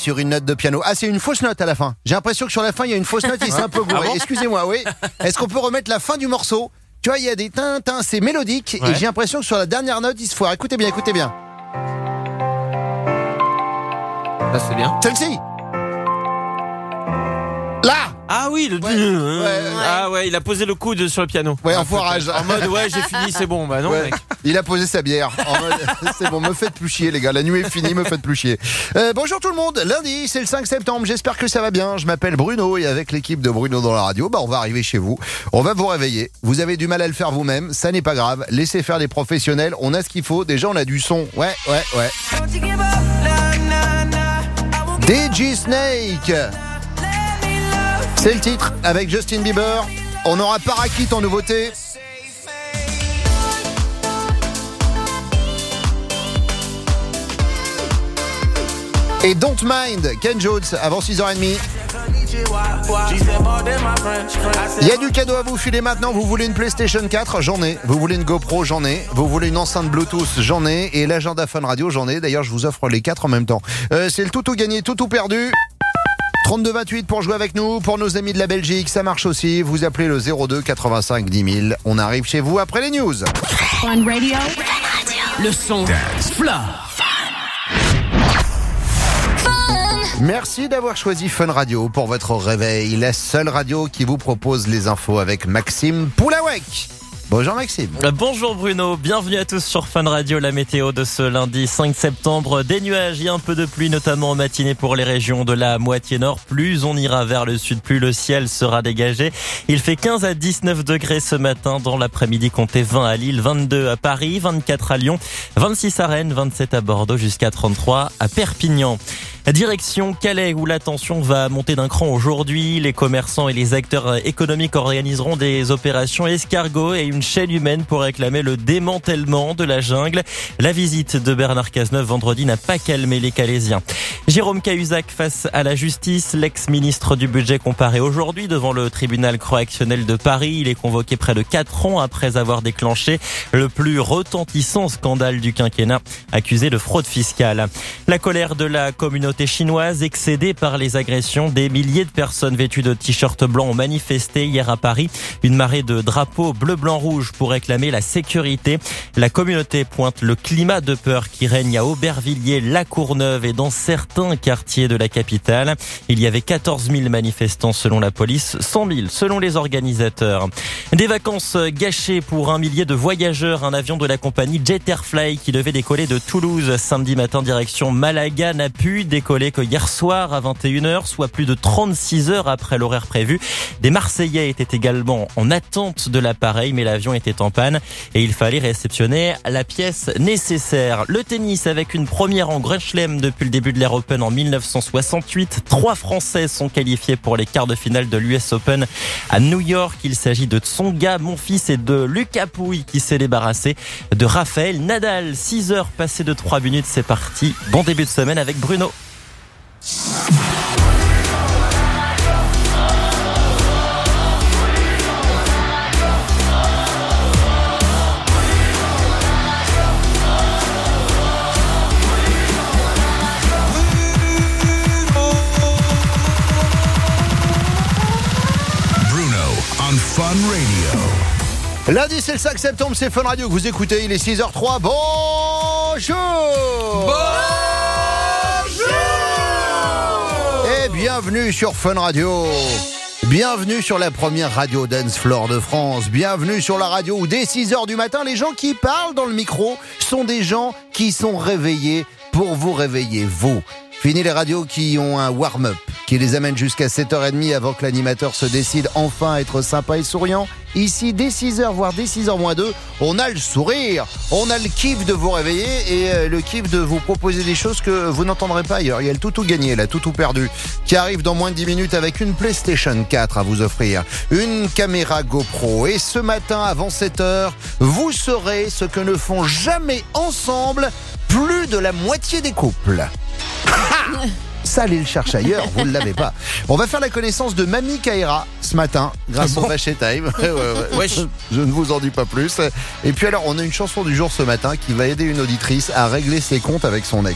sur une note de piano. Ah, c'est une fausse note à la fin. J'ai l'impression que sur la fin, il y a une fausse note et c'est un peu gouré. Excusez-moi, oui. Est-ce qu'on peut remettre la fin du morceau ? Tu vois, il y a des tintins, c'est mélodique et j'ai l'impression que sur la dernière note, il se foire. Écoutez bien. Ça c'est bien. Celle-ci. Là. Ah oui, Ah ouais, il a posé le coude sur le piano. Ouais, en foirage. En mode j'ai fini, c'est bon. Bah non, mec. Il a posé sa bière. En mode, c'est bon, me faites plus chier les gars. La nuit est finie, me faites plus chier. Bonjour tout le monde. Lundi, c'est le 5 septembre. J'espère que ça va bien. Je m'appelle Bruno et avec l'équipe de Bruno dans la radio, on va arriver chez vous. On va vous réveiller. Vous avez du mal à le faire vous-même. Ça n'est pas grave. Laissez faire les professionnels. On a ce qu'il faut. Déjà, on a du son. Ouais. DJ Snake. C'est le titre avec Justin Bieber. On aura Parakit en nouveauté. Et Don't Mind, Ken Jones, avant 6h30. Il y a du cadeau à vous filer maintenant. Vous voulez une PlayStation 4 ? J'en ai. Vous voulez une GoPro ? J'en ai. Vous voulez une enceinte Bluetooth ? J'en ai. Et l'agenda Fun Radio ? J'en ai. D'ailleurs, je vous offre les 4 en même temps. C'est le tout gagné, tout perdu. 32-28 pour jouer avec nous. Pour nos amis de la Belgique, ça marche aussi. Vous appelez le 02 85 10 000. On arrive chez vous après les news. Fun Radio. Le son Dance Floor. Merci d'avoir choisi Fun Radio pour votre réveil. La seule radio qui vous propose les infos avec Maxime Poulawek. Bonjour Maxime. Bonjour Bruno, bienvenue à tous sur Fun Radio. La météo de ce lundi 5 septembre, des nuages et un peu de pluie notamment en matinée pour les régions de la moitié nord. Plus on ira vers le sud, plus le ciel sera dégagé. Il fait 15 à 19 degrés ce matin. Dans l'après-midi, comptez 20 à Lille, 22 à Paris, 24 à Lyon, 26 à Rennes, 27 à Bordeaux, jusqu'à 33 à Perpignan. Direction Calais où la tension va monter d'un cran aujourd'hui. Les commerçants et les acteurs économiques organiseront des opérations escargots et une chaîne humaine pour réclamer le démantèlement de la jungle. La visite de Bernard Cazeneuve vendredi n'a pas calmé les Calaisiens. Jérôme Cahuzac face à la justice. L'ex-ministre du budget comparé aujourd'hui devant le tribunal correctionnel de Paris. Il est convoqué près de 4 ans après avoir déclenché le plus retentissant scandale du quinquennat, accusé de fraude fiscale. La colère de la communauté chinoise excédée par les agressions. Des milliers de personnes vêtues de t-shirts blancs ont manifesté hier à Paris. Une marée de drapeaux bleu, blanc, rouge pour réclamer la sécurité. La communauté pointe le climat de peur qui règne à Aubervilliers, La Courneuve et dans certains quartiers de la capitale. Il y avait 14 000 manifestants selon la police, 100 000 selon les organisateurs. Des vacances gâchées pour un millier de voyageurs. Un avion de la compagnie Jet Airfly qui devait décoller de Toulouse samedi matin direction Malaga n'a pu décoller que hier soir à 21h, soit plus de 36 heures après l'horaire prévu. Des Marseillais étaient également en attente de l'appareil, mais l'avion était en panne et il fallait réceptionner la pièce nécessaire. Le tennis avec une première en Grand Chelem depuis le début de l'Air Open en 1968. 3 Français sont qualifiés pour les quarts de finale de l'US Open à New York. Il s'agit de Tsonga Monfils et de Lucas Pouille qui s'est débarrassé de Raphaël Nadal. 6 heures passées de 3 minutes, c'est parti. Bon début de semaine avec Bruno. Bruno on Fun Radio. Lundi, c'est le 5 septembre, c'est Fun Radio que vous écoutez. Il est 6h03. Bonjour. Et bienvenue sur Fun Radio. Bienvenue sur la première radio dance floor de France. Bienvenue sur la radio où dès 6h du matin, les gens qui parlent dans le micro sont des gens qui sont réveillés pour vous réveiller, vous. Fini les radios qui ont un warm-up, qui les amène jusqu'à 7h30 avant que l'animateur se décide enfin à être sympa et souriant. Ici, dès 6h, voire dès 6h moins 2, on a le sourire, on a le kiff de vous réveiller et le kiff de vous proposer des choses que vous n'entendrez pas ailleurs. Il y a le tout gagné, là, tout perdu, qui arrive dans moins de 10 minutes avec une PlayStation 4 à vous offrir, une caméra GoPro. Et ce matin, avant 7h, vous saurez ce que ne font jamais ensemble plus de la moitié des couples. Ça, allez le chercher ailleurs, vous ne l'avez pas. On va faire la connaissance de Mamie Kaira ce matin, grâce au Vacher Time. Ouais. Je ne vous en dis pas plus. Et puis alors, on a une chanson du jour ce matin qui va aider une auditrice à régler ses comptes avec son ex.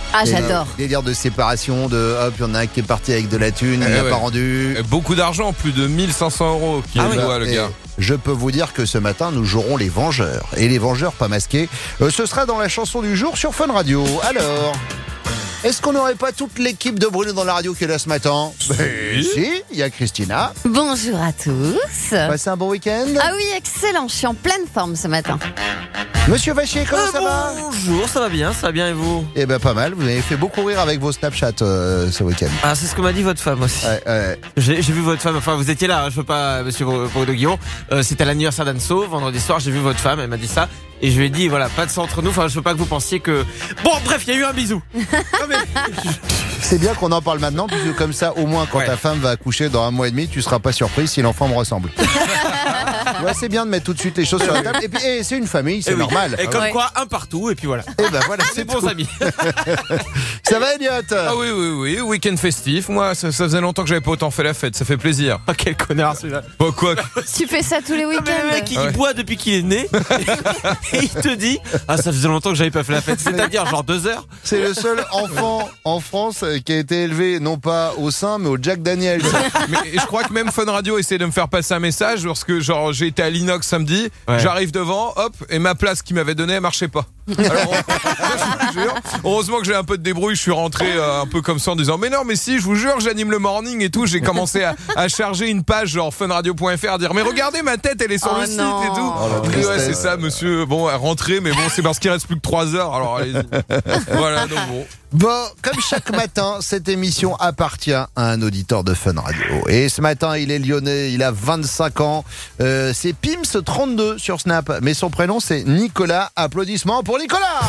Ah, j'adore. Délire de séparation, hop, il y en a un qui est parti avec de la thune, il n'a pas rendu. Beaucoup d'argent, plus de 1500 € qu'il doit, le gars. Je peux vous dire que ce matin, nous jouerons les Vengeurs. Et les Vengeurs pas masqués, ce sera dans la chanson du jour sur Fun Radio. Alors, est-ce qu'on n'aurait pas toute l'équipe de Bruno dans la radio qui est là ce matin? Si, il y a Christina. Bonjour à tous. Passez un bon week-end. Ah oui, excellent, je suis en pleine forme ce matin. Monsieur Vachier, comment ça va? Bonjour, ça va bien et vous? Eh ben pas mal, vous avez fait beaucoup rire avec vos Snapchats ce week-end. Ah, c'est ce que m'a dit votre femme aussi. Ouais. J'ai vu votre femme, enfin vous étiez là, hein, je veux pas, monsieur Bruno Guillon. C'était à l'anniversaire d'Anso, vendredi soir, j'ai vu votre femme, elle m'a dit ça. Et je lui ai dit, voilà, pas de ça entre nous, enfin je veux pas que vous pensiez que... Bon, bref, il y a eu un bisou. Non, mais... C'est bien qu'on en parle maintenant, puisque comme ça, au moins, quand ta femme va accoucher dans 1 mois et demi, tu seras pas surpris si l'enfant me ressemble. Ouais, c'est bien de mettre tout de suite les choses sur la table. Et puis, c'est une famille, c'est normal. Et comme quoi, un partout, et puis voilà. Et ben voilà, c'est bons amis. Ça va, Elliot? Ah oui, week-end festif. Moi, ça faisait longtemps que j'avais pas autant fait la fête, ça fait plaisir. Ah, quel connard celui-là. Bon, quoi? Tu fais ça tous les week-ends? Le mec, il boit depuis qu'il est né. Et il te dit, ah, ça faisait longtemps que j'avais pas fait la fête. C'est-à-dire, genre 2 heures. C'est le seul enfant en France qui a été élevé, non pas au sein, mais au Jack Daniels. Mais je crois que même Fun Radio essaie de me faire passer un message lorsque, genre, j'ai été à l'Inox samedi, j'arrive devant, hop, et ma place qu'il m'avait donnée, elle marchait pas. Alors, je vous jure, heureusement que j'ai un peu de débrouille, je suis rentré un peu comme ça en disant mais non, mais si, je vous jure, j'anime le morning et tout. J'ai commencé à charger une page genre funradio.fr, à dire mais regardez ma tête, elle est sur le site et tout. Et ouais, c'est ça, monsieur. Bon, rentrez, mais bon, c'est parce qu'il reste plus que 3 heures. Alors allez-y. Voilà, donc bon. Bon, comme chaque matin, cette émission appartient à un auditeur de Fun Radio. Et ce matin, il est lyonnais, il a 25 ans. C'est Pims32 sur Snap, mais son prénom c'est Nicolas. Applaudissements pour Nicolas.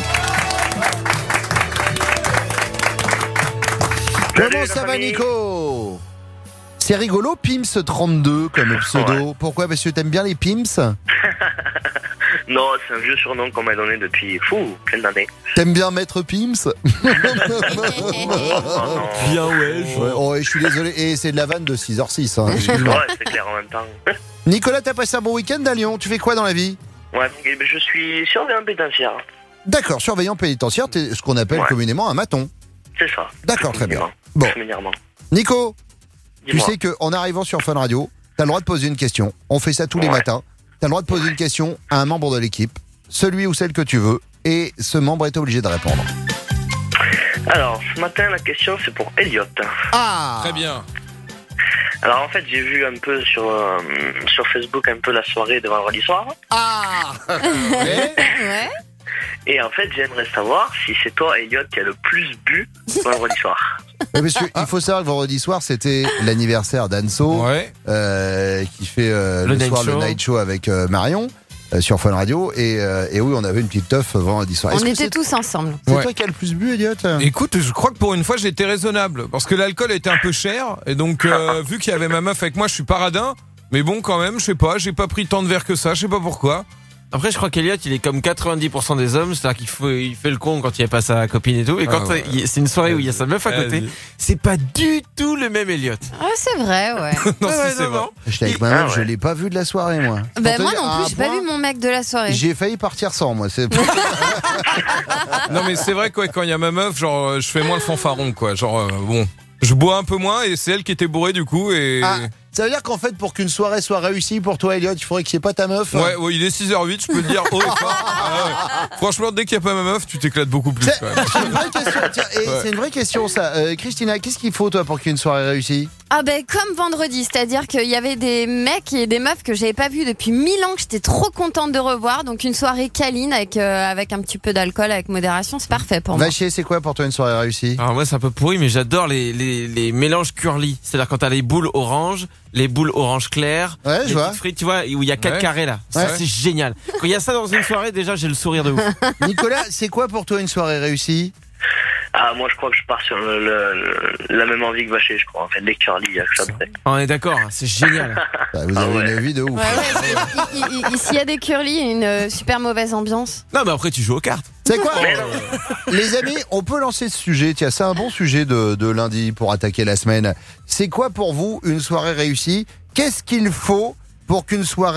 Comment ça va, Nico? C'est rigolo, Pims32 comme pseudo. Ouais. Pourquoi? Parce que t'aimes bien les Pims? Non, c'est un vieux surnom qu'on m'a donné depuis plein d'années. T'aimes bien Maître Pims? Bien, ouais. Je suis désolé. Et c'est de la vanne de 6h06. Hein, excuse-moi. Ouais, c'est clair en même temps. Nicolas, t'as passé un bon week-end à Lyon. Tu fais quoi dans la vie? Ouais, je suis surveillant pénitentiaire. D'accord, surveillant pénitentiaire, t'es ce qu'on appelle communément un maton. C'est ça. D'accord, très bien. Bon. Nico, dis-moi. Tu sais qu'en arrivant sur Fun Radio, t'as le droit de poser une question. On fait ça tous les matins. T'as le droit de poser une question à un membre de l'équipe, celui ou celle que tu veux, et ce membre est obligé de répondre. Alors, ce matin, la question, c'est pour Elliot. Ah, très bien. Alors, en fait, j'ai vu un peu sur Facebook un peu la soirée de vendredi soir. Ah. Ouais. Et en fait, j'aimerais savoir si c'est toi, Elliot, qui a le plus bu vendredi soir. Oui, parce il faut savoir que vendredi soir, c'était l'anniversaire d'Anso, qui fait le night show avec Marion sur Fun Radio. Et oui, on avait une petite teuf vendredi soir. On était tous ensemble. C'est toi qui as le plus bu, Elliot? Écoute, je crois que pour une fois, j'ai été raisonnable. Parce que l'alcool était un peu cher. Et donc, vu qu'il y avait ma meuf avec moi, je suis pas radin. Mais bon, quand même, je sais pas, j'ai pas pris tant de verres que ça, je sais pas pourquoi. Après, je crois qu'Eliott, il est comme 90% des hommes, c'est-à-dire il fait le con quand il n'y a pas sa copine et tout. Et quand c'est une soirée où il y a sa meuf à côté, c'est pas du tout le même Eliott. Ah, c'est vrai, ouais. Non, c'est vrai. J'étais avec ma meuf, je l'ai pas vu de la soirée, moi. Moi non plus, j'ai pas vu mon mec de la soirée. J'ai failli partir sans, moi. Non, mais c'est vrai que quand il y a ma meuf, genre, je fais moins le fanfaron, quoi. Genre, bon, je bois un peu moins et c'est elle qui était bourrée du coup et... Ça veut dire qu'en fait, pour qu'une soirée soit réussie pour toi, Elliot, il faudrait qu'il n'y ait pas ta meuf. Ouais, il est 6h08, je peux te dire haut et fort. Franchement, dès qu'il n'y a pas ma meuf, tu t'éclates beaucoup plus. C'est une vraie question. Tiens, c'est une vraie question, ça. Christina, qu'est-ce qu'il faut, toi, pour qu'il y ait une soirée réussie? Ah ben comme vendredi, c'est-à-dire qu'il y avait des mecs et des meufs que j'avais pas vus depuis 1000 ans, que j'étais trop contente de revoir. Donc une soirée câline avec un petit peu d'alcool, avec modération, c'est parfait pour moi. Vachier, c'est quoi pour toi une soirée réussie? Alors moi c'est un peu pourri, mais j'adore les mélanges curly. C'est-à-dire quand t'as les boules orange, les boules orange clair, les petites frites, tu vois, où il y a 4 carrés là. Ça c'est génial. Quand il y a ça dans une soirée, déjà j'ai le sourire de ouf. Nicolas, c'est quoi pour toi une soirée réussie? Ah, moi je crois que je pars sur la même envie que Vacher, je crois. En fait, les curly, il y a que ça de près. On est d'accord, c'est génial. Vous avez une vie de ouf. S'il y a des curly, une super mauvaise ambiance. Non, mais après tu joues aux cartes. C'est quoi? Les amis, on peut lancer ce sujet. Tiens, c'est un bon sujet de lundi pour attaquer la semaine. C'est quoi pour vous une soirée réussie? Qu'est-ce qu'il faut pour qu'une soirée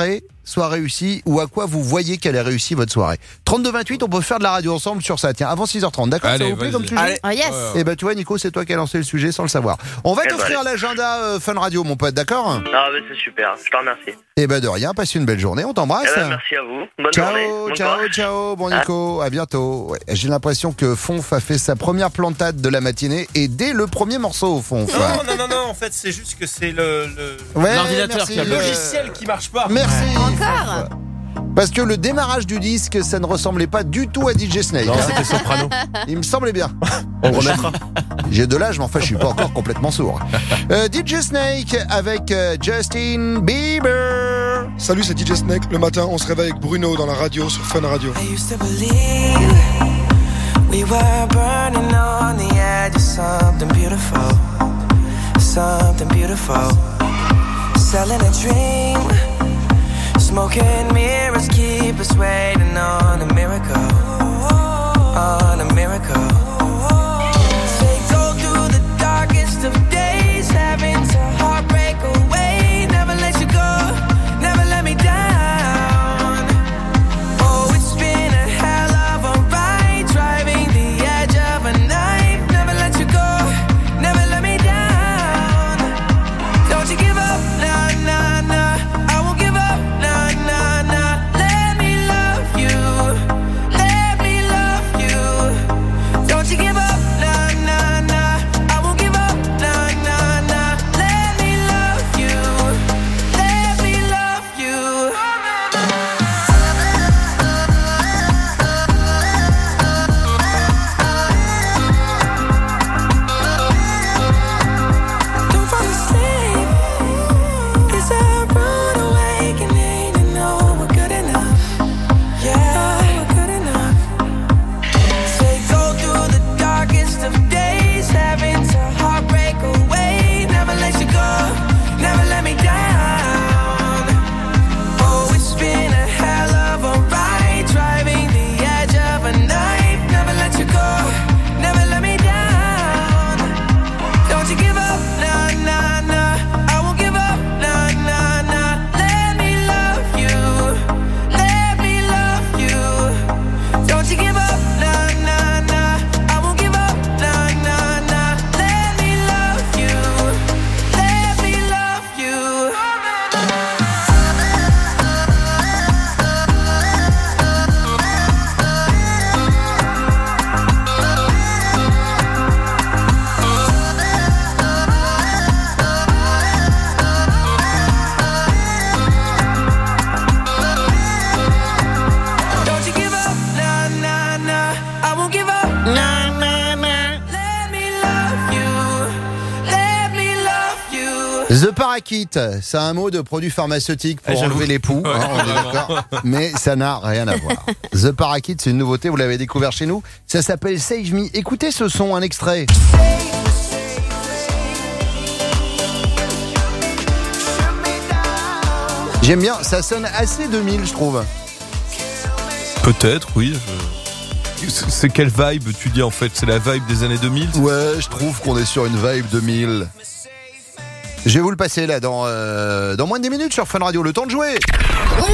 soit réussie ou à quoi vous voyez qu'elle a réussi votre soirée. 32-28, on peut faire de la radio ensemble sur ça. Tiens, avant 6h30, d'accord? Allez, ça vous plaît vas-y. comme sujet? Allez. Oh yes. Eh ben tu vois Nico, c'est toi qui as lancé le sujet sans le savoir. On va Eh ben, t'offrir allez. l'agenda Fun Radio mon pote, d'accord? Ah, mais c'est super, je te remercie. Eh ben de rien, passe une belle journée, on t'embrasse. Eh ben, merci à vous. Bonne journée. Ciao, Bon ciao, courage. ciao, bon Nico, à bientôt. Ouais, j'ai l'impression que Fonf a fait sa première plantade de la matinée et dès le premier morceau, Fonf. Non, en fait, c'est juste que c'est le Ouais, L'ordinateur merci, qui a logiciel qui marche pas. Merci. Encore. Parce que le démarrage du disque, ça ne ressemblait pas du tout à DJ Snake. Non, c'était Soprano. Il me semblait bien. On remettra. J'ai de l'âge, mais enfin, je suis pas encore complètement sourd. DJ Snake avec Justin Bieber. Salut, c'est DJ Snake. Le matin, on se réveille avec Bruno dans la radio sur Fun Radio. I used to believe we were burning on the edge of something beautiful, something beautiful. Selling a dream, smoking mirrors keep us waiting on a miracle, on a miracle. Say go through the darkest of days, having to heartbreak away, never let you go, never let me down. Oh, it's been a hell of a ride, driving the edge of a knife, never let you go, never let me down. Don't you give up, nah, nah, nah, I won't give up, nah, nah, nah. Let me love you, let me love you. Don't you give up, nah, nah, nah, I won't give up, nah, nah, nah. Let me love you, let me love you. Don't fall asleep. It's a rude awakening to know we're good enough. Yeah, we're good enough. Say go through the darkest of days, having to heartbreak away, never let you go, never let me down. Oh, it's been a hell of a ride, driving the edge of a knife, never let you go, never let me down. Don't you give up, nah, nah, nah, I won't give up, nah, nah, nah. Let me love you, let me love you. Don't you give up, nah, nah, nah, I won't give up, nah, nah, nah. Let me love you, let me love you. Don't you give up, nah, nah, nah, I won't give up, nah, nah, nah. Let me love you, let me love you. The Parakit, c'est un mot de produit pharmaceutique pour j'avoue. enlever les poux, hein, on est d'accord. Mais ça n'a rien à voir. The Parakit, c'est une nouveauté, vous l'avez découvert chez nous. Ça s'appelle Sage Me. Écoutez ce son, un extrait. J'aime bien, ça sonne assez 2000, je trouve. Peut-être, oui. C'est quelle vibe tu dis en fait? C'est la vibe des années 2000? Ouais, je trouve qu'on est sur une vibe 2000. Je vais vous le passer là dans moins de 10 minutes sur Fun Radio. Le temps de jouer. Tout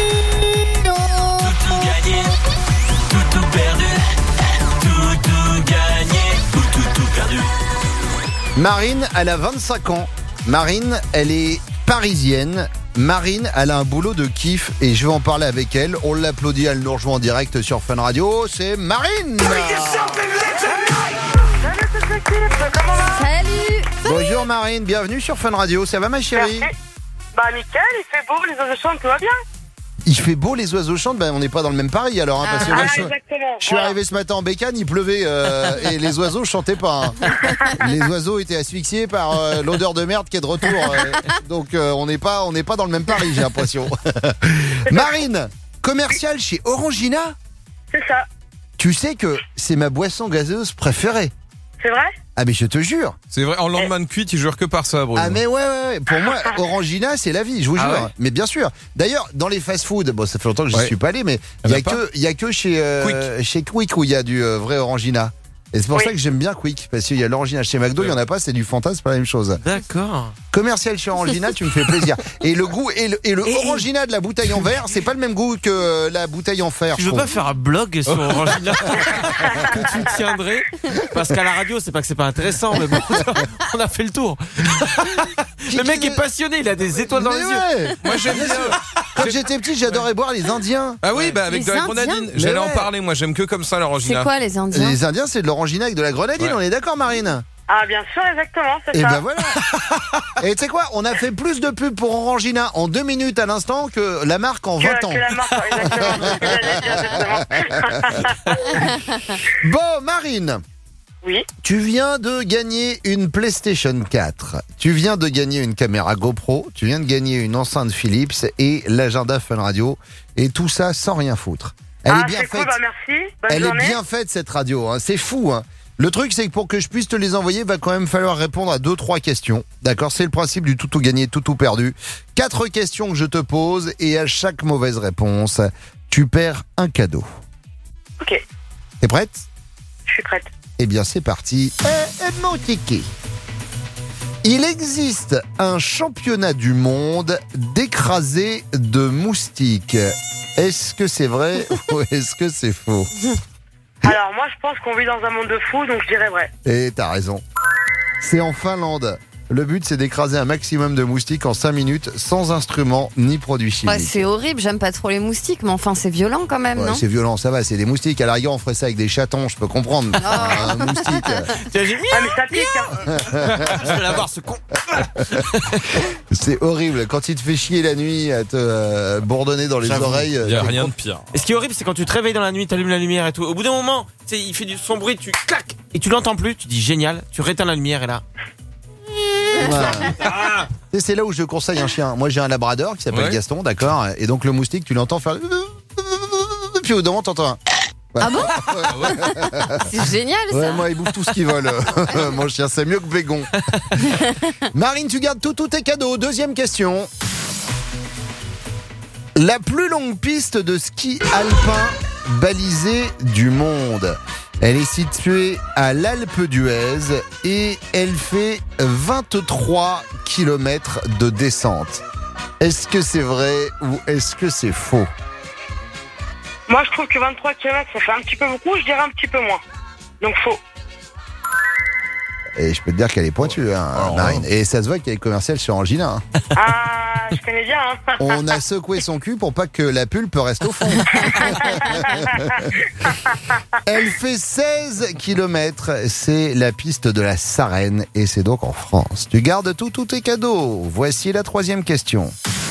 gagné, tout perdu, tout gagné, tout perdu. Marine, elle a 25 ans. Marine, elle est parisienne. Marine, elle a un boulot de kiff et je vais en parler avec elle. On l'applaudit, elle nous rejoint en direct sur Fun Radio. C'est Marine. Salut. Bonjour Marine, bienvenue sur Fun Radio. Ça va ma chérie? Merci. Bah nickel, il fait beau, les oiseaux chantent, tout va bien. Il fait beau, les oiseaux chantent. Ben, on n'est pas dans le même Paris alors. Hein, parce que moi, Exactement. je suis voilà. arrivé ce matin en bécane, il pleuvait et les oiseaux chantaient pas. Hein. Les oiseaux étaient asphyxiés par l'odeur de merde qui est de retour. Donc on n'est pas dans le même Paris, j'ai l'impression. Marine, commerciale chez Orangina. C'est ça, Tu sais que c'est ma boisson gazeuse préférée. c'est vrai. Ah mais je te jure. C'est vrai, en lendemain de cuite, ils jurent que par ça, Bruno. Ah mais ouais. Pour moi, Orangina, c'est la vie, je vous jure. Ah ouais Mais bien sûr. D'ailleurs, dans les fast-food, bon, ça fait longtemps que je Ouais. suis pas allé, mais Il il y en a y a que chez Quick où il y a du vrai Orangina. Et c'est pour ça que j'aime bien Quick, parce qu'il y a l'Orangina chez McDo, il n'y en a pas, c'est du Fanta, c'est pas la même chose. D'accord. Commercial chez Orangina, tu me fais plaisir. Et le goût et le Orangina de la bouteille en verre, c'est pas le même goût que la bouteille en fer. Tu veux pas faire un blog sur Orangina que tu tiendrais? Parce qu'à la radio, c'est pas que c'est pas intéressant, mais bon, on a fait le tour. Le mec est passionné, il a des étoiles dans les yeux. Moi j'aime bien. Quand j'étais petit, j'adorais boire les Indiens. Ah oui, bah avec Les de la Indiens. grenadine. J'allais en ouais. parler, moi j'aime que comme ça l'Orangina. C'est quoi les Indiens? Les Indiens, c'est de l'Orangina avec de la grenadine, Ouais. on est d'accord, Marine? Ah, bien sûr, exactement, c'est Et ça. ben voilà. Et tu sais quoi, on a fait plus de pubs pour Orangina en 2 minutes à l'instant que la marque en 20 ans. Que la marque, exactement. C'est ce que j'allais dire, justement. Bon, Marine. Oui. Tu viens de gagner une PlayStation 4. Tu viens de gagner une caméra GoPro. Tu viens de gagner une enceinte Philips et l'agenda Fun Radio. Et tout ça sans rien foutre. Elle est bien c'est faite. cool, bah merci. Bonne Elle journée. est bien faite cette radio. Hein. C'est fou. Hein. Le truc, c'est que pour que je puisse te les envoyer, il va quand même falloir répondre à 2-3 questions. D'accord? C'est le principe du tout ou gagné, tout ou perdu. 4 questions que je te pose et à chaque mauvaise réponse, tu perds un cadeau. Ok, T'es prête? je suis prête. Eh bien, c'est parti. Mon ticket. Il existe un championnat du monde d'écraser de moustiques. Est-ce que c'est vrai ou est-ce que c'est faux? Alors, moi, je pense qu'on vit dans un monde de fous, donc je dirais vrai. Et t'as raison. C'est en Finlande. Le but, c'est d'écraser un maximum de moustiques en 5 minutes sans instrument ni produits chimiques. Ouais, c'est horrible, j'aime pas trop les moustiques, mais enfin c'est violent quand même, Ouais, non? c'est violent, ça va, c'est des moustiques. À la rigueur, on ferait ça avec des chatons, je peux comprendre. Un moustique. J'ai mis. Ah, mais ça pique, hein. Je vais l'avoir ce con. C'est horrible. Quand il te fait chier la nuit à te bourdonner dans les J'avoue, oreilles. Il y a t'es rien con- de pire. Et ce qui est horrible, c'est quand tu te réveilles dans la nuit, t'allumes la lumière et tout. Au bout d'un moment, tu sais, il fait son bruit, tu claques et tu l'entends plus. Tu dis génial, tu réteins la lumière et là. Ouais. Et c'est là où je conseille un chien. Moi, j'ai un labrador qui s'appelle Ouais. Gaston, d'accord. Et donc, le moustique, tu l'entends faire. Puis au bout d'un moment, t'entends un. Ah bon? C'est génial ça. Ouais, moi, il bouffe tout ce qu'il vole. Mon chien, c'est mieux que Bégon. Marine, tu gardes tous tes cadeaux. Deuxième question. La plus longue piste de ski alpin balisée du monde. Elle est située à l'Alpe d'Huez et elle fait 23 km de descente. Est-ce que c'est vrai ou est-ce que c'est faux? Moi, je trouve que 23 km, ça fait un petit peu beaucoup, je dirais un petit peu moins. Donc, faux. Et je peux te dire qu'elle est pointue, hein, Marine. Et ça se voit qu'elle est commerciale sur Orangina. Hein. Ah, je connais bien, hein. On a secoué son cul pour pas que la pulpe reste au fond. Elle fait 16 km. C'est la piste de la Sarenne et c'est donc en France. Tu gardes tous tes cadeaux. Voici la 3e question.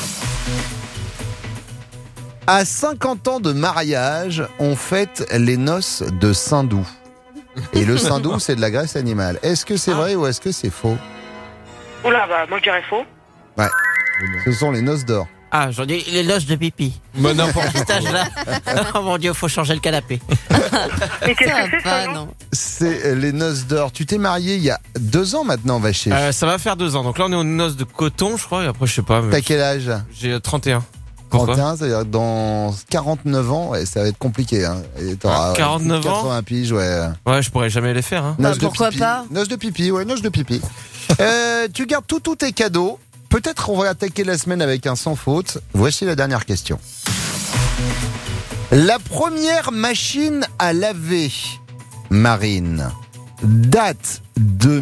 À 50 ans de mariage, on fête les noces de Saint-Doux. Et le Saint-Doux, c'est de la graisse animale. Est-ce que c'est vrai ou est-ce que c'est faux? Oula, bah, moi, je dirais faux. Ouais. Ce sont les noces d'or. Ah, j'en dis les loges de pipi. Mais n'importe Cet âge-là. Oh mon Dieu, faut changer le canapé. Et qu'est-ce Ça que va c'est, pas, ça, non? non. C'est les noces d'or. Tu t'es marié il y a 2 ans maintenant, Vaché. Ça va faire 2 ans. Donc là, on est aux noces de coton, je crois. Et après, je sais pas. mais T'as quel âge? J'ai 31. Pourquoi? 31, c'est-à-dire dans 49 ans, ouais, ça va être compliqué. Hein. Et t'auras 49 ans 80 piges, ouais. Ouais, je pourrais jamais les faire. Hein. Bah, Noces de pourquoi pipi. pas? Noces de pipi, ouais, noces de pipi. Tu gardes tous tes cadeaux. Peut-être on va attaquer la semaine avec un sans faute. Voici la dernière question. La première machine à laver, Marine, date de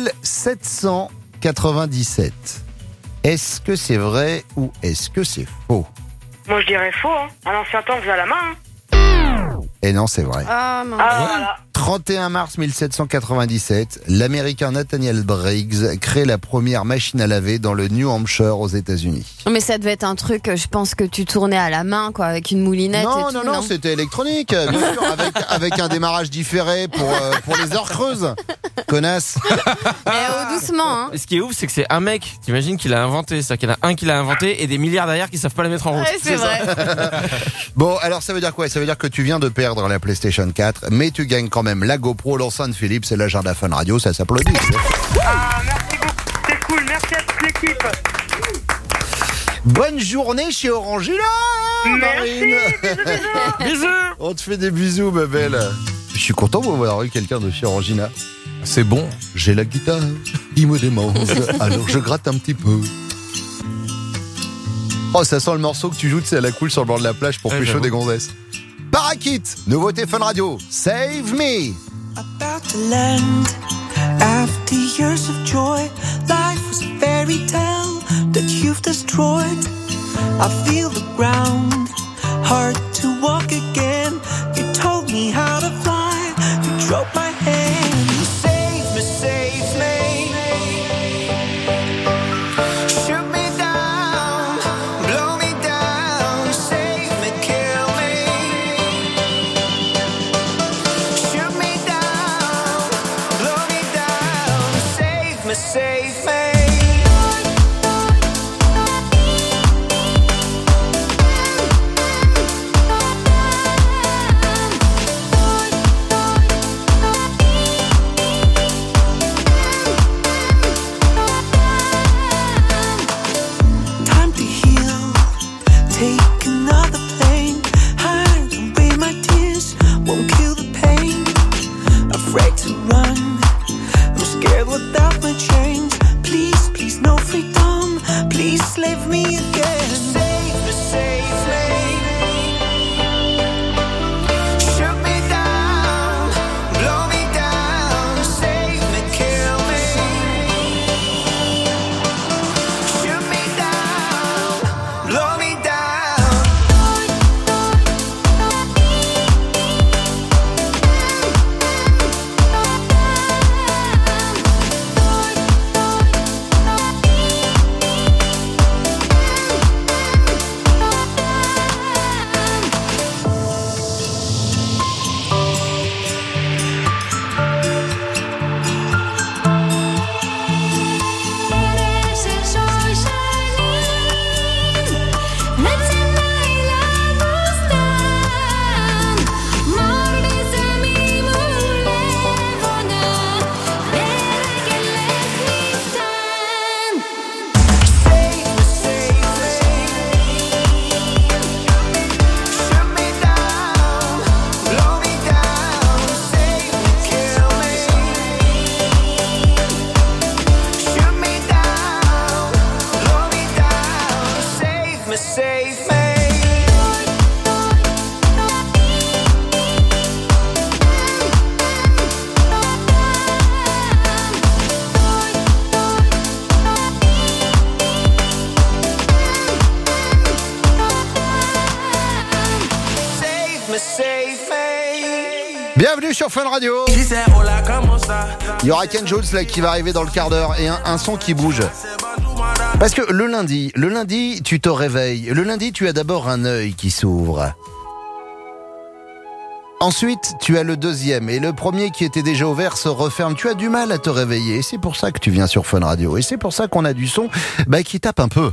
1797. Est-ce que c'est vrai ou est-ce que c'est faux? Moi, je dirais faux, hein. À l'ancien temps, on faisait à la main, hein. Et non, c'est vrai. Ah, mince. Ah, voilà. 31 mars 1797, l'Américain Nathaniel Briggs crée la première machine à laver dans le New Hampshire aux États-Unis. Mais ça devait être un truc, je pense que tu tournais à la main, quoi, avec une moulinette Non, et tout, non, c'était électronique, bien sûr, avec un démarrage différé pour les heures creuses. Connasse. Mais doucement, hein. Et ce qui est ouf, c'est que c'est un mec, t'imagines, qui l'a inventé. C'est-à-dire qu'il y en a un qui l'a inventé et des milliards derrière qui savent pas la mettre en route. Ouais, c'est vrai. Bon, alors ça veut dire quoi? Ça veut dire que tu viens de perdre la PlayStation 4, mais tu gagnes quand même la GoPro, l'enceinte Philips et l'agenda Fun Radio, ça s'applaudit. Ah, merci beaucoup. C'est cool. Merci à toute l'équipe. Bonne journée chez Orangina, Merci. Marine. Bisous, bisous. Bisous. On te fait des bisous, ma belle. Je suis content d'avoir eu quelqu'un de chez Orangina. C'est bon. J'ai la guitare qui me démange, alors je gratte un petit peu. Oh, ça sent le morceau que tu joues, à la cool sur le bord de la plage pour pécho des gonzesses. Parakit, nouveauté Fun Radio, Save Me. About to land after years of joy. Life was a fairy tale that you've destroyed. I feel the ground, hard to walk again. You told me how to fly, you drove my hand. Save me, save me. Shoot me down, blow me down. Save me, kill me. Shoot me down, blow me down. Save me, save me. Time to heal, take another plane. Hide away my tears, won't kill the pain. Afraid to run, I'm scared without my chains. Please, please, no freedom. Please save me again. Save me, save me. Shoot me down, blow me down. Save me, kill me. Shoot me down, blow me down. Save me. Save me, save me. Bienvenue sur Fun Radio. Il y aura Ken Jones là qui va arriver dans le quart d'heure et un son qui bouge. Parce que le lundi, tu te réveilles. Le lundi, tu as d'abord un œil qui s'ouvre. Ensuite, tu as le deuxième. Et le premier qui était déjà ouvert se referme. Tu as du mal à te réveiller. Et c'est pour ça que tu viens sur Fun Radio. Et c'est pour ça qu'on a du son qui tape un peu.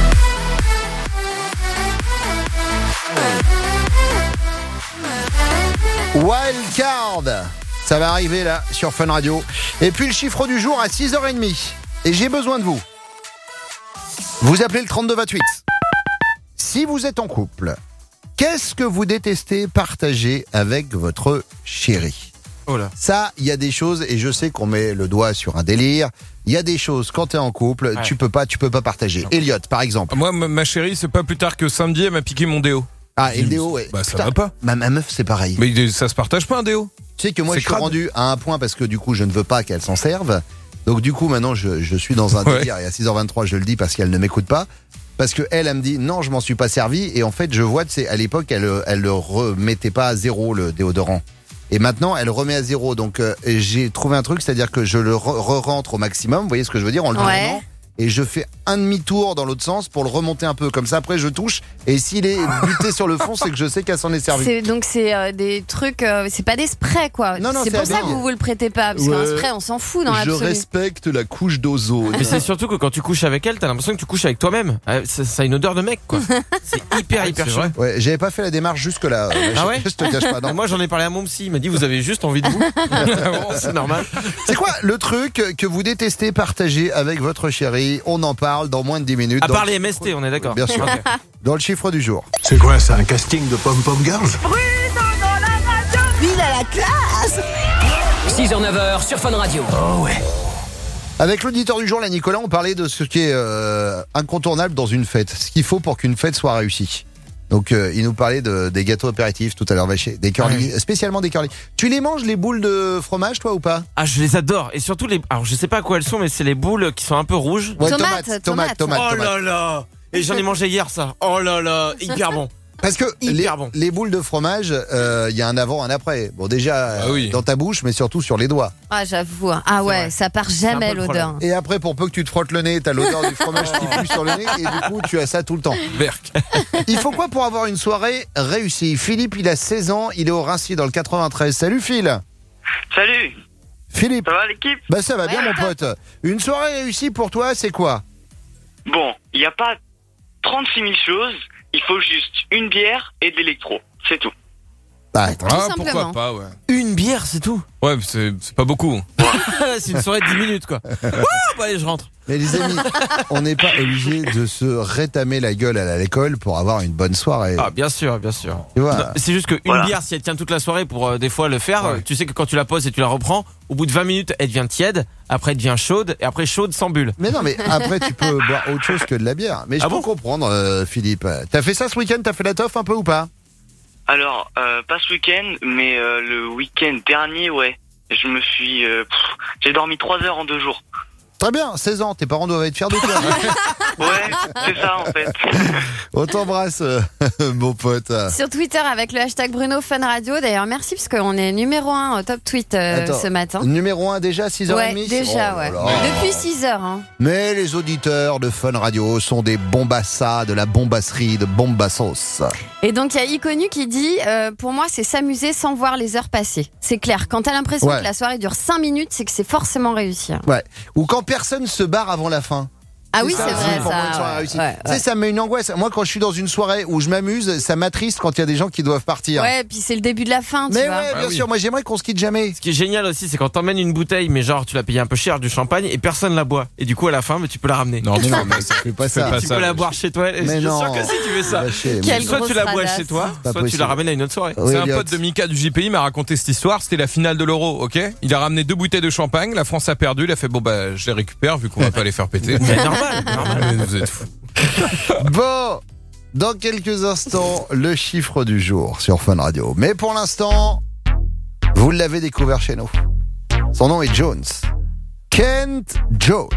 Wildcard. Ça va arriver là sur Fun Radio. Et puis le chiffre du jour à 6h30. Et j'ai besoin de vous. Vous appelez le 3228. Si vous êtes en couple, qu'est-ce que vous détestez partager avec votre chéri ? Oh là. Ça, il y a des choses, et je sais qu'on met le doigt sur un délire. Il y a des choses, quand t'es en couple, Ouais. tu peux pas partager. Elliot, par exemple. Moi, ma chérie, c'est pas plus tard que samedi, elle m'a piqué mon déo. Ah, et le déo, ouais. Bah, ça Putain, va pas. Ma meuf, c'est pareil. Mais ça se partage pas un déo. Tu sais que moi, c'est je suis crade. rendu à un point parce que du coup, je ne veux pas qu'elle s'en serve. Donc du coup, maintenant, je suis dans un délire. Et à 6h23, je le dis parce qu'elle ne m'écoute pas. Parce que elle me dit, non, je m'en suis pas servi. Et en fait, je vois, tu sais, à l'époque, elle le remettait pas à zéro, le déodorant. Et maintenant, elle remet à zéro. Donc, j'ai trouvé un truc, c'est-à-dire que je le rentre au maximum. Vous voyez ce que je veux dire? En le tournant. Et je fais un demi-tour dans l'autre sens pour le remonter un peu. Comme ça, après, je touche. Et s'il est buté sur le fond, c'est que je sais qu'elle s'en est servie. Donc c'est des trucs, c'est pas des sprays quoi. Non, c'est pour ça que vous le prêtez pas, parce qu'un spray on s'en fout dans Je l'absolu. respecte la couche d'ozone. Mais c'est surtout que quand tu couches avec elle, t'as l'impression que tu couches avec toi-même. Ça a une odeur de mec, quoi. C'est hyper c'est chaud. vrai. Ouais, j'avais pas fait la démarche jusque là. Ah ouais? Je te cache pas. Non. Moi, j'en ai parlé à mon psy. Il m'a dit, vous avez juste envie de vous. C'est normal. C'est quoi le truc que vous détestez partager avec votre chérie? On en parle dans moins de 10 minutes. À part les MST, on est d'accord. Bien sûr. Dans le chiffre du jour. C'est quoi, c'est un casting de Pom Pom Girls? Phil à la classe. 6h-9h sur Fun Radio. Oh ouais. Avec l'auditeur du jour, là, Nicolas, on parlait de ce qui est incontournable dans une fête. Ce qu'il faut pour qu'une fête soit réussie. Donc, il nous parlait des gâteaux apéritifs tout à l'heure, Vacher. Des curly, spécialement des curly. Tu les manges, les boules de fromage, toi, ou pas? Ah, je les adore. Et surtout, alors je sais pas à quoi elles sont, mais c'est les boules qui sont un peu rouges. Ouais, Tomate. Oh là là. Et j'en ai mangé hier, ça. Oh là là, hyper bon. Parce que les boules de fromage, il y a un avant, un après. Bon, déjà, dans ta bouche, mais surtout sur les doigts. Ah, j'avoue. Ah ouais, ça part jamais l'odeur. Et après, pour peu que tu te frottes le nez, t'as l'odeur du fromage qui pue sur le nez, et du coup, tu as ça tout le temps. Berk. Il faut quoi pour avoir une soirée réussie? Philippe, il a 16 ans, il est au Rincy dans le 93. Salut Phil. Salut. Philippe. Ça va l'équipe? Bah ça va bien mon pote. Une soirée réussie pour toi, c'est quoi? Bon, il n'y a pas 36 000 choses. Il faut juste une bière et de l'électro. C'est tout. Bah, pourquoi pas, ouais. Une bière, c'est tout. Ouais, c'est pas beaucoup. C'est une soirée de 10 minutes, quoi. Bon, allez, je rentre. Mais les amis, on n'est pas obligé de se rétamer la gueule à l'école pour avoir une bonne soirée. Ah, bien sûr, bien sûr. Tu vois, non, c'est juste qu'une bière, si elle tient toute la soirée pour des fois le faire, tu sais que quand tu la poses et tu la reprends, au bout de 20 minutes, elle devient tiède, après elle devient chaude, et après chaude sans bulle. Mais non, mais après tu peux boire autre chose que de la bière. Mais je peux comprendre, Philippe. T'as fait ça ce week-end? T'as fait la toffe un peu ou pas? Alors, pas ce week-end, mais le week-end dernier, ouais. Je me suis... j'ai dormi 3 heures en 2 jours. Très bien, 16 ans, tes parents doivent être fiers de toi. Ouais, c'est ça en fait. On t'embrasse, mon pote. Sur Twitter avec le hashtag Bruno Fun Radio. D'ailleurs, merci parce qu'on est numéro 1 au top tweet ce matin. Numéro 1 déjà, 6h30? Ouais, déjà, ouais. Depuis 6h. Hein. Mais les auditeurs de Fun Radio sont des bombassas, de la bombasserie, de bombassos. Et donc, il y a Iconu qui dit pour moi, c'est s'amuser sans voir les heures passer. C'est clair. Quand t'as l'impression que la soirée dure 5 minutes, c'est que c'est forcément réussi. Ouais. Ou quand personne se barre avant la fin. Ah oui, c'est vrai, ça. Tu sais, ça me met une angoisse. Moi, quand je suis dans une soirée où je m'amuse, ça m'attriste quand il y a des gens qui doivent partir. Ouais, puis c'est le début de la fin, tu vois. Mais ouais, bien sûr. Moi, j'aimerais qu'on se quitte jamais. Ce qui est génial aussi, c'est quand t'emmènes une bouteille, mais genre, tu l'as payé un peu cher, du champagne, et personne la boit. Et du coup, à la fin, mais tu peux la ramener. Non, mais ça fait pas ça. Tu peux la boire chez toi. Mais je non. suis sûr que si tu fais ça. Soit tu la bois chez toi, soit tu la ramènes à une autre soirée. C'est un pote de Mika du JPI m'a raconté cette histoire. C'était la finale de l'Euro, ok? Il a ramené 2 bouteilles de champagne. La France a perdu. Il a fait bon bah je les récupère vu qu'on va pas les faire péter. Mais normal. Vous êtes fous. Bon, dans quelques instants, le chiffre du jour sur Fun Radio. Mais pour l'instant, vous l'avez découvert chez nous. Son nom est Jones. Kent Jones.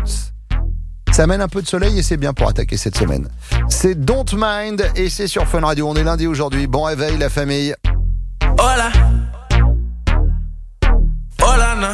Ça amène un peu de soleil et c'est bien pour attaquer cette semaine. C'est Don't Mind et c'est sur Fun Radio. On est lundi aujourd'hui. Bon réveil la famille. Hola. Hola, na.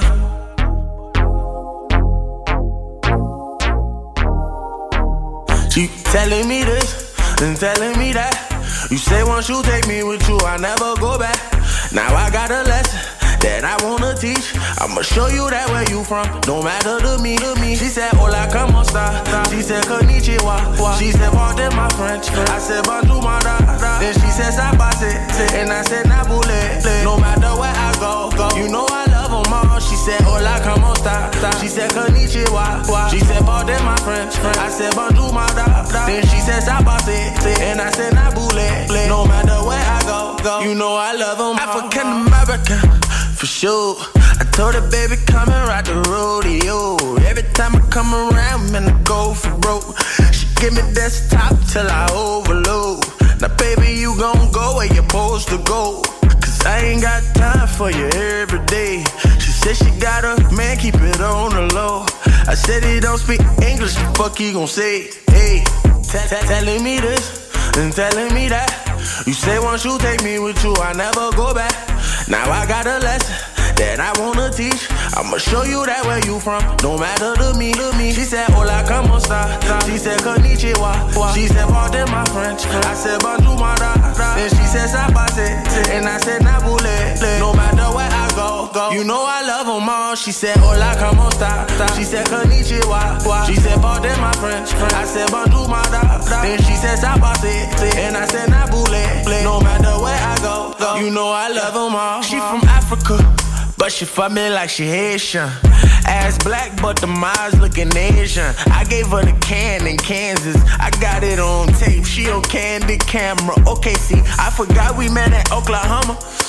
You telling me this and telling me that. You say once you take me with you, I never go back. Now I got a lesson that I wanna teach. I'ma show you that where you from, no matter to me. She said, hola, como esta? She said, konnichiwa. She said, pardon my French. I said, bonjour, mada. Then she said, sabase. And I said, nabule. No matter where I go, you know I love them all. She said, hola, como esta? She said, konnichiwa. She said, pardon my French. I said, bonjour, mada. Then she said, sabase. And I said, nabule. No matter where I go, you know I love them all. African American, for sure. I told her, baby, come and ride the rodeo. Every time I come around, man, I go for broke. She give me desktop till I overload. Now, baby, you gon' go where you're supposed to go. Cause I ain't got time for you every day. She said she got a man, keep it on the low. I said he don't speak English, the fuck he gon' say? Hey, telling me this and telling me that. You say once you take me with you, I never go back. Now I got a lesson that I wanna teach. I'ma show you that where you from, no matter to me. She said, hola, como esta? She said, konnichiwa. She said, pardon my French. I said, bonjour, mada. Then she said, sabase. And I said, nabule. No matter where I go, you know I love them all. She said, hola, como esta? She said, konnichiwa. She said, pardon my French. I said, bonjour, mada. Then she said, sabase. And I said, nabule. No matter where I go, you know I love them all. She from Africa, but she fuck me like she Haitian. Ass black, but the eyes looking Asian. I gave her the can in Kansas. I got it on tape. She on candid camera. Okay, see, I forgot we met at Oklahoma.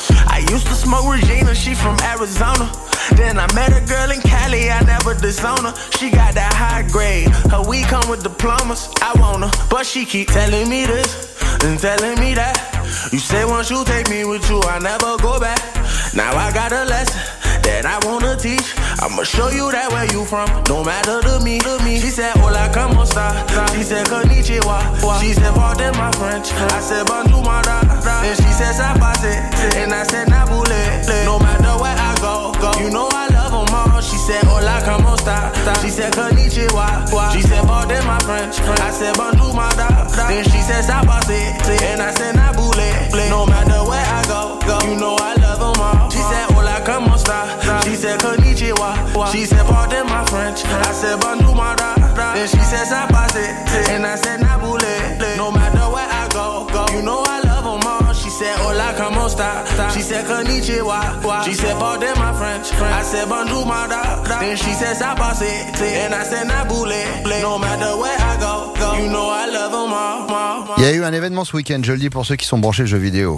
I used to smoke Regina, she from Arizona. Then I met a girl in Cali, I never disown her. She got that high grade, her weed come with diplomas. I want her, but she keep telling me this and telling me that. You say once you take me with you, I never go back. Now I got a lesson that I wanna teach. I'ma show you that where you from, no matter to me. She said, hola, como esta? She said, konnichiwa. She said, pardon my French. I said, bonjour, mara. And she said, ça passe. And I said, nabule. No matter where I go, you know I love them all. She said, hola, como esta? She said, konnichiwa. She said, pardon my French. I said, bonjour, mara. Then she said, ça passe. And I said, nabule. No matter where I go, you know I love them all. She said, hola, como esta? She said, konnichiwa. She said, pardon my French. I said, bonjour, mara. Then she said, ça passe. And I said, nabule. No matter where I go, you know I love them all. She said, hola, como esta? She said, konnichiwa. She said, pardon my French. I said, bonjour, mara. Then she said, ça passe. And I said, nabule. No matter where I go, you know I love them all. Il y a eu un événement ce week-end, je le dis pour ceux qui sont branchés jeux vidéo.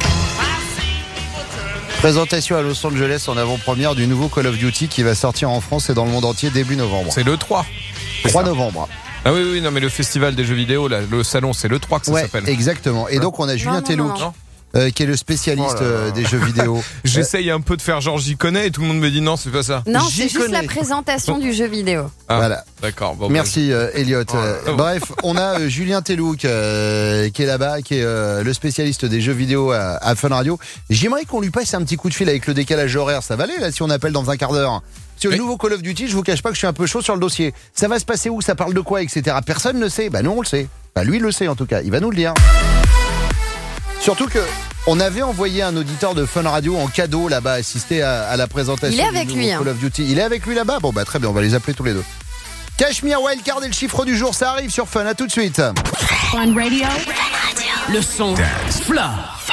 Présentation à Los Angeles en avant-première du nouveau Call of Duty qui va sortir en France et dans le monde entier début novembre. C'est le 3. 3 novembre. Ah oui, non mais le festival des jeux vidéo, là, le salon, c'est le 3 que ça s'appelle. Exactement. Et donc on a Julien Tellouk. Qui est le spécialiste des jeux vidéo. J'essaye un peu de faire genre j'y connais et tout le monde me dit non, c'est pas ça. Non, c'est juste la présentation du jeu vidéo. Ah, voilà. D'accord. Bon, merci Elliot. Bref, on a Julien Tellouk qui est là-bas, qui est le spécialiste des jeux vidéo à Fun Radio. J'aimerais qu'on lui passe un petit coup de fil avec le décalage horaire. Ça va aller là si on appelle dans un quart d'heure. Sur le nouveau Call of Duty, je vous cache pas que je suis un peu chaud sur le dossier. Ça va se passer où? Ça parle de quoi, etc. Personne ne sait. Bah nous on le sait. Bah lui il le sait en tout cas. Il va nous le dire. Surtout que on avait envoyé un auditeur de Fun Radio en cadeau là-bas assister à la présentation. Il est avec lui. Call of Duty. Il est avec lui là-bas. Bon bah très bien, on va les appeler tous les deux. Cashmere, Wildcard et le chiffre du jour, ça arrive sur Fun. À tout de suite. Fun Radio. Le son. Fla.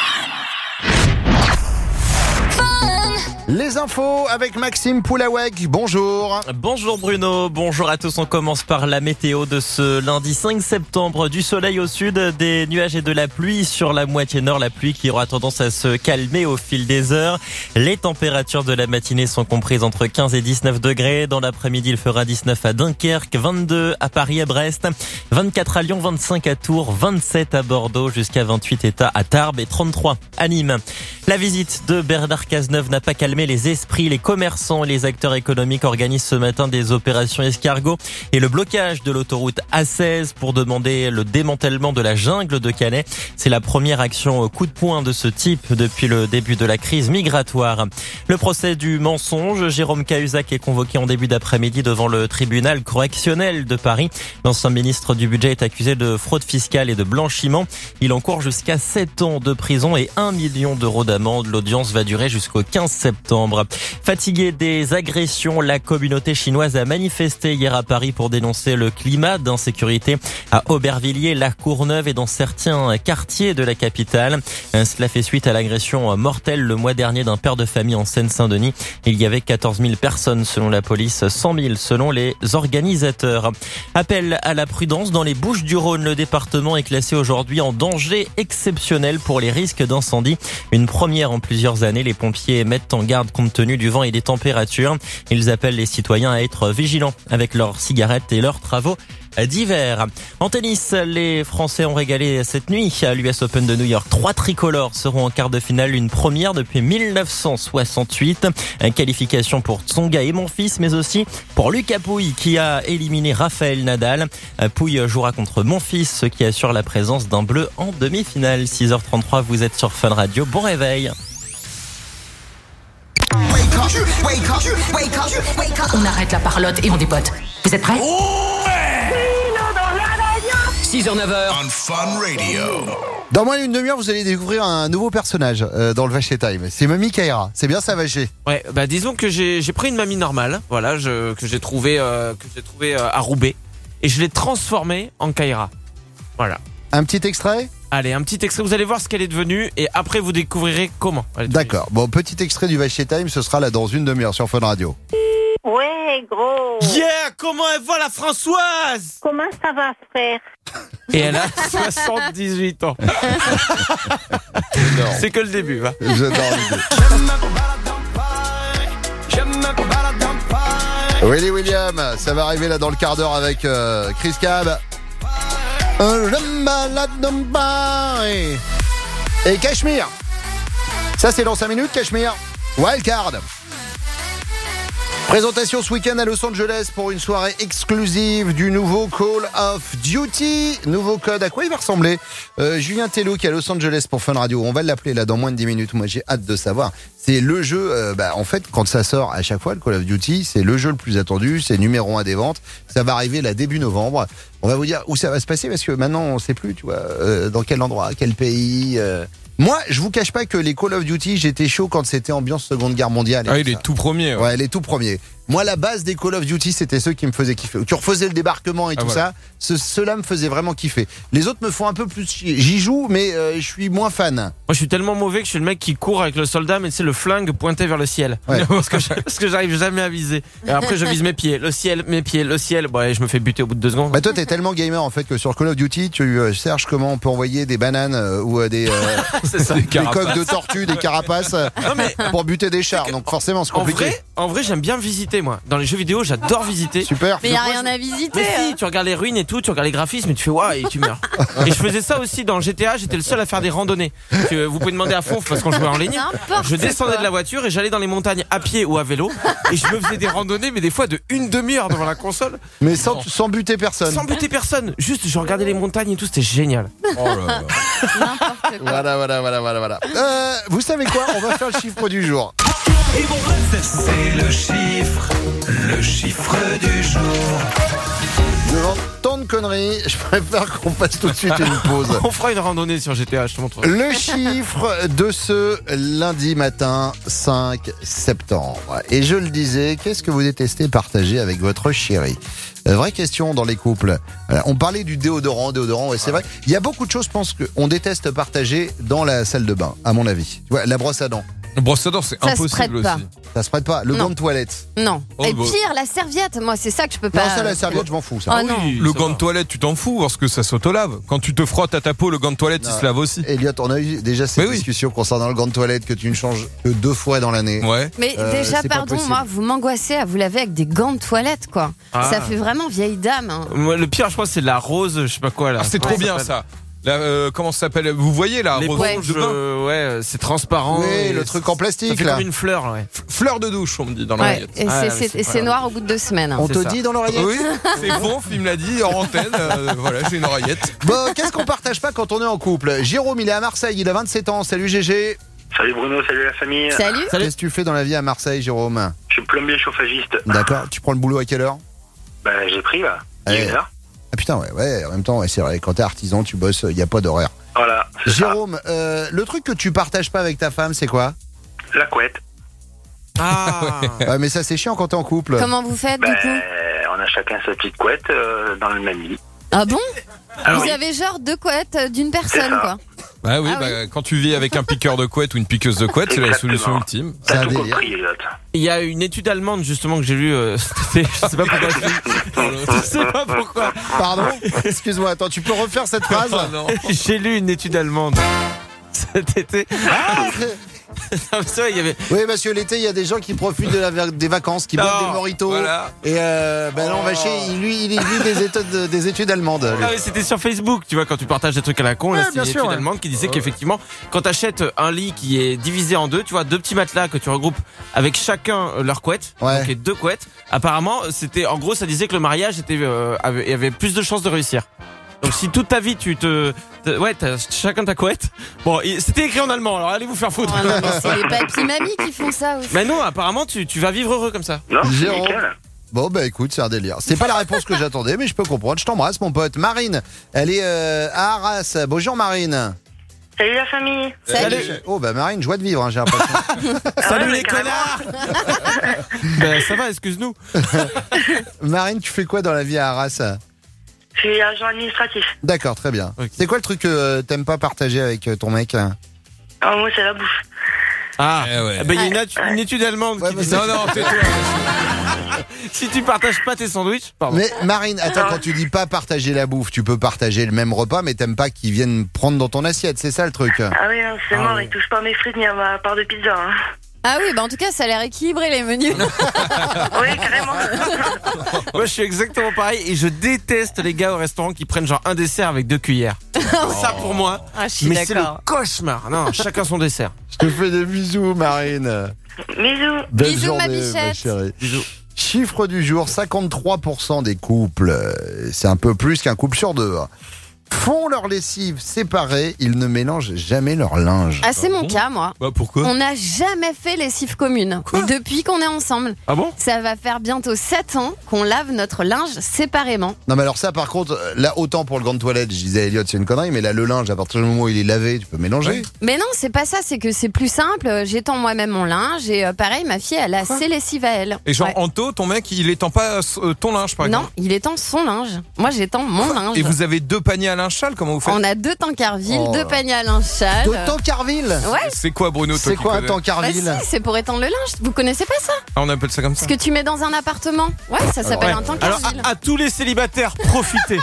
Les infos avec Maxime Poulaweg. Bonjour. Bonjour Bruno, bonjour à tous. On commence par la météo de ce lundi 5 septembre. Du soleil au sud, des nuages et de la pluie sur la moitié nord. La pluie qui aura tendance à se calmer au fil des heures. Les températures de la matinée sont comprises entre 15 et 19 degrés. Dans l'après-midi, il fera 19 à Dunkerque, 22 à Paris et Brest, 24 à Lyon, 25 à Tours, 27 à Bordeaux, jusqu'à 28 à Tarbes et 33 à Nîmes. La visite de Bernard Cazeneuve n'a pas calmé les esprits. Les commerçants et les acteurs économiques organisent ce matin des opérations escargots et le blocage de l'autoroute A16 pour demander le démantèlement de la jungle de Calais. C'est la première action coup de poing de ce type depuis le début de la crise migratoire. Le procès du mensonge, Jérôme Cahuzac est convoqué en début d'après-midi devant le tribunal correctionnel de Paris. L'ancien ministre du budget est accusé de fraude fiscale et de blanchiment. Il encourt jusqu'à 7 ans de prison et 1 million d'euros d'amende. L'audience va durer jusqu'au 15 septembre. Fatiguée des agressions, la communauté chinoise a manifesté hier à Paris pour dénoncer le climat d'insécurité à Aubervilliers, La Courneuve et dans certains quartiers de la capitale. Cela fait suite à l'agression mortelle le mois dernier d'un père de famille en Seine-Saint-Denis. Il y avait 14 000 personnes selon la police, 100 000 selon les organisateurs. Appel à la prudence dans les Bouches-du-Rhône. Le département est classé aujourd'hui en danger exceptionnel pour les risques d'incendie. Une première en plusieurs années. Les pompiers mettent en garde compte tenu du vent et des températures. Ils appellent les citoyens à être vigilants avec leurs cigarettes et leurs travaux d'hiver. En tennis, les Français ont régalé cette nuit à l'US Open de New York. 3 tricolores seront en quart de finale, une première depuis 1968. Qualification pour Tsonga et Monfils, mais aussi pour Lucas Pouille qui a éliminé Raphaël Nadal. Pouille jouera contre Monfils, ce qui assure la présence d'un bleu en demi-finale. 6h33, vous êtes sur Fun Radio. Bon réveil. On arrête la parlotte et on dépote. Vous êtes prêts? 6h, 9h. On Fun Radio. Dans moins d'une demi-heure, vous allez découvrir un nouveau personnage dans le Vacher Time. C'est Mamie Kaira. C'est bien ça, Vacher? Ouais, bah disons que j'ai pris une mamie normale, voilà, que j'ai trouvé à Roubaix, et je l'ai transformée en Kaira. Voilà. Un petit extrait? Allez, un petit extrait, vous allez voir ce qu'elle est devenue et après vous découvrirez comment. D'accord. Bon, petit extrait du Vacher Time, ce sera là dans une demi-heure sur Fun Radio. Ouais, gros. Yeah, comment elle va la Françoise? Comment ça va, frère? Et elle a 78 ans. C'est que le début, va. J'adore l'idée. Willy William, ça va arriver là dans le quart d'heure avec Chris Cab. Et Cachemire. Ça c'est dans 5 minutes, Cachemire. Wildcard. Présentation ce week-end à Los Angeles pour une soirée exclusive du nouveau Call of Duty. Nouveau code, à quoi il va ressembler? Julien Tello qui est à Los Angeles pour Fun Radio. On va l'appeler là dans moins de 10 minutes. Moi j'ai hâte de savoir. C'est le jeu, en fait quand ça sort à chaque fois, le Call of Duty, c'est le jeu le plus attendu. C'est numéro 1 des ventes. Ça va arriver là début novembre. On va vous dire où ça va se passer parce que maintenant on sait plus, tu vois, dans quel endroit, quel pays... Moi, je vous cache pas que les Call of Duty, j'étais chaud quand c'était ambiance Seconde Guerre mondiale. Ah, les tout premiers. Ouais, les tout premiers. Moi, la base des Call of Duty, c'était ceux qui me faisaient kiffer. Tu refaisais le débarquement et tout ça. Ceux-là me faisaient vraiment kiffer. Les autres me font un peu plus chier. J'y joue, mais je suis moins fan. Moi, je suis tellement mauvais que je suis le mec qui court avec le soldat, mais c'est le flingue pointé vers le ciel. Ouais. parce que j'arrive jamais à viser. Et après, je vise mes pieds. Le ciel, mes pieds, le ciel. Bon, et je me fais buter au bout de 2 secondes. Bah, toi, t'es tellement gamer, en fait, que sur Call of Duty, tu cherches comment on peut envoyer des bananes ou des coques de tortue, des carapaces pour buter des chars. Donc, forcément, c'est compliqué. En vrai, j'aime bien visiter, moi. Dans les jeux vidéo, j'adore visiter. Super. Mais y a rien à visiter. Mais si, tu regardes les ruines et tout, tu regardes les graphismes et tu fais waouh et tu meurs. Et je faisais ça aussi dans GTA, j'étais le seul à faire des randonnées. Vous pouvez demander à Fonf parce qu'on jouait en ligne. Je descendais de la voiture et j'allais dans les montagnes à pied ou à vélo et je me faisais des randonnées mais des fois de une demi-heure devant la console. Mais sans buter personne. Sans buter personne. Juste je regardais les montagnes et tout, c'était génial. Oh là là. N'importe quoi. Voilà. Vous savez quoi? On va faire le chiffre du jour. C'est le chiffre du jour. Devant tant de conneries, je préfère qu'on fasse tout de suite une pause. On fera une randonnée sur GTA, je te montre. Le chiffre de ce lundi matin 5 septembre. Et je le disais, qu'est-ce que vous détestez partager avec votre chérie? Vraie question dans les couples. On parlait du déodorant, ouais, c'est vrai. Il y a beaucoup de choses, je pense, qu'on déteste partager dans la salle de bain, à mon avis. Tu vois, la brosse à dents. Le brosse à dents, c'est impossible aussi. Ça se prête pas. Le gant de toilette. Non. Oh, Et bah. pire, la serviette. Moi, c'est ça que je peux pas. Non, ça, la serviette, je m'en fous. Ça. Oh non. Le gant de toilette, tu t'en fous parce que ça s'autolave. Quand tu te frottes à ta peau, le gant de toilette, il se lave aussi. Elliot, on a eu déjà cette discussion concernant le gant de toilette que tu ne changes que 2 fois dans l'année. Ouais. Mais déjà, c'est pas pardon, possible. moi, vous m'angoissez à vous laver avec des gants de toilette, quoi. Ah. Ça fait vraiment vieille dame. Hein. Moi, le pire, je crois, c'est la rose, je sais pas quoi là. Ah, c'est trop bien ça. Là, comment ça s'appelle? Vous voyez là, l'éponge, ouais, c'est transparent. Oui, le truc en plastique ça fait là. comme une fleur, ouais. Fleur de douche, on me dit dans Ouais, l'oreillette. et c'est noir au bout de 2 semaines. On te dit dans l'oreillette? Oui, c'est bon, il me l'a dit en antenne. Voilà, j'ai une oreillette. Bon, qu'est-ce qu'on partage pas quand on est en couple? Jérôme, il est à Marseille, il a 27 ans. Salut GG. Salut Bruno, salut la famille. Salut. Qu'est-ce que tu fais dans la vie à Marseille, Jérôme? Je suis plombier chauffagiste. D'accord. Tu prends le boulot à quelle heure? Bah j'ai pris là. Il est là. Ah putain, ouais. En même temps, ouais, c'est vrai. Quand t'es artisan, tu bosses. Il y a pas d'horaire. Voilà. Jérôme, le truc que tu partages pas avec ta femme, c'est quoi? La couette. Ah. Ouais, mais ça c'est chiant quand t'es en couple. Comment vous faites du coup? On a chacun sa petite couette dans le même lit. Ah bon? Alors, Vous oui. avez genre 2 couettes d'une personne, C'est ça. quoi. Bah oui, quand tu vis avec un piqueur de couette ou une piqueuse de couette, c'est la Exactement. solution ultime. C'est un T'as tout délire. compris, Elliot. Il y a une étude allemande justement que j'ai lue cet été, je sais pas pourquoi. Je sais pas pourquoi. Pardon? Excuse-moi, attends, tu peux refaire cette phrase? Oh non. J'ai lu une étude allemande cet été. Ah Non, mais c'est vrai, il y avait. Oui, parce que l'été, il y a des gens qui profitent des vacances, qui Non, boivent des mojitos. voilà. Et non, Vacher, il lit des études allemandes. lui. Ah oui, c'était sur Facebook, tu vois, quand tu partages des trucs à la con, là, Ouais, c'est bien une sûr, étude ouais. allemande qui disait qu'effectivement, quand t'achètes un lit qui est divisé en 2, tu vois, 2 petits matelas que tu regroupes avec chacun leur couette, Ouais. donc les 2 couettes, apparemment, c'était, en gros, ça disait que le mariage avait plus de chances de réussir. Donc si toute ta vie t'as chacun ta couette. Bon, c'était écrit en allemand, alors allez vous faire foutre. Oh non, mais c'est les papis mamies qui font ça aussi. Mais non, apparemment tu vas vivre heureux comme ça. Non, c'est Jérôme. nickel. Bon, bah écoute, c'est un délire. C'est pas la réponse que j'attendais, mais je peux comprendre. Je t'embrasse, mon pote. Marine, elle est à Arras. Bonjour, Marine. Salut la famille. Salut. Oh, bah Marine, joie de vivre, hein, j'ai l'impression. Salut mais les carrément. connards. Ben ça va, excuse-nous. Marine, tu fais quoi dans la vie à Arras? Je suis agent administratif. D'accord, très bien. Ok. C'est quoi le truc que t'aimes pas partager avec ton mec? Alors moi c'est la bouffe. Ah, Eh ouais. ben il y a une étude allemande Ouais, qui mais dit c'est- ça. Non, tais-toi. Si tu partages pas tes sandwichs, pardon. Mais Marine, attends, quand tu dis pas partager la bouffe, tu peux partager le même repas, mais t'aimes pas qu'ils viennent prendre dans ton assiette, c'est ça le truc? Ah oui, non, c'est mort, il touche pas à mes frites ni à ma part de pizza. Hein. Ah oui, en tout cas, ça a l'air équilibré les menus. Oui, carrément. Moi, je suis exactement pareil et je déteste les gars au restaurant qui prennent genre un dessert avec 2 cuillères. Ça pour moi, Ah, je suis mais c'est le d'accord. cauchemar. Non, chacun son dessert. Je te fais des bisous, Marine. Bisous. Belle Bisous, journée, ma bichette. chérie. Bisous. Chiffre du jour, 53% des couples, c'est un peu plus qu'un couple sur 2, font leur lessive séparée, ils ne mélangent jamais leur linge. Ah, c'est mon cas, moi. Bah pourquoi? On n'a jamais fait lessive commune depuis qu'on est ensemble. Ah bon? Ça va faire bientôt 7 ans qu'on lave notre linge séparément. Non mais alors ça par contre, là autant pour le gant de toilette, je disais à Elliot c'est une connerie, mais là le linge à partir du moment où il est lavé, tu peux mélanger. Mais non, c'est pas ça, c'est que c'est plus simple. J'étends moi-même mon linge et pareil, ma fille, elle a ses lessives à elle. Et genre Ouais. Anto, ton mec, il étend pas ton linge par Non, exemple? il étend son linge. Moi, j'étends mon linge. Et vous avez 2 paniers à linge sale, comment vous faites? On a 2 tankerville, Oh 2 là. paniers à linge sale. De Tancarville. Ouais. C'est quoi Bruno, toi C'est qui quoi un connais? Bah Tancarville? si, c'est pour étendre le linge. Vous connaissez pas ça? Ah, on appelle ça comme ça? Ce que tu mets dans un appartement. Ouais, ça s'appelle un Alors tankerville. à tous les célibataires, profitez.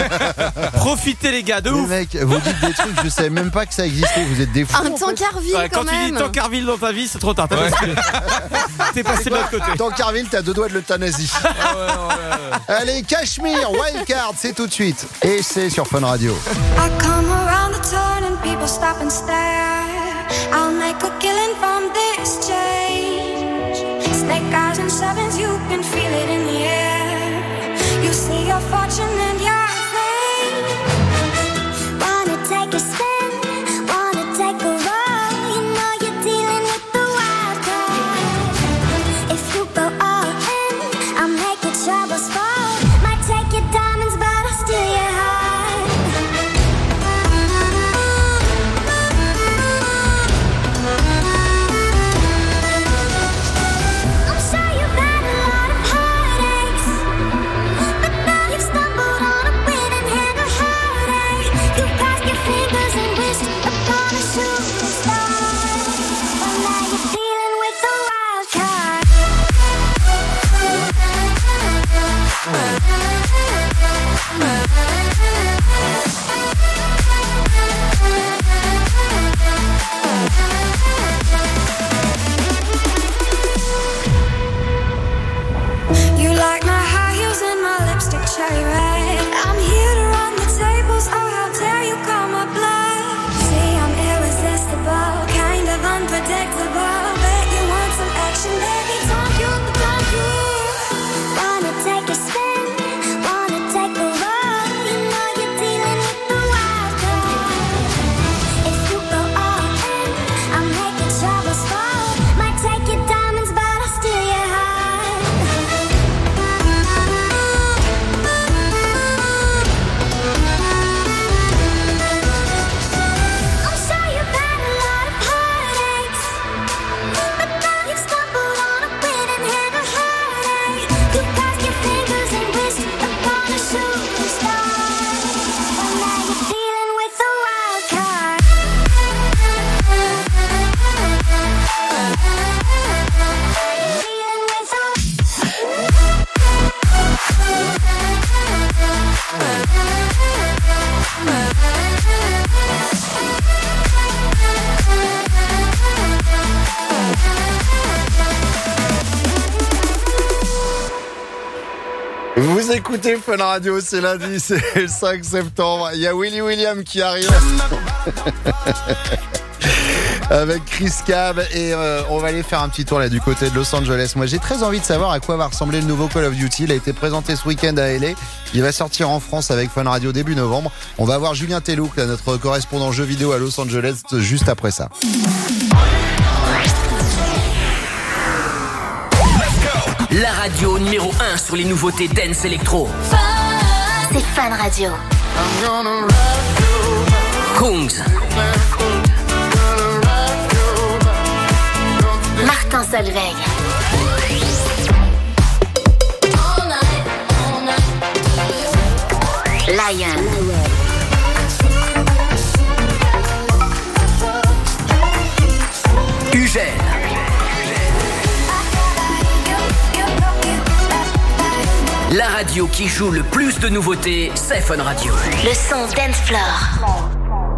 Profitez les gars, de Les ouf. mecs, vous dites des trucs, je savais même pas que ça existait, vous êtes des fous. Un en fait. tankerville Ouais, quand quand tu dis même. Tancarville dans ta vie, c'est trop tard. T'es passé de l'autre côté. Tancarville, t'as 2 doigts de l'euthanasie. Allez, Cachemire, Wildcard, c'est tout de suite. Et c'est sur Fun Radio. I come around the turn and people stop and stare. I'll make a killing from this change. Snake eyes and sevens, you can feel it in the air. You see your fortune and your fame. Wanna take a spin, wanna take a roll. You know you're dealing with the wild card. If you go all in, I'll make your troubles fall. Might take your diamonds, but I'll steal your heart. I'm sure you've had a lot of heartaches, but now you've stumbled on a winning hand of heartache. You crossed your fingers and wished upon a shooting star, but now you're dealing with a wild card. You like my high heels and my lipstick cherry red. I'm here to run the tables, oh how dare you call my bluff. See I'm irresistible, kind of unpredictable. Bet you want some action, baby, don't you. Wanna take a spin, wanna take a roll. You know you're dealing with the wild card. If you go all in, I'll make your troubles fall. Might take your diamonds, but I'll steal your heart. I'm sure you've had a lot of heartaches, but now you've stumbled on a winning hand of heartache. You crossed your fingers and wished upon a shooting star, but now you're dealing with a wild card. Dealing with Vous écoutez Fun Radio, c'est lundi, c'est le 5 septembre. Il y a Willy William qui arrive. Avec Chris Cab et on va aller faire un petit tour là du côté de Los Angeles. Moi j'ai très envie de savoir à quoi va ressembler le nouveau Call of Duty. Il a été présenté ce week-end à LA. Il va sortir en France avec Fun Radio début novembre. On va voir Julien Tellouk, là, notre correspondant jeux vidéo à Los Angeles, juste après ça. La radio numéro 1 sur les nouveautés dance électro. C'est Fun Radio. Kungs, Martin Solveig. Lion. Ugel, La radio qui joue le plus de nouveautés, c'est Fun Radio. Le son Dance Floor.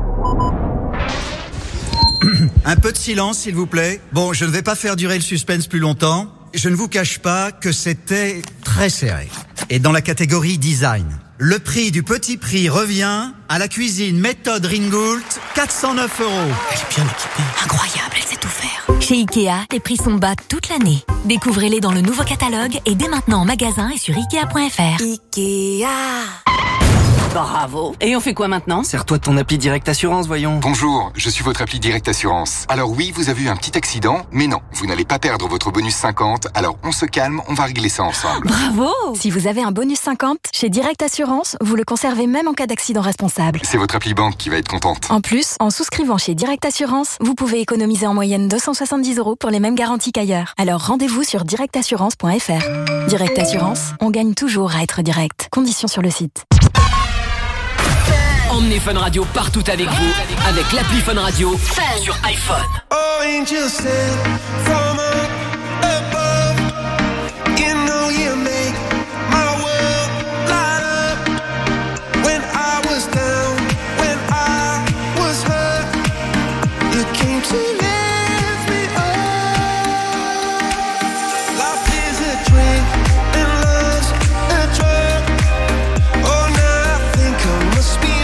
Un peu de silence, s'il vous plaît. Bon, je ne vais pas faire durer le suspense plus longtemps. Je ne vous cache pas que c'était très serré. Et dans la catégorie design, le prix du petit prix revient à la cuisine méthode Ringgold, 409 €. Elle est bien équipée. Incroyable, elle sait tout faire. Chez Ikea, les prix sont bas toute l'année. Découvrez-les dans le nouveau catalogue et dès maintenant en magasin et sur Ikea.fr. Ikea. Bravo. Et on fait quoi maintenant? Sers-toi de ton appli Direct Assurance, voyons. Bonjour, je suis votre appli Direct Assurance. Alors oui, vous avez eu un petit accident, mais non, vous n'allez pas perdre votre bonus 50, alors on se calme, on va régler ça ensemble. Bravo. Si vous avez un bonus 50, chez Direct Assurance, vous le conservez même en cas d'accident responsable. C'est votre appli banque qui va être contente. En plus, en souscrivant chez Direct Assurance, vous pouvez économiser en moyenne 270 € pour les mêmes garanties qu'ailleurs. Alors rendez-vous sur directassurance.fr. Direct Assurance, on gagne toujours à être direct. Conditions sur le site. Emmenez Fun Radio partout avec vous, avec l'appli Fun Radio sur iPhone. Oh, angel sent from above. You know you make my world light up. When I was down, when I was hurt, you came to lift me up. Life is a drink and love's a drug. Oh, now I think I must be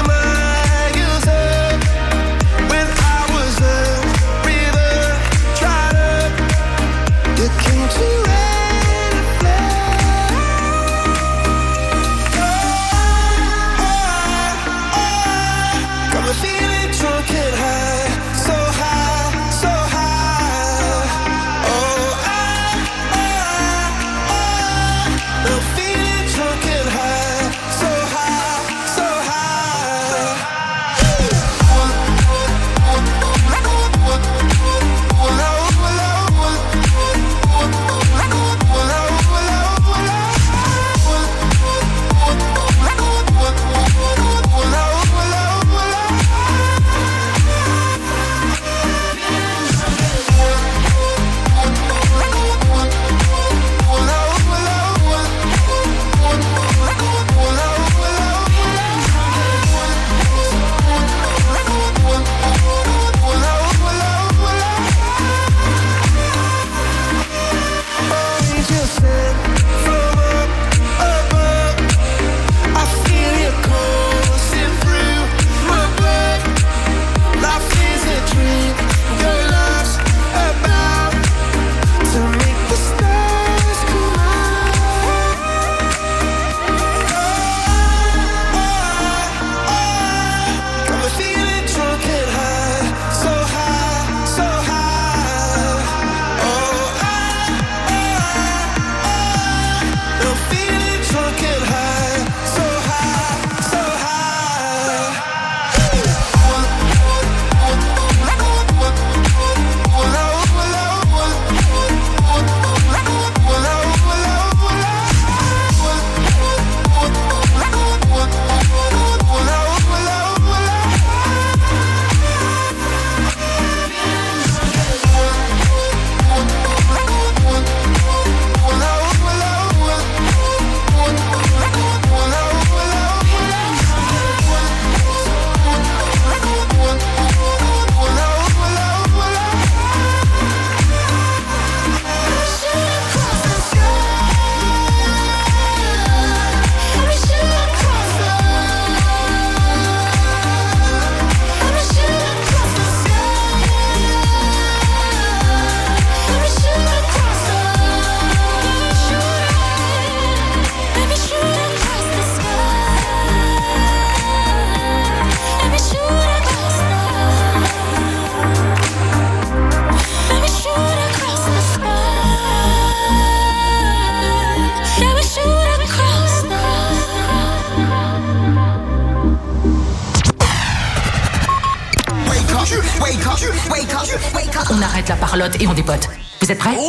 On arrête la parlotte et on dépote. Vous êtes prêts?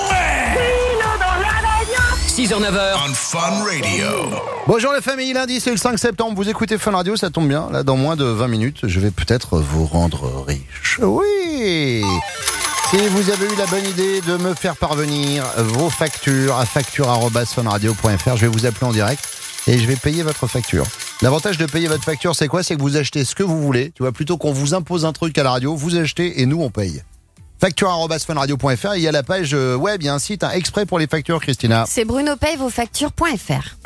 6h, 9h. On Fun Radio. Bonjour les familles, lundi c'est le 5 septembre, vous écoutez Fun Radio, ça tombe bien. Là, dans moins de 20 minutes, je vais peut-être vous rendre riche. Oui. Si vous avez eu la bonne idée de me faire parvenir vos factures à facture@funradio.fr, je vais vous appeler en direct et je vais payer votre facture. L'avantage de payer votre facture, c'est quoi? C'est que vous achetez ce que vous voulez. Tu vois, plutôt qu'on vous impose un truc à la radio, vous achetez et nous on paye. Facture@funradio.fr, il y a la page web, il y a un site exprès pour les factures, Christina. C'est brunopayevosfactures.fr.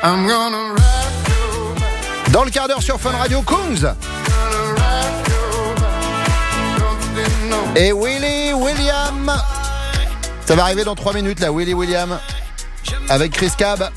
Dans le quart d'heure sur Fun Radio, Kungs et Willy William. Ça va arriver dans 3 minutes là, Willy William avec Chris Cab.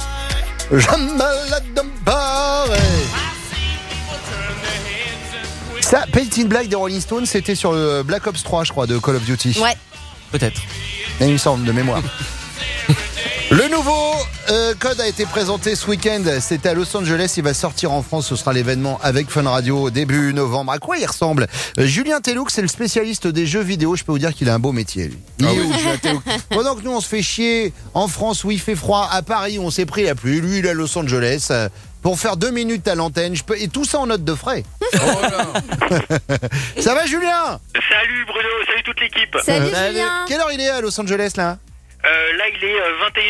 Ça, Painted Black des Rolling Stones, c'était sur le Black Ops 3, je crois, de Call of Duty. Ouais. Peut-être. Il me semble, de mémoire. Le nouveau code a été présenté ce week-end. C'était à Los Angeles. Il va sortir en France. Ce sera l'événement avec Fun Radio début novembre. À quoi il ressemble? Julien Telouk, c'est le spécialiste des jeux vidéo. Je peux vous dire qu'il a un beau métier, lui. Julien Telouk. Pendant que nous, on se fait chier en France où il fait froid, à Paris, on s'est pris la pluie. Lui, il est à Los Angeles. Pour faire 2 minutes à l'antenne, et tout ça en note de frais. Ça va, Julien? Salut Bruno, salut toute l'équipe. Salut Julien. Quelle heure il est à Los Angeles là? Là il est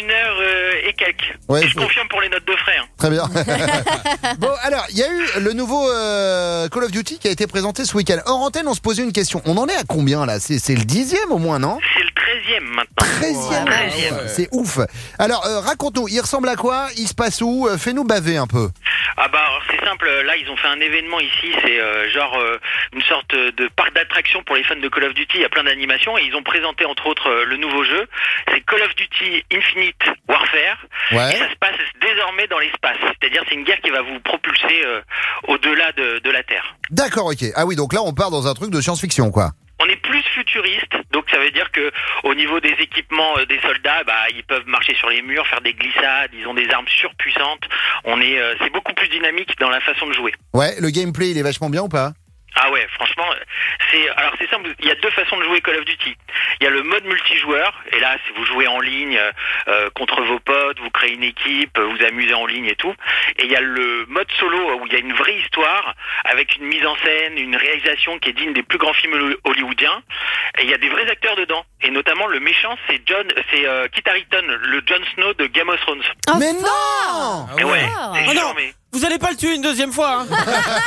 21h et quelques. Ouais, et je confirme pour les notes de frais. Très bien. Bon, alors, il y a eu le nouveau Call of Duty qui a été présenté ce week-end. Hors antenne, on se posait une question. On en est à combien là? C'est le 10e au moins, non? C'est le 13e maintenant. 13e, Ouais. c'est ouf. Alors, raconte-nous, il ressemble à quoi? Il se passe où? Fais-nous baver un peu. Ah bah alors, c'est simple, là ils ont fait un événement ici, c'est une sorte de parc d'attractions pour les fans de Call of Duty, il y a plein d'animations et ils ont présenté entre autres le nouveau jeu, c'est Call of Duty Infinite Warfare, Ouais. et ça se passe désormais dans l'espace, c'est-à-dire c'est une guerre qui va vous propulser au-delà de la Terre. D'accord, ok. Ah oui, donc là, on part dans un truc de science-fiction, quoi. On est plus futuriste, donc ça veut dire que au niveau des équipements des soldats, bah ils peuvent marcher sur les murs, faire des glissades, ils ont des armes surpuissantes. C'est beaucoup plus dynamique dans la façon de jouer. Ouais, le gameplay, il est vachement bien ou pas? Ah ouais, franchement, c'est simple. Il y a 2 façons de jouer Call of Duty. Il y a le mode multijoueur, et là, si vous jouez en ligne contre vos potes, vous créez une équipe, vous amusez en ligne et tout. Et il y a le mode solo où il y a une vraie histoire avec une mise en scène, une réalisation qui est digne des plus grands films hollywoodiens. Et il y a des vrais acteurs dedans. Et notamment le méchant, c'est Kit Harington, le Jon Snow de Game of Thrones. Oh, mais fort. non! Ouais, c'est Oh non. charmé. Vous allez pas le tuer une deuxième fois, hein.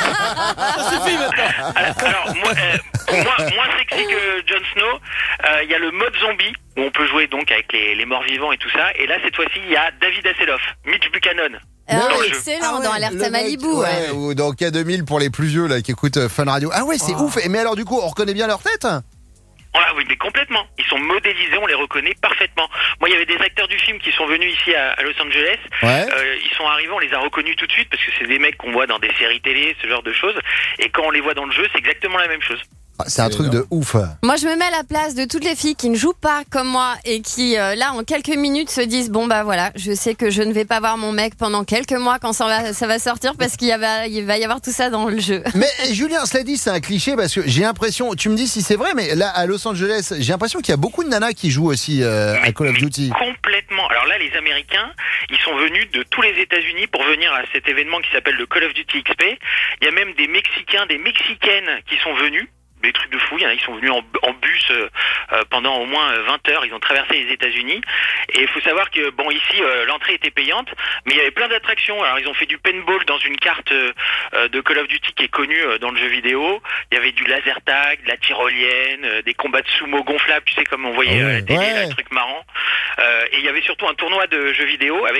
Ça suffit maintenant. Alors, moins sexy que Jon Snow, il y a le mode zombie, où on peut jouer donc avec les morts vivants et tout ça. Et là, cette fois-ci, il y a David Hasselhoff, Mitch Buchanan. Oh, le jeu. excellent, dans Alerte Le à mec, Malibu. ouais, ou dans K2000 pour les plus vieux là qui écoutent Fun Radio. Ah ouais, c'est ouf. Mais alors du coup, on reconnaît bien leur tête? Ah oui, mais complètement. Ils sont modélisés, on les reconnaît parfaitement. Moi, il y avait des acteurs du film qui sont venus ici à Los Angeles. Ouais. Ils sont arrivés, on les a reconnus tout de suite parce que c'est des mecs qu'on voit dans des séries télé, ce genre de choses. Et quand on les voit dans le jeu, c'est exactement la même chose. C'est un truc de ouf. Moi, je me mets à la place de toutes les filles qui ne jouent pas comme moi et qui, là, en quelques minutes, se disent bon, bah voilà, je sais que je ne vais pas voir mon mec pendant quelques mois quand ça va sortir parce qu'il va y avoir tout ça dans le jeu. Mais Julien, cela dit, c'est un cliché parce que j'ai l'impression, tu me dis si c'est vrai, mais là à Los Angeles, j'ai l'impression qu'il y a beaucoup de nanas qui jouent aussi à Call of Duty. Complètement. Alors là, les Américains, ils sont venus de tous les États-Unis pour venir à cet événement qui s'appelle le Call of Duty XP. Il y a même des Mexicains, des Mexicaines qui sont venus. Des trucs de fou, il y en a qui sont venus en bus pendant au moins 20 heures, ils ont traversé les États-Unis et il faut savoir que bon ici l'entrée était payante mais il y avait plein d'attractions. Alors ils ont fait du paintball dans une carte de Call of Duty qui est connue dans le jeu vidéo, il y avait du laser tag, de la tyrolienne, des combats de sumo gonflables, tu sais comme on voyait à la télé, là, le truc marrant, et il y avait surtout un tournoi de jeux vidéo avec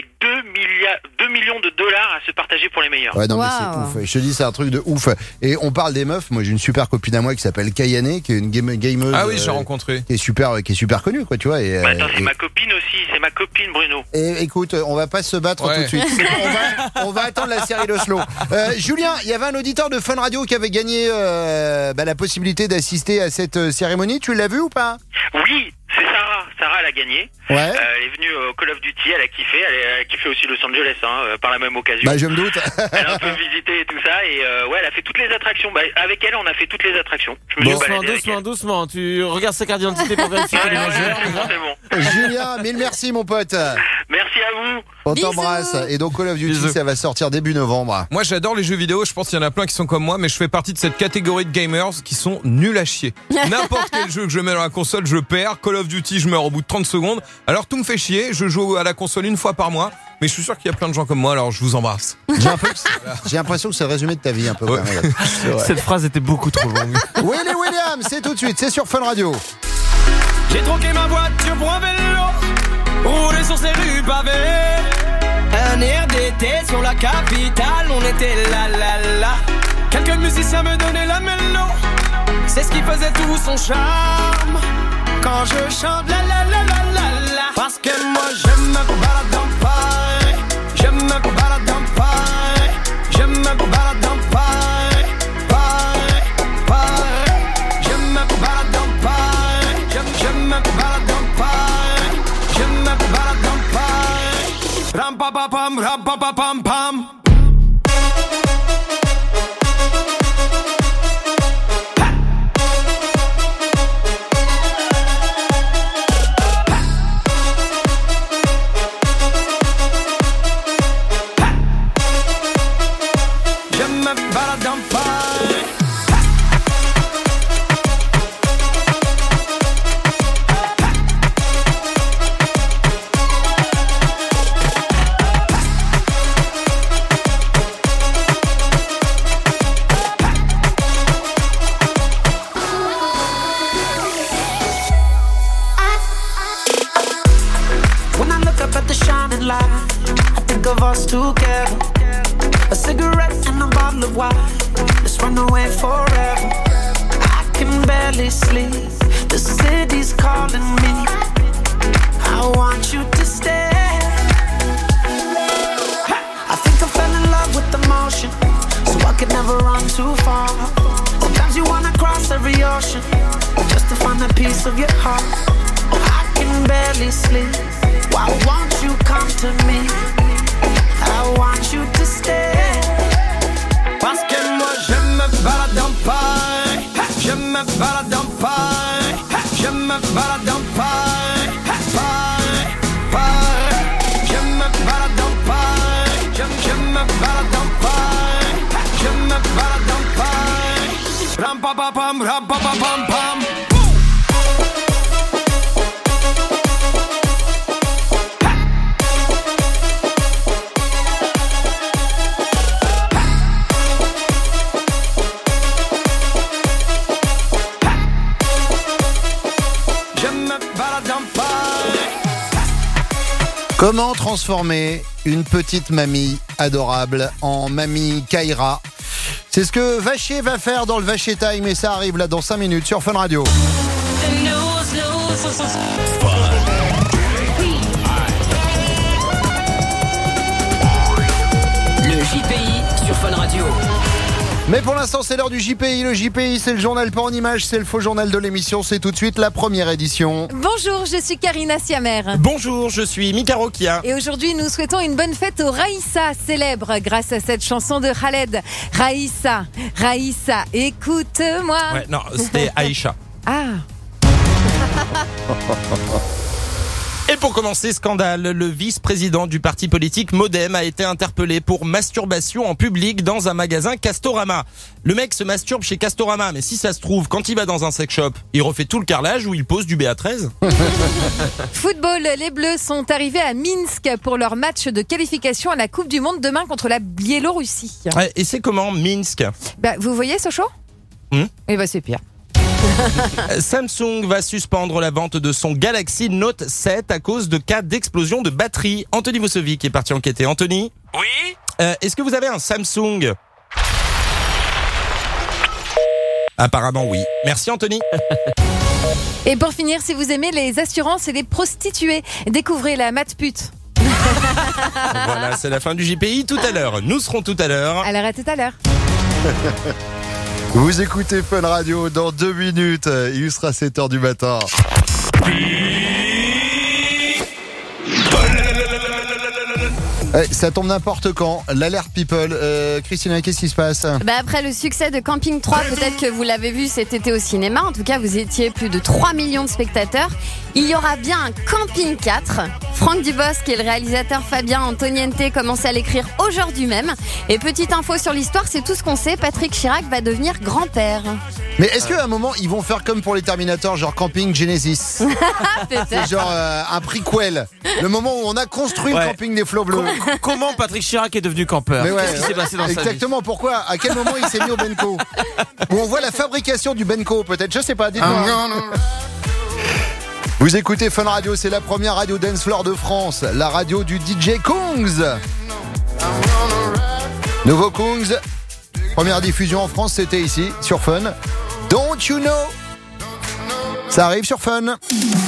2 millions de dollars à se partager pour les meilleurs. Ouais, non, mais c'est ouf. Je te dis, c'est un truc de ouf. Et on parle des meufs. Moi, j'ai une super copine à moi qui s'appelle Kayane, qui est une gameuse. Ah oui, j'ai rencontré. Qui est super connue, quoi, tu vois. Et, bah attends, c'est ma copine aussi, c'est ma copine Bruno. Et écoute, on va pas se battre tout de suite. On va attendre la série d'Oslo. Julien, il y avait un auditeur de Fun Radio qui avait gagné la possibilité d'assister à cette cérémonie. Tu l'as vu ou pas? Oui, c'est Sarah. Sarah, elle a gagné. Ouais. Elle est venue au Call of Duty, elle a kiffé. Elle a kiffé aussi Los Angeles, par la même occasion. Bah, je me doute. Elle a un peu visité et tout ça. Et ouais, elle a fait toutes les attractions. Bah, avec elle, on a fait toutes les attractions. Je me suis baladé Doucement. Tu regardes sa carte d'identité pour vérifier qu'elle est majeure. c'est bon. Julien, mille merci, mon pote. Merci à vous. On t'embrasse. Et donc Call of Duty, Bisous. ça va sortir début novembre. Moi j'adore les jeux vidéo, je pense qu'il y en a plein qui sont comme moi, mais je fais partie de cette catégorie de gamers qui sont nuls à chier. N'importe quel jeu que je mets dans la console, je perds. Call of Duty, je meurs au bout de 30 secondes. Alors tout me fait chier, je joue à la console une fois par mois, mais je suis sûr qu'il y a plein de gens comme moi, alors je vous embrasse. J'ai l'impression que c'est le résumé de ta vie un peu. Ouais. Quand même. C'est vrai. Cette phrase était beaucoup trop longue. Willy Williams, c'est tout de suite, c'est sur Fun Radio. J'ai troqué ma voiture pour un vélo, roulé sur ces rues pavées. Un air d'été sur la capitale, on était là. Quelques musiciens me donnaient la mélo, c'est ce qui faisait tout son charme. Quand je chante la. Parce que moi je me balade en Paris, je me balade en Paris, je me balade en Paris, je me balade en Paris, je me balade en Paris, je me balade en Paris. Ram pa pa pam pam. Together, a cigarette and a bottle of wine. Let's run away forever. I can barely sleep. The city's calling me. I want you to stay. I think I fell in love with the motion, so I could never run too far. Sometimes you wanna cross every ocean just to find a piece of your heart. I can barely sleep. Why won't you come to me? I want you to stay. Parce que moi je me balade en Paris, je me balade en Paris, je me balade en Paris, je me balade en Paris, je me balade en Paris, je me balade en Paris. Ram pa pa pam pam. Comment transformer une petite mamie adorable en mamie Kaira? C'est ce que Vacher va faire dans le Vacher Time et ça arrive là dans 5 minutes sur Fun Radio. Le JPI sur Fun Radio. Mais pour l'instant, c'est l'heure du JPI. Le JPI, c'est le journal pas en images, c'est le faux journal de l'émission. C'est tout de suite la première édition. Bonjour, je suis Karina Siamer. Bonjour, je suis Mika Rokia. Et aujourd'hui, nous souhaitons une bonne fête au Raïssa, célèbre grâce à cette chanson de Khaled. Raïssa, Raïssa, écoute-moi. Ouais, non, c'était Aïcha. Ah. Et pour commencer, scandale, le vice-président du parti politique Modem a été interpellé pour masturbation en public dans un magasin Castorama. Le mec se masturbe chez Castorama, mais si ça se trouve, quand il va dans un sex shop, il refait tout le carrelage ou il pose du BA13. Football, les Bleus sont arrivés à Minsk pour leur match de qualification à la Coupe du Monde demain contre la Biélorussie. Ouais, et c'est comment, Minsk? Vous voyez Sochaux? Eh c'est pire. Samsung va suspendre la vente de son Galaxy Note 7 à cause de cas d'explosion de batterie. Anthony Vossovic est parti enquêter. Anthony? Oui? Est-ce que vous avez un Samsung? Apparemment oui. Merci Anthony. Et pour finir, si vous aimez les assurances et les prostituées, découvrez la Matpute. Voilà, c'est la fin du JPI. Tout à l'heure, nous serons tout à l'heure. Alors à tout à l'heure. Vous écoutez Fun Radio dans 2 minutes. Il sera 7h du matin. Ça tombe n'importe quand. L'alerte people. Christina, qu'est-ce qui se passe? Après le succès de Camping 3, peut-être que vous l'avez vu cet été au cinéma. En tout cas, vous étiez plus de 3 millions de spectateurs. Il y aura bien un Camping 4. Franck Dubosc et le réalisateur Fabien Antoniente commencent à l'écrire aujourd'hui même. Et petite info sur l'histoire, c'est tout ce qu'on sait, Patrick Chirac va devenir grand-père. Mais est-ce qu'à un moment, ils vont faire comme pour les Terminators, genre Camping Genesis? C'est genre un prequel. Le moment où on a construit le camping des flots bleus. Comment Patrick Chirac est devenu campeur? Mais ouais, qu'est-ce qui s'est passé dans sa vie? exactement, pourquoi? À quel moment il s'est mis au Benko? Où on voit la fabrication du Benko, peut-être, je sais pas, dites-moi. Vous écoutez Fun Radio, c'est la première radio dance floor de France, la radio du DJ Kungs. Nouveau Kungs, première diffusion en France, c'était ici, sur Fun. Don't you know? Ça arrive sur Fun.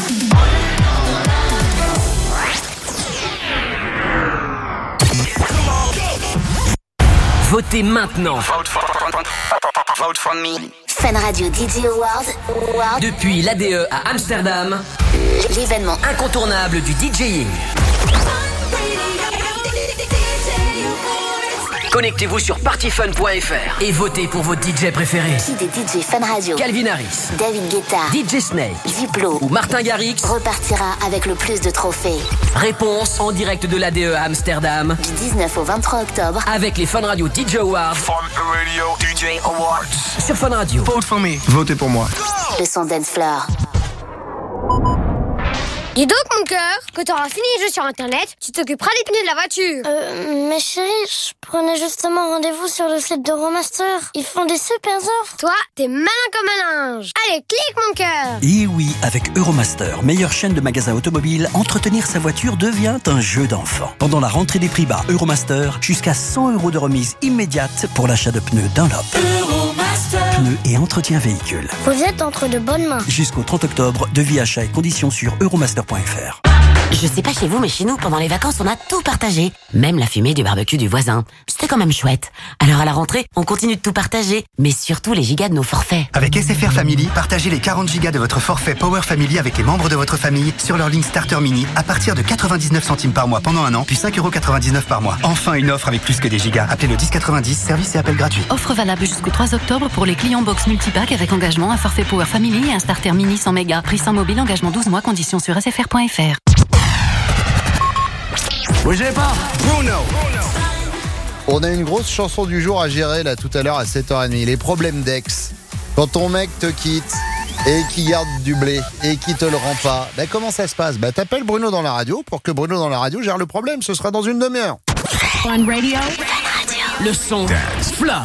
Votez maintenant. Vote for me. Fun Radio DJ Awards. Depuis l'ADE à Amsterdam, L'événement incontournable du DJing. Connectez-vous sur partyfun.fr et votez pour vos DJ préférés. qui des DJ Fun Radio, Calvin Harris, David Guetta, DJ Snake Diplo ou Martin Garrix repartira avec le plus de trophées. Réponse en direct de l'ADE à Amsterdam Du 19 au 23 octobre, avec les Fun Radio DJ Awards Fun Radio DJ Awards. sur Fun Radio. Vote for me. Votez pour moi. le son dance floor. Dis donc, mon cœur, quand t'auras fini les jeux sur Internet, tu t'occuperas des pneus de la voiture. Mais chérie, je prenais justement rendez-vous sur le site d'Euromaster. Ils font des super offres. Toi, t'es malin comme un linge. Allez, clique, mon cœur. Et oui, avec Euromaster, meilleure chaîne de magasins automobiles, entretenir sa voiture devient un jeu d'enfant. Pendant la rentrée des prix bas Euromaster, jusqu'à 100 € de remise immédiate pour l'achat de pneus Dunlop. Euromaster. Pneus et entretien véhicule. Vous êtes entre de bonnes mains. Jusqu'au 30 octobre, devis, achat et conditions sur euromaster.fr. Je sais pas chez vous, mais chez nous, pendant les vacances, on a tout partagé. Même la fumée du barbecue du voisin. C'était quand même chouette. Alors à la rentrée, on continue de tout partager, mais surtout les gigas de nos forfaits. Avec SFR Family, partagez les 40 gigas de votre forfait Power Family avec les membres de votre famille sur leur ligne Starter Mini à partir de 99 centimes par mois pendant un an, puis 5,99 € par mois. Enfin une offre avec plus que des gigas. Appelez le 1090, service et appel gratuit. Offre valable jusqu'au 3 octobre pour les clients box multipack avec engagement, un forfait Power Family et un Starter Mini 100 mégas. Prix sans mobile, engagement 12 mois, conditions sur sfr.fr. Bougez pas, Bruno. On a une grosse chanson du jour à gérer là tout à l'heure à 7h30. Les problèmes d'ex. Quand ton mec te quitte et qui garde du blé et qui te le rend pas, bah comment ça se passe? Bah t'appelles Bruno dans la radio pour que Bruno dans la radio gère le problème. Ce sera dans une demi-heure. Fun Radio. Le son Dance Floor.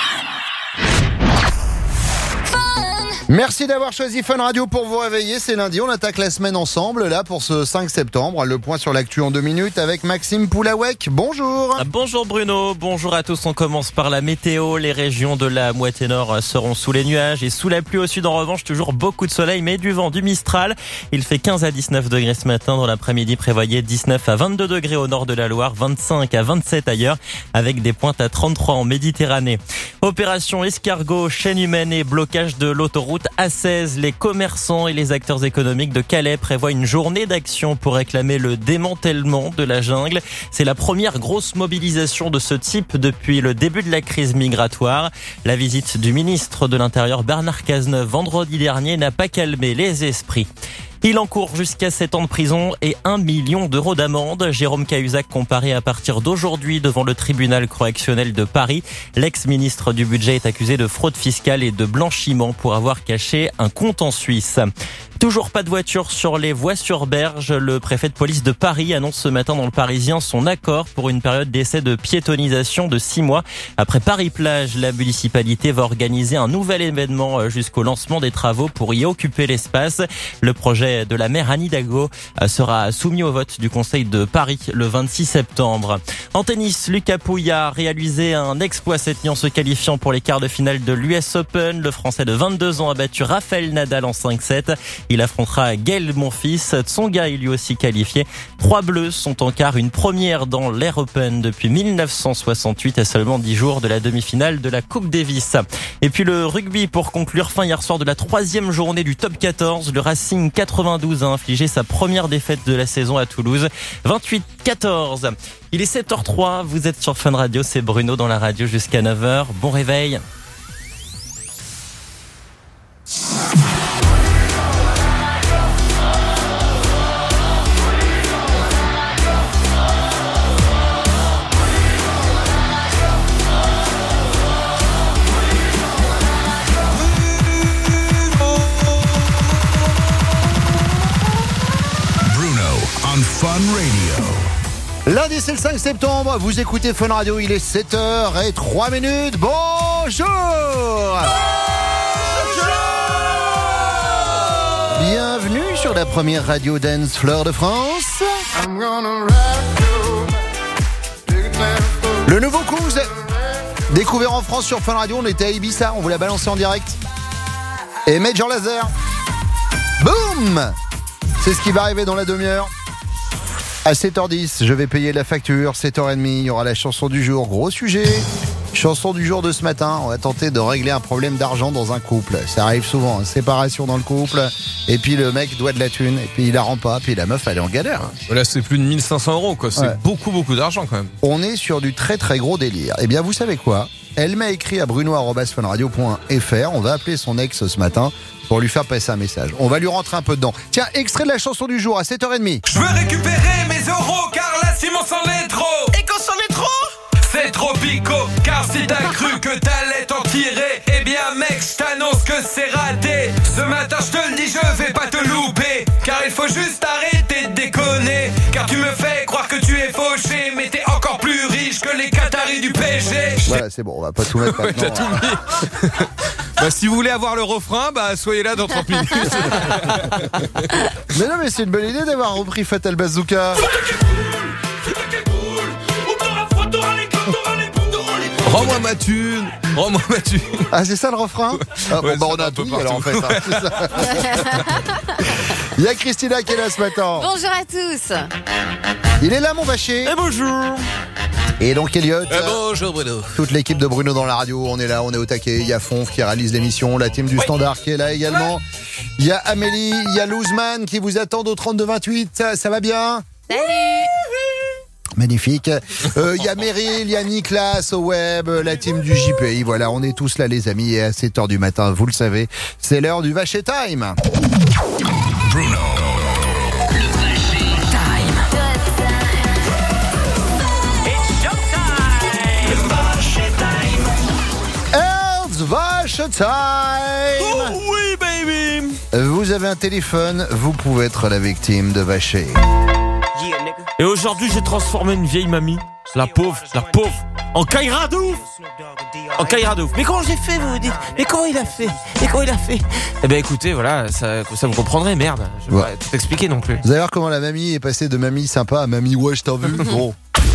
Merci d'avoir choisi Fun Radio pour vous réveiller. C'est lundi, on attaque la semaine ensemble là pour ce 5 septembre. Le point sur l'actu en 2 minutes avec Maxime Poulawek. Bonjour. Bonjour Bruno, bonjour à tous. On commence par la météo. Les régions de la moitié nord seront sous les nuages et sous la pluie. Au sud en revanche, toujours beaucoup de soleil mais du vent, du Mistral. Il fait 15 à 19 degrés ce matin. Dans l'après-midi, prévoyez 19 à 22 degrés au nord de la Loire, 25 à 27 ailleurs avec des pointes à 33 en Méditerranée. Opération escargot, chaîne humaine et blocage de l'autoroute A16. Les commerçants et les acteurs économiques de Calais prévoient une journée d'action pour réclamer le démantèlement de la jungle. C'est la première grosse mobilisation de ce type depuis le début de la crise migratoire. La visite du ministre de l'Intérieur Bernard Cazeneuve vendredi dernier n'a pas calmé les esprits. Il encourt jusqu'à 7 ans de prison et 1 million d'euros d'amende. Jérôme Cahuzac comparé à partir d'aujourd'hui devant le tribunal correctionnel de Paris. L'ex-ministre du budget est accusé de fraude fiscale et de blanchiment pour avoir caché un compte en Suisse. Toujours pas de voiture sur les voies sur berge. Le préfet de police de Paris annonce ce matin dans le Parisien son accord pour une période d'essai de piétonisation de 6 mois. Après Paris-Plage, la municipalité va organiser un nouvel événement jusqu'au lancement des travaux pour y occuper l'espace. Le projet de la maire Anne Hidalgo sera soumis au vote du Conseil de Paris le 26 septembre. En tennis, Lucas Pouille a réalisé un exploit cette nuit en se qualifiant pour les quarts de finale de l'US Open. Le Français de 22 ans a battu Rafael Nadal en 5-7. Il affrontera Gaël Monfils. Tsonga est lui aussi qualifié. 3 Bleus sont en quart, une première dans l'Air Open depuis 1968 à seulement 10 jours de la demi-finale de la Coupe Davis. Et puis le rugby pour conclure fin hier soir de la 3e journée du top 14. Le Racing 92 a infligé sa première défaite de la saison à Toulouse. 28-14. Il est 7h03, vous êtes sur Fun Radio, c'est Bruno dans la radio jusqu'à 9h. Bon réveil. on Fun Radio. Lundi, c'est le 5 septembre, vous écoutez Fun Radio, il est 7h03. Bonjour. Bienvenue sur la première radio dance floor de France. Le nouveau Cruise, découvert en France sur Fun Radio, on était à Ibiza, on vous l'a balancé en direct. Et Major Lazer, boum, c'est ce qui va arriver dans la demi-heure. À 7h10, je vais payer la facture. 7h30, il y aura la chanson du jour. Gros sujet. Chanson du jour de ce matin. On va tenter de régler un problème d'argent dans un couple. Ça arrive souvent, hein. Séparation dans le couple. Et puis le mec doit de la thune. Et puis il la rend pas. Puis la meuf, elle est en galère. Là, c'est plus de 1500 €, quoi. C'est beaucoup d'argent quand même. On est sur du très gros délire. Eh bien, vous savez quoi ? Elle m'a écrit à bruno@funradio.fr. On va appeler son ex ce matin pour lui faire passer un message. On va lui rentrer un peu dedans. Tiens, extrait de la chanson du jour à 7h30. Je veux récupérer mes euros car la Simon s'en est trop. Et qu'on s'en est trop, c'est trop pico. Car si t'as cru que t'allais t'en tirer, eh bien mec, je t'annonce que c'est raté. Ce matin je te le dis, je vais pas te louper. Car il faut juste arrêter de déconner. Car tu me fais croire que tu es fauché, mais t'es encore plus riche que les Qataris du PSG. Voilà, c'est bon, on va pas tout mettre maintenant. T'as tout mis. Bah, si vous voulez avoir le refrain, bah soyez là dans 30 minutes. Mais non, mais c'est une bonne idée d'avoir repris Fatal Bazooka. Rends-moi ma thune. Ah, c'est ça le refrain? Ah, ouais, bon, bah on a tout dit alors en fait. Hein, c'est ça. Il y a Christina qui est là ce matin. Bonjour à tous. Il est là, mon vacher. Et bonjour. Et donc Elliot. Bonjour Bruno. Toute l'équipe de Bruno dans la radio, on est là, on est au taquet. Il y a Fonf qui réalise l'émission, la team du Standard qui est là également. Il y a Amélie, il y a Louzman qui vous attendent au 3228. Ça va bien? Salut. Magnifique. Il y a Meryl, il y a Nicolas au web, la team du JPI. Voilà, on est tous là les amis. Et à 7h du matin, vous le savez, c'est l'heure du Vacher Time. Bruno. Vache Time. Oh oui, baby. Vous avez un téléphone, vous pouvez être la victime de Vacher. Et aujourd'hui, j'ai transformé une vieille mamie, la pauvre, en Kaira de ouf. Mais comment j'ai fait, vous dites? Mais comment il a fait? Eh ben écoutez, voilà, ça vous comprendrez, merde. Je vais pas tout expliquer non plus. Vous allez voir comment la mamie est passée de mamie sympa à mamie ouais, je t'en vu. Bon.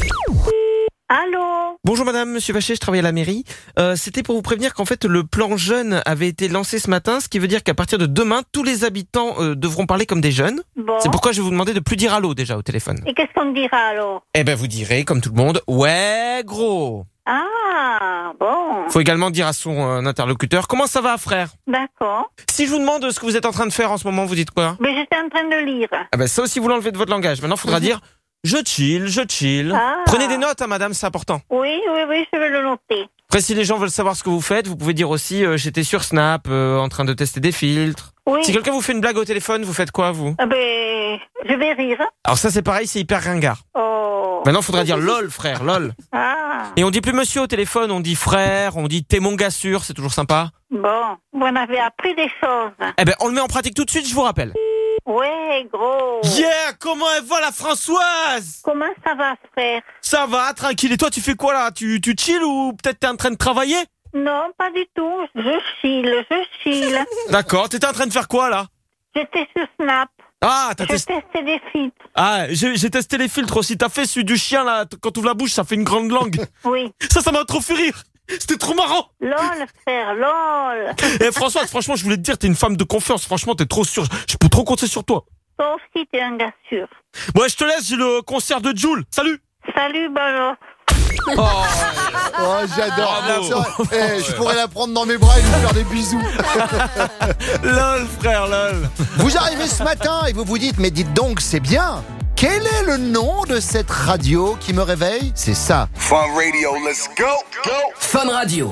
Allô? Bonjour madame, monsieur Vacher, je travaille à la mairie. C'était pour vous prévenir qu'en fait le plan jeune avait été lancé ce matin, ce qui veut dire qu'à partir de demain, tous les habitants devront parler comme des jeunes. Bon. C'est pourquoi je vais vous demander de plus dire allô déjà au téléphone. Et qu'est-ce qu'on me dira alors? Eh ben vous direz, comme tout le monde, ouais gros. Ah, bon. Faut également dire à son interlocuteur, comment ça va frère? D'accord. Si je vous demande ce que vous êtes en train de faire en ce moment, vous dites quoi? Mais j'étais en train de lire. Ah ben ça aussi vous l'enlevez de votre langage. Maintenant, faudra dire je chill. Ah. Prenez des notes, hein, madame, c'est important. Oui, je vais le noter. Après, si les gens veulent savoir ce que vous faites, vous pouvez dire aussi j'étais sur Snap, en train de tester des filtres. Oui. Si quelqu'un vous fait une blague au téléphone, vous faites quoi, vous? Ah ben, je vais rire. Alors ça, c'est pareil, c'est hyper ringard. Oh. Maintenant, faudra dire lol, frère, lol. Ah. Et on dit plus monsieur au téléphone, on dit frère, on dit t'es mon gars sûr, c'est toujours sympa. Bon, vous en avez appris des choses. Eh ben, on le met en pratique tout de suite, je vous rappelle. Ouais, gros. Yeah, comment elle va la Françoise? Comment ça va, frère? Ça va, tranquille. Et toi, tu fais quoi là? Tu chill ou peut-être t'es en train de travailler? Non, pas du tout. Je chill. D'accord, t'étais en train de faire quoi là? J'étais sur Snap. Ah, Je testais des filtres. Ah, j'ai testé les filtres aussi. T'as fait celui du chien là, quand tu ouvres la bouche, ça fait une grande langue. Oui. Ça m'a trop fait rire. C'était trop marrant. Lol, frère, lol. Eh Françoise, franchement, je voulais te dire, t'es une femme de confiance. Franchement, t'es trop sûre. Je peux trop compter sur toi. Toi aussi, t'es un gars sûr. Ouais, je te laisse, j'ai le concert de Jul. Salut. Salut, Balo. Oh, j'adore. Je pourrais la prendre dans mes bras et lui faire des bisous. Lol, frère, lol. Vous arrivez ce matin et vous vous dites, mais dites donc, c'est bien. Quel est le nom de cette radio qui me réveille? C'est ça. Fun Radio, let's go. Fun Radio.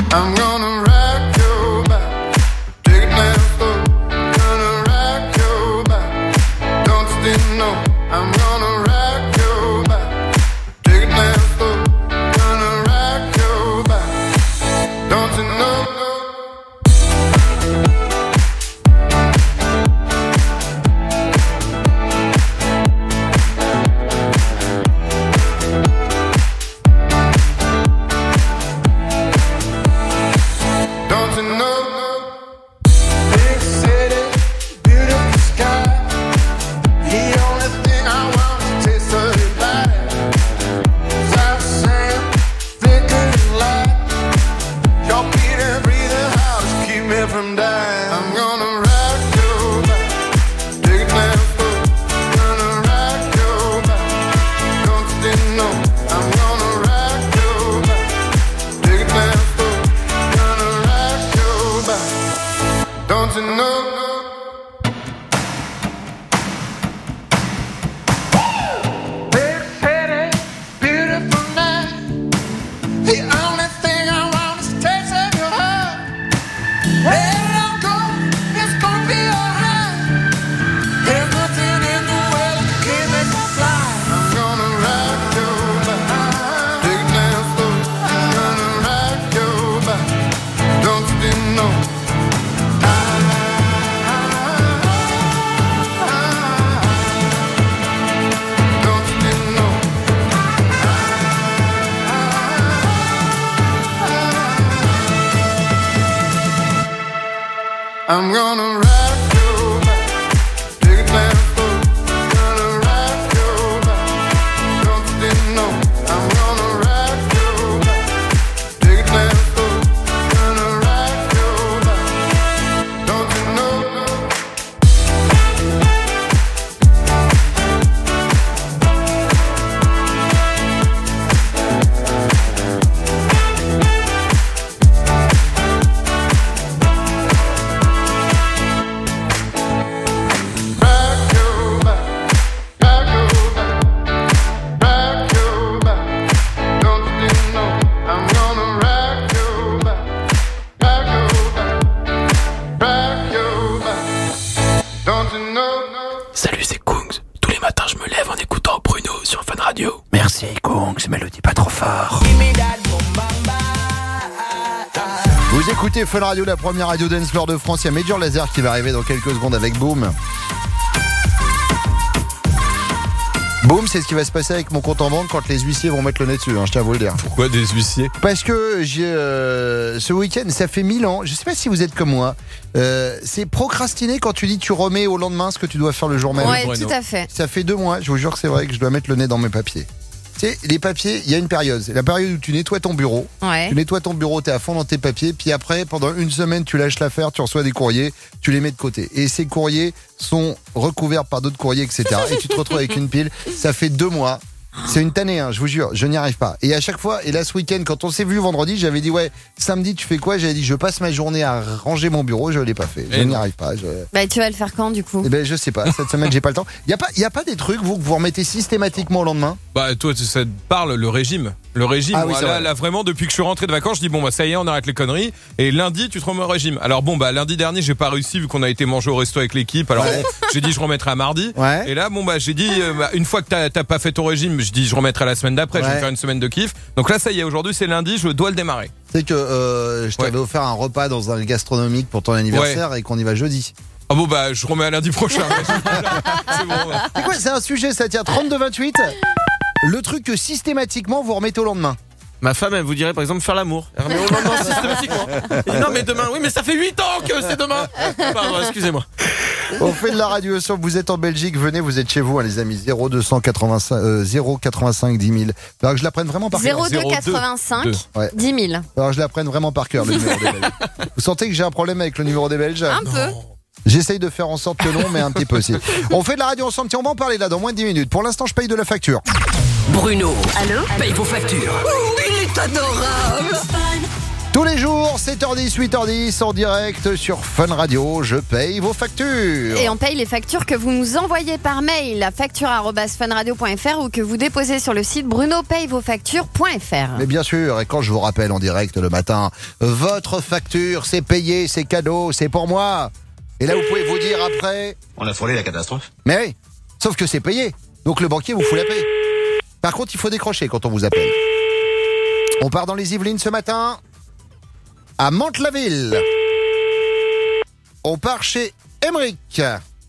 I'm gonna rock your back. Take it down slow. Gonna rock your back. Don't you didn't know? I'm gonna rock your back. Take it down slow. Gonna rock your back. Don't you know? Don't you know? Big city, beautiful sky. The only thing I want is to taste of your life. South sand, flickering light. Your beating, breathing hard to keep me from dying. I'm gonna rock your back. Take it down slow. Gonna rock your back. Don't you didn't know? I'm gonna rock your back. Take it down slow. Gonna rock your back. Don't you know? Big city, beautiful night. The only thing I want is a taste of your heart. Where I'll go, it's gonna be alright. There's nothing in the world that can make me fly. I'm gonna rock your back. Take it down slow. Gonna rock your back. Don't you didn't know? Don't you didn't know? I'm gonna rock your back. Take it down slow. Gonna rock your back. Don't you didn't know? I'm gonna rock your back. Take it down slow. Gonna rock your back. Don't you know? Rock your back. Rock your back. Rock your back. Don't you didn't know? I'm gonna rock your back. Rock your back. Rock your back. Don't you know? Salut, c'est Kungs. Tous les matins, je me lève en écoutant Bruno sur Fun Radio. Merci Kungs, mais le dis pas trop fort. Vous écoutez Fun Radio, la première radio dance floor de France. Il y a Major Lazer qui va arriver dans quelques secondes avec Boom. Boom, c'est ce qui va se passer avec mon compte en banque quand les huissiers vont mettre le nez dessus, je tiens à vous le dire. Pourquoi des huissiers? Parce que ce week-end, ça fait 1000 ans, je sais pas si vous êtes comme moi, c'est procrastiner quand tu dis tu remets au lendemain ce que tu dois faire le jour même. Ouais, tout à fait. Ça fait 2 mois, je vous jure que c'est vrai que je dois mettre le nez dans mes papiers. Tu sais, les papiers, il y a une période. C'est la période où tu nettoies ton bureau. Ouais. Tu nettoies ton bureau, t'es à fond dans tes papiers. Puis après, pendant une semaine, tu lâches l'affaire, tu reçois des courriers, tu les mets de côté. Et ces courriers sont recouverts par d'autres courriers, etc. Et tu te retrouves avec une pile. Ça fait 2 mois. C'est une tannée, je vous jure, je n'y arrive pas. Et à chaque fois, et là ce week-end, quand on s'est vu vendredi, j'avais dit ouais, samedi tu fais quoi? J'avais dit je passe ma journée à ranger mon bureau, je l'ai pas fait. Je n'y arrive pas. Bah tu vas le faire quand du coup? Eh ben je sais pas, cette semaine j'ai pas le temps. Y a pas des trucs vous que vous remettez systématiquement au lendemain? Bah toi ça te parle le régime. Le régime, Ah oui, moi, c'est vrai. là vraiment depuis que je suis rentré de vacances, je dis bon bah ça y est, on arrête les conneries. Et lundi tu te remets au régime. Alors bon bah lundi dernier j'ai pas réussi vu qu'on a été manger au resto avec l'équipe. Alors Ouais. bon, j'ai dit je remettrai à mardi. Ouais. Et là bon bah j'ai dit une fois que t'as pas fait ton régime, je dis je remettrai la semaine d'après. Je vais Ouais. me faire une semaine de kiff. Donc là ça y est, aujourd'hui c'est lundi, je dois le démarrer. C'est que je t'avais offert un repas dans un gastronomique pour ton anniversaire et qu'on y va jeudi. Ah bon bah je remets à lundi prochain. C'est bon. Ouais. C'est quoi? C'est un sujet, ça tient 32-28. Le truc que systématiquement vous remettez au lendemain. Ma femme, elle vous dirait par exemple faire l'amour. Elle remet au lendemain systématiquement. Elle dit, non mais demain, oui mais ça fait 8 ans que c'est demain. Pardon, excusez-moi. On fait de la radio sur, vous êtes en Belgique, venez, vous êtes chez vous, les amis. 085 10 000. Alors que je la prenne vraiment par cœur. 0285 Ouais. 10 000. Alors je la prenne vraiment par cœur, le numéro des Belges. Vous sentez que j'ai un problème avec le numéro des Belges? Un peu. J'essaye de faire en sorte que non, mais un petit peu aussi. On fait de la radio ensemble, tiens, on va en parler là dans moins de 10 minutes. Pour l'instant, je paye de la facture. Bruno, Allô? paye vos factures. Il est adorable. Tous les jours, 7h10, 8h10, en direct sur Fun Radio, je paye vos factures. Et on paye les factures que vous nous envoyez par mail à facture@funradio.fr ou que vous déposez sur le site brunopayevosfactures.fr. Mais bien sûr, et quand je vous rappelle en direct le matin, votre facture, c'est payé, c'est cadeau, c'est pour moi. Et là, vous pouvez vous dire après... On a frôlé la catastrophe. Mais oui, sauf que c'est payé. Donc le banquier vous fout la paix. Par contre, il faut décrocher quand on vous appelle. On part dans les Yvelines ce matin, à Mantes-la-Ville. On part chez Émeric.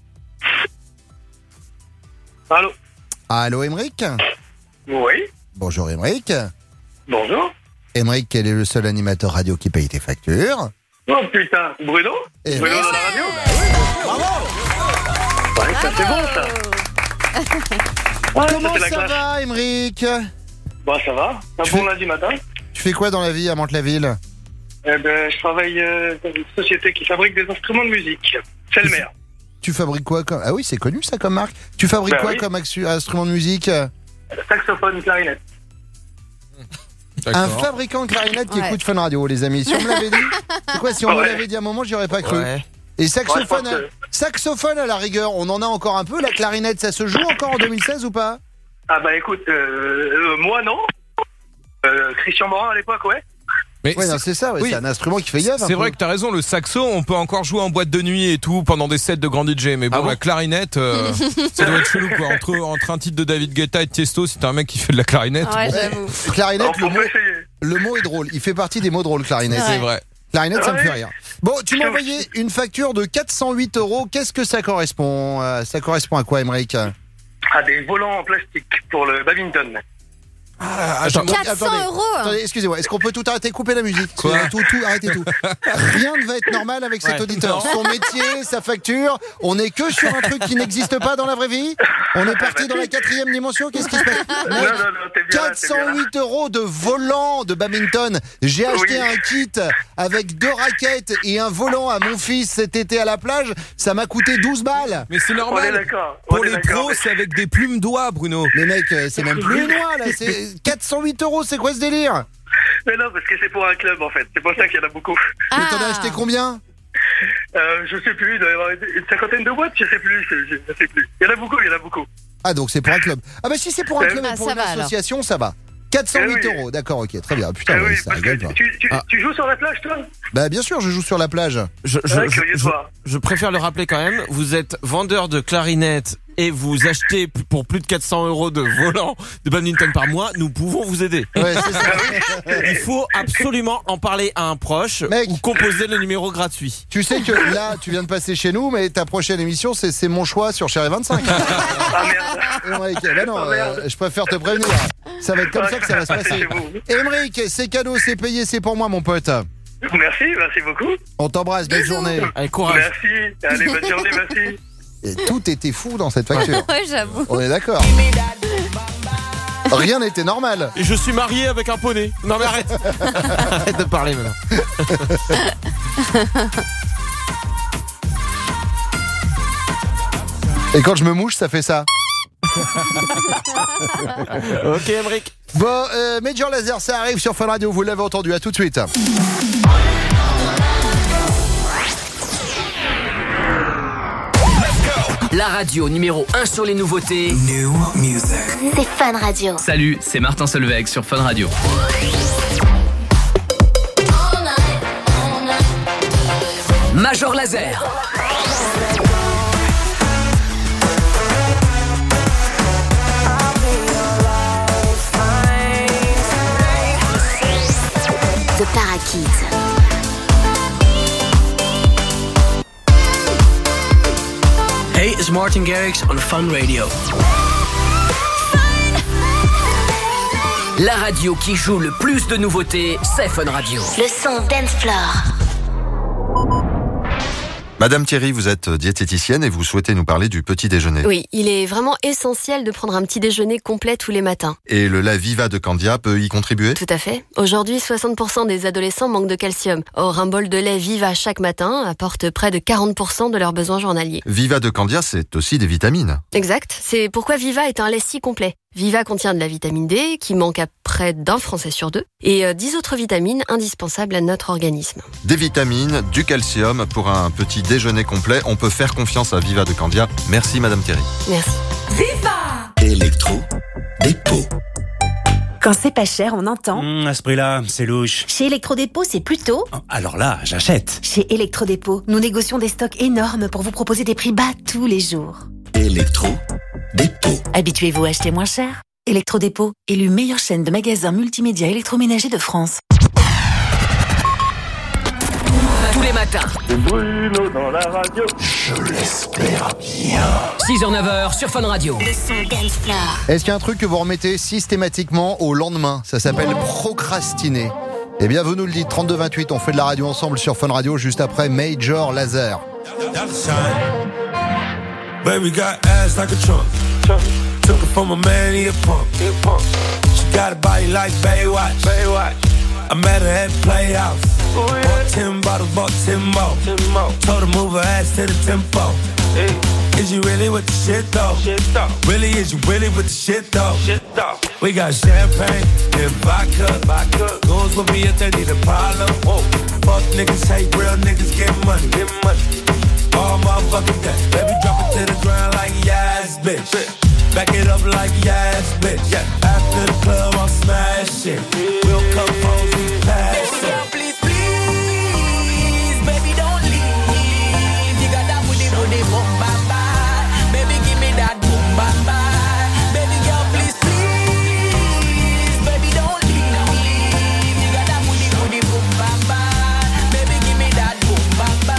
Allô. Allô, Émeric. Oui. Bonjour, Émeric. Bonjour. Émeric, quel est le seul animateur radio qui paye tes factures? Oh putain, Bruno. Et Bruno oui. dans la radio. Bravo. Ouais, ça c'est bon ça. Ouais, Comment c'est la ça classe. va, Émeric? Bah ça va. Un bon lundi matin. Tu fais quoi dans la vie à Mantes-la-Ville? Eh ben, je travaille dans une société qui fabrique des instruments de musique. C'est le maire. Tu fabriques quoi comme... Ah oui, c'est connu ça comme marque. Tu fabriques Bah quoi oui. comme instrument de musique? Saxophone, clarinette. Un fabricant de clarinette qui Ouais. écoute Fun Radio, les amis. Si on me l'avait dit, c'est quoi? Si on me Ouais. l'avait dit à un moment, j'y aurais pas cru. Ouais. Et saxophone, Ouais, je pense que- saxophone à la rigueur, on en a encore un peu. La clarinette, ça se joue encore en 2016 ou pas? Ah bah écoute, moi non. Christian Morin à l'époque, ouais. Mais Ouais, non, c'est ça, ouais, oui. c'est un instrument qui fait gaffe. C'est vrai que t'as raison, le saxo, on peut encore jouer en boîte de nuit et tout pendant des sets de grand DJ. Mais bon, la clarinette, ça doit être chelou quoi. Entre un titre de David Guetta et de Tiesto, si t'es un mec qui fait de la clarinette. Ouais, bon. j'avoue. Clarinette, le mot est drôle. Il fait partie des mots drôles, clarinette. C'est vrai. Clarinette, ça me Ouais. fait rire. Bon, tu m'as envoyé une facture de 408 €. Qu'est-ce que ça correspond? Ça correspond à quoi, Émeric? À des volants en plastique pour le badminton. Attendez, 400 €. Attendez, excusez-moi, est-ce qu'on peut tout arrêter, couper la musique? Quoi tout, arrêtez tout. Rien ne va être normal avec cet Ouais. auditeur. Non. Son métier, sa facture, on est que sur un truc qui n'existe pas dans la vraie vie. On est parti dans la 4e dimension, qu'est-ce qui se passe? Non, Mec, non, non, t'es bien là, t'es bien là. 408 € de volant de badminton. J'ai acheté Oui. un kit avec 2 raquettes et un volant à mon fils cet été à la plage. Ça m'a coûté 12 balles. Mais c'est On est normal. d'accord. Pour les pros, c'est avec des plumes d'oie, Bruno. Mais mec, c'est même plus une oie là. C'est 408 €, c'est quoi ce délire? Mais non, parce que c'est pour un club en fait. C'est pour ça qu'il y en a beaucoup. Mais t'en as acheté combien? Je sais plus, il doit y avoir une cinquantaine de boîtes, je sais plus. Je sais plus. Il y en a beaucoup. Ah, donc c'est pour un club. Ah bah si c'est pour un club Ah, et pour ça une va, alors. association, ça va. 408 Eh oui. €, d'accord, ok, très bien. Putain, Ah ouais, oui, ça parce rigole que pas. tu joues sur la plage, toi? Bah bien sûr, je joue sur la plage. Je préfère le rappeler quand même, vous êtes vendeur de clarinette et vous achetez pour plus de 400 € de volant de badminton par mois, nous pouvons vous aider. Ouais, c'est ça. Il faut absolument en parler à un proche ou composer le numéro gratuit. Tu sais que là, tu viens de passer chez nous, mais ta prochaine émission, c'est mon choix sur Chérie 25. Ah merde. Émeric, bah non, je préfère te prévenir. Ça va être comme ça que ça va se passer. Émeric, c'est cadeau, c'est payé, c'est pour moi, mon pote. Merci beaucoup. On t'embrasse, belle journée. Allez, courage. Merci. Allez, bonne journée, merci. Et tout était fou dans cette facture. Ouais, j'avoue. On est d'accord. Rien n'était normal. Et je suis marié avec un poney. Non mais arrête. Arrête de parler maintenant. Et quand je me mouche, ça fait ça. Ok, Émeric. Bon, Major Lazer, ça arrive sur Fun Radio, vous l'avez entendu, à tout de suite. La radio numéro 1 sur les nouveautés. New music. C'est Fun Radio. Salut, c'est Martin Solveig sur Fun Radio. Major Lazer. The Parakeet. Hey, it's Martin Garrix on Fun Radio. La radio qui joue le plus de nouveautés, c'est Fun Radio. Le son Dance Floor. Madame Thierry, vous êtes diététicienne et vous souhaitez nous parler du petit déjeuner. Oui, il est vraiment essentiel de prendre un petit déjeuner complet tous les matins. Et le lait Viva de Candia peut y contribuer? Tout à fait. Aujourd'hui, 60% des adolescents manquent de calcium. Or, un bol de lait Viva chaque matin apporte près de 40% de leurs besoins journaliers. Viva de Candia, c'est aussi des vitamines. Exact. C'est pourquoi Viva est un lait si complet. Viva contient de la vitamine D, qui manque à près d'un Français sur 2, et 10 autres vitamines indispensables à notre organisme. Des vitamines, du calcium pour un petit déjeuner complet. On peut faire confiance à Viva de Candia. Merci Madame Thierry. Merci. Viva Électro Dépôt. Quand c'est pas cher, on entend. À ce prix-là, c'est louche. Chez Electrodépôt, c'est plutôt... Alors là, j'achète. Chez Electrodépôt, nous négocions des stocks énormes pour vous proposer des prix bas tous les jours. Electrodépôt. Habituez-vous à acheter moins cher. Electrodépôt, élu meilleure chaîne de magasins multimédia électroménager de France. Tous les matins. C'est Bruno dans la radio. Je l'espère bien. 6h-9h sur Fun Radio. Le son Dance Floor. Est-ce qu'il y a un truc que vous remettez systématiquement au lendemain? Ça s'appelle procrastiner. Eh bien, vous nous le dites, 32-28, on fait de la radio ensemble sur Fun Radio, juste après Major Lazer. Baby got ass like a trunk. Took it from a man, he a punk. She got a body like Baywatch. I met her at Playhouse. Bought 10 bottles, bought 10 more. Told her move her ass to the tempo. Is you really with the shit though? Really, is you really with the shit though? We got champagne and vodka. Goons with me if they need a problem. Fuck niggas, hate real niggas, get money. All motherfucking day. Baby, drop it to the ground like yes, bitch. Back it up like yes, bitch. After the club, I'll smash it. We'll come home, we pass it. Please, baby, don't leave. You got that booty, boom, bye, bye. Baby, give me that boom, bye, bye. Baby girl, please, baby, don't leave. You got that booty, boom, bye, bye. Baby, give me that boom, bye, bye.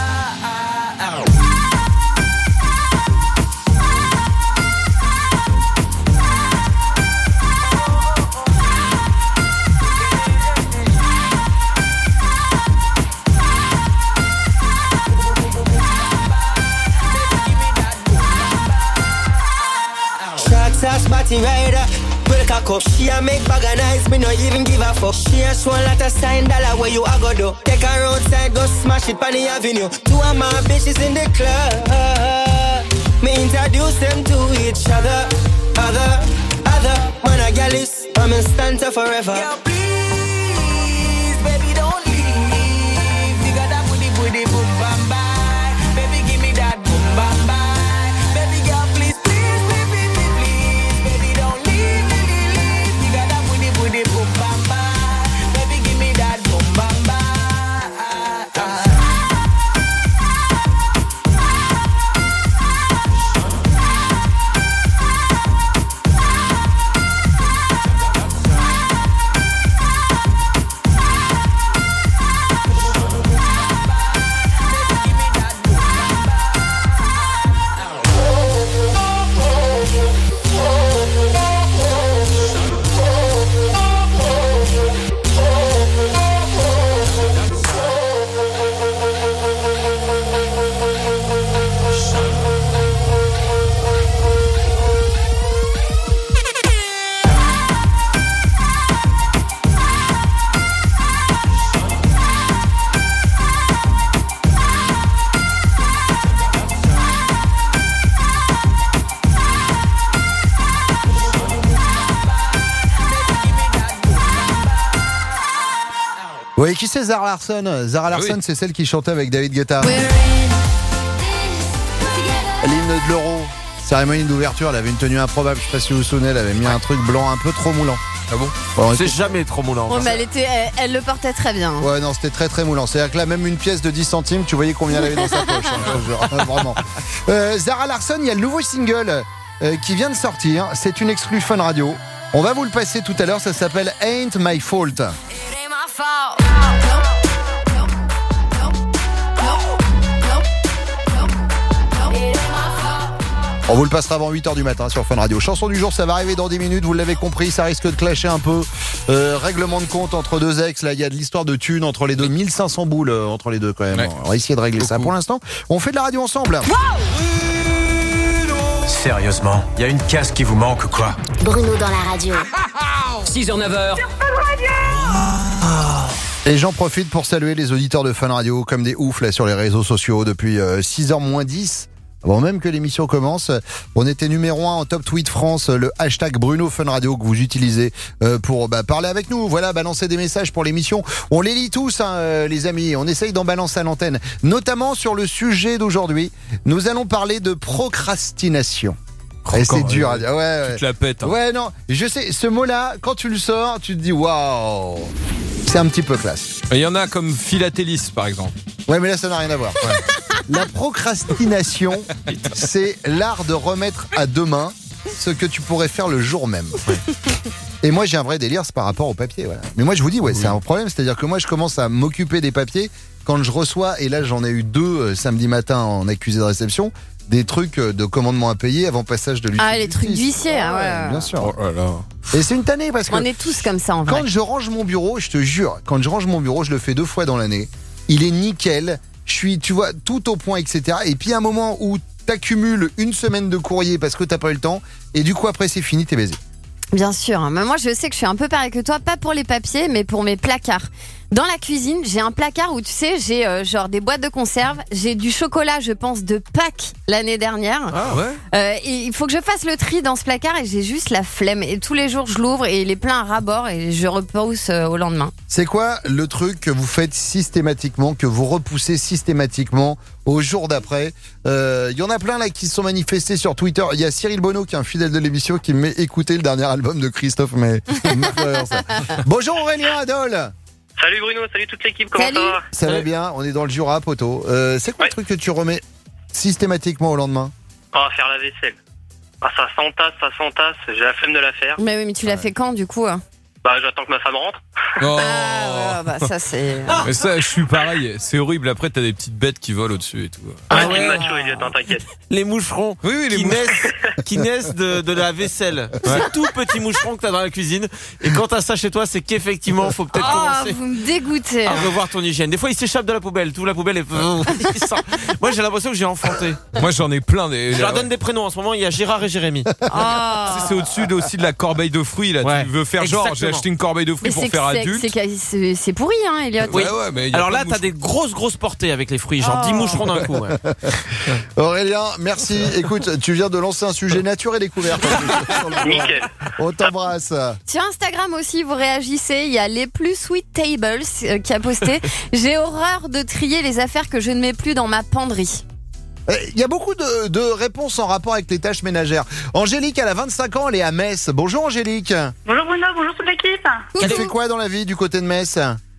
Spotty rider, break a cup. She a make bag of nice, me no even give a fuck. She a show a lot of sign dollar where you a go do. Take her outside, go smash it on the avenue. Two of my bitches in the club. Me introduce them to each other. Other, man a gal is, I'm in stanza forever. Girl, please, baby, don't leave. You got that booty, boom, bam, bye. Baby, give me that boom, bam, bye. Baby, girl, please. Boom, bam, bam. Baby, give me that boom, bam, bam. Oui, qui c'est Zara Larsson? Zara Larsson, c'est celle qui chantait avec David Guetta. L'hymne de l'Euro, cérémonie d'ouverture, elle avait une tenue improbable, je sais pas si vous vous souvenez, elle avait mis un truc blanc un peu trop moulant. Ah bon? C'est jamais trop moulant. Oh, mais elle le portait très bien. Ouais, non, c'était très très moulant. C'est-à-dire que là, même une pièce de 10 centimes, tu voyais combien elle avait dans sa poche. Vraiment. Zara Larsson, il y a le nouveau single qui vient de sortir. C'est une exclue Fun Radio. On va vous le passer tout à l'heure, ça s'appelle Ain't My Fault. On vous le passera avant 8h du matin sur Fun Radio. Chanson du jour, ça va arriver dans 10 minutes, vous l'avez compris, ça risque de clasher un peu. Règlement de compte entre deux ex, là il y a de l'histoire de thunes entre les deux, 1500 boules entre les deux quand même. Ouais. On va essayer de régler ça. Pour l'instant, on fait de la radio ensemble. Sérieusement, il y a une case qui vous manque quoi? Bruno dans la radio. 6h-9h. Et j'en profite pour saluer les auditeurs de Fun Radio comme des oufs là sur les réseaux sociaux depuis 6h moins 10. Avant même que l'émission commence, on était numéro 1 en top tweet France, le hashtag Bruno Fun Radio que vous utilisez pour parler avec nous. Voilà, balancer des messages pour l'émission. On les lit tous, les amis. On essaye d'en balancer à l'antenne, notamment sur le sujet d'aujourd'hui. Nous allons parler de procrastination. Et c'est dur à dire. Ouais. Tu te la pètes. Hein. Ouais, non. Je sais, ce mot-là, quand tu le sors, tu te dis waouh. C'est un petit peu classe. Il y en a comme philatéliste, par exemple. Ouais, mais là, ça n'a rien à voir. Ouais. La procrastination, c'est l'art de remettre à demain ce que tu pourrais faire le jour même. Ouais. Et moi, j'ai un vrai délire, c'est par rapport au papier. Voilà. Mais moi, je vous dis, c'est un problème. C'est-à-dire que moi, je commence à m'occuper des papiers quand je reçois, et là, j'en ai eu 2 samedi matin en accusé de réception, des trucs de commandement à payer avant passage de l'huissier. Ah, les trucs d'huissier, ouais. Bien sûr. Oh là là. Et c'est une tannée parce que... On est tous comme ça en vrai. Quand je range mon bureau, je te jure, quand je range mon bureau, je le fais 2 fois dans l'année. Il est nickel. Je suis, tu vois, tout au point, etc. Et puis, à un moment où t'accumules une semaine de courrier parce que t'as pas eu le temps, et du coup, après, c'est fini, t'es baisé. Bien sûr. Mais moi, je sais que je suis un peu pareil que toi, pas pour les papiers, mais pour mes placards. Dans la cuisine, j'ai un placard où, tu sais, j'ai genre des boîtes de conserve, j'ai du chocolat, je pense, de Pâques l'année dernière. Ah ouais. Et il faut que je fasse le tri dans ce placard et j'ai juste la flemme. Et tous les jours, je l'ouvre et il est plein à ras-bord et je repousse au lendemain. C'est quoi le truc que vous faites systématiquement, que vous repoussez systématiquement au jour d'après? Il y en a plein là qui se sont manifestés sur Twitter. Il y a Cyril Bonneau qui est un fidèle de l'émission qui m'a écouté le dernier album de Christophe. Mais bonjour Aurélien Adol. Salut Bruno, salut toute l'équipe, comment ça va? Ça va bien, on est dans le Jura, poteau. C'est quoi le truc que tu remets systématiquement au lendemain? Faire la vaisselle. Ça s'entasse, j'ai la flemme de la faire. Mais oui, mais tu l'as fait quand du coup? J'attends que ma femme rentre. Oh. Ça c'est... Mais ça, je suis pareil, c'est horrible. Après, t'as des petites bêtes qui volent au-dessus et tout. Macho, Elliot, t'inquiète. Les moucherons qui naissent de la vaisselle. Ouais. C'est tout petit moucheron que t'as dans la cuisine. Et quand t'as ça chez toi, c'est qu'effectivement, faut peut-être commencer. Vous me dégoûtez. À revoir ton hygiène. Des fois, il s'échappe de la poubelle. Tout la poubelle est... Moi, j'ai l'impression que j'ai enfanté. Moi, j'en ai plein. Je leur donne des prénoms. En ce moment, il y a Gérard et Jérémy. C'est au-dessus aussi de la corbeille de fruits. Là. Ouais. Tu veux faire genre, j'ai acheté une corbeille de fruits pour faire adulte. C'est pourri, hein, Elliot. Oui. Mais alors là, t'as des grosses portées avec les fruits, genre 10 moucherons d'un coup. Ouais. Aurélien, merci. Écoute, tu viens de lancer un sujet nature et découverte. Nickel. On t'embrasse. Sur Instagram aussi, vous réagissez. Il y a les plus sweet tables qui a posté. J'ai horreur de trier les affaires que je ne mets plus dans ma penderie. Il y a beaucoup de réponses en rapport avec les tâches ménagères. Angélique, elle a 25 ans, elle est à Metz. Bonjour Angélique. Bonjour Bruno, bonjour toute l'équipe. Tu fais quoi dans la vie du côté de Metz?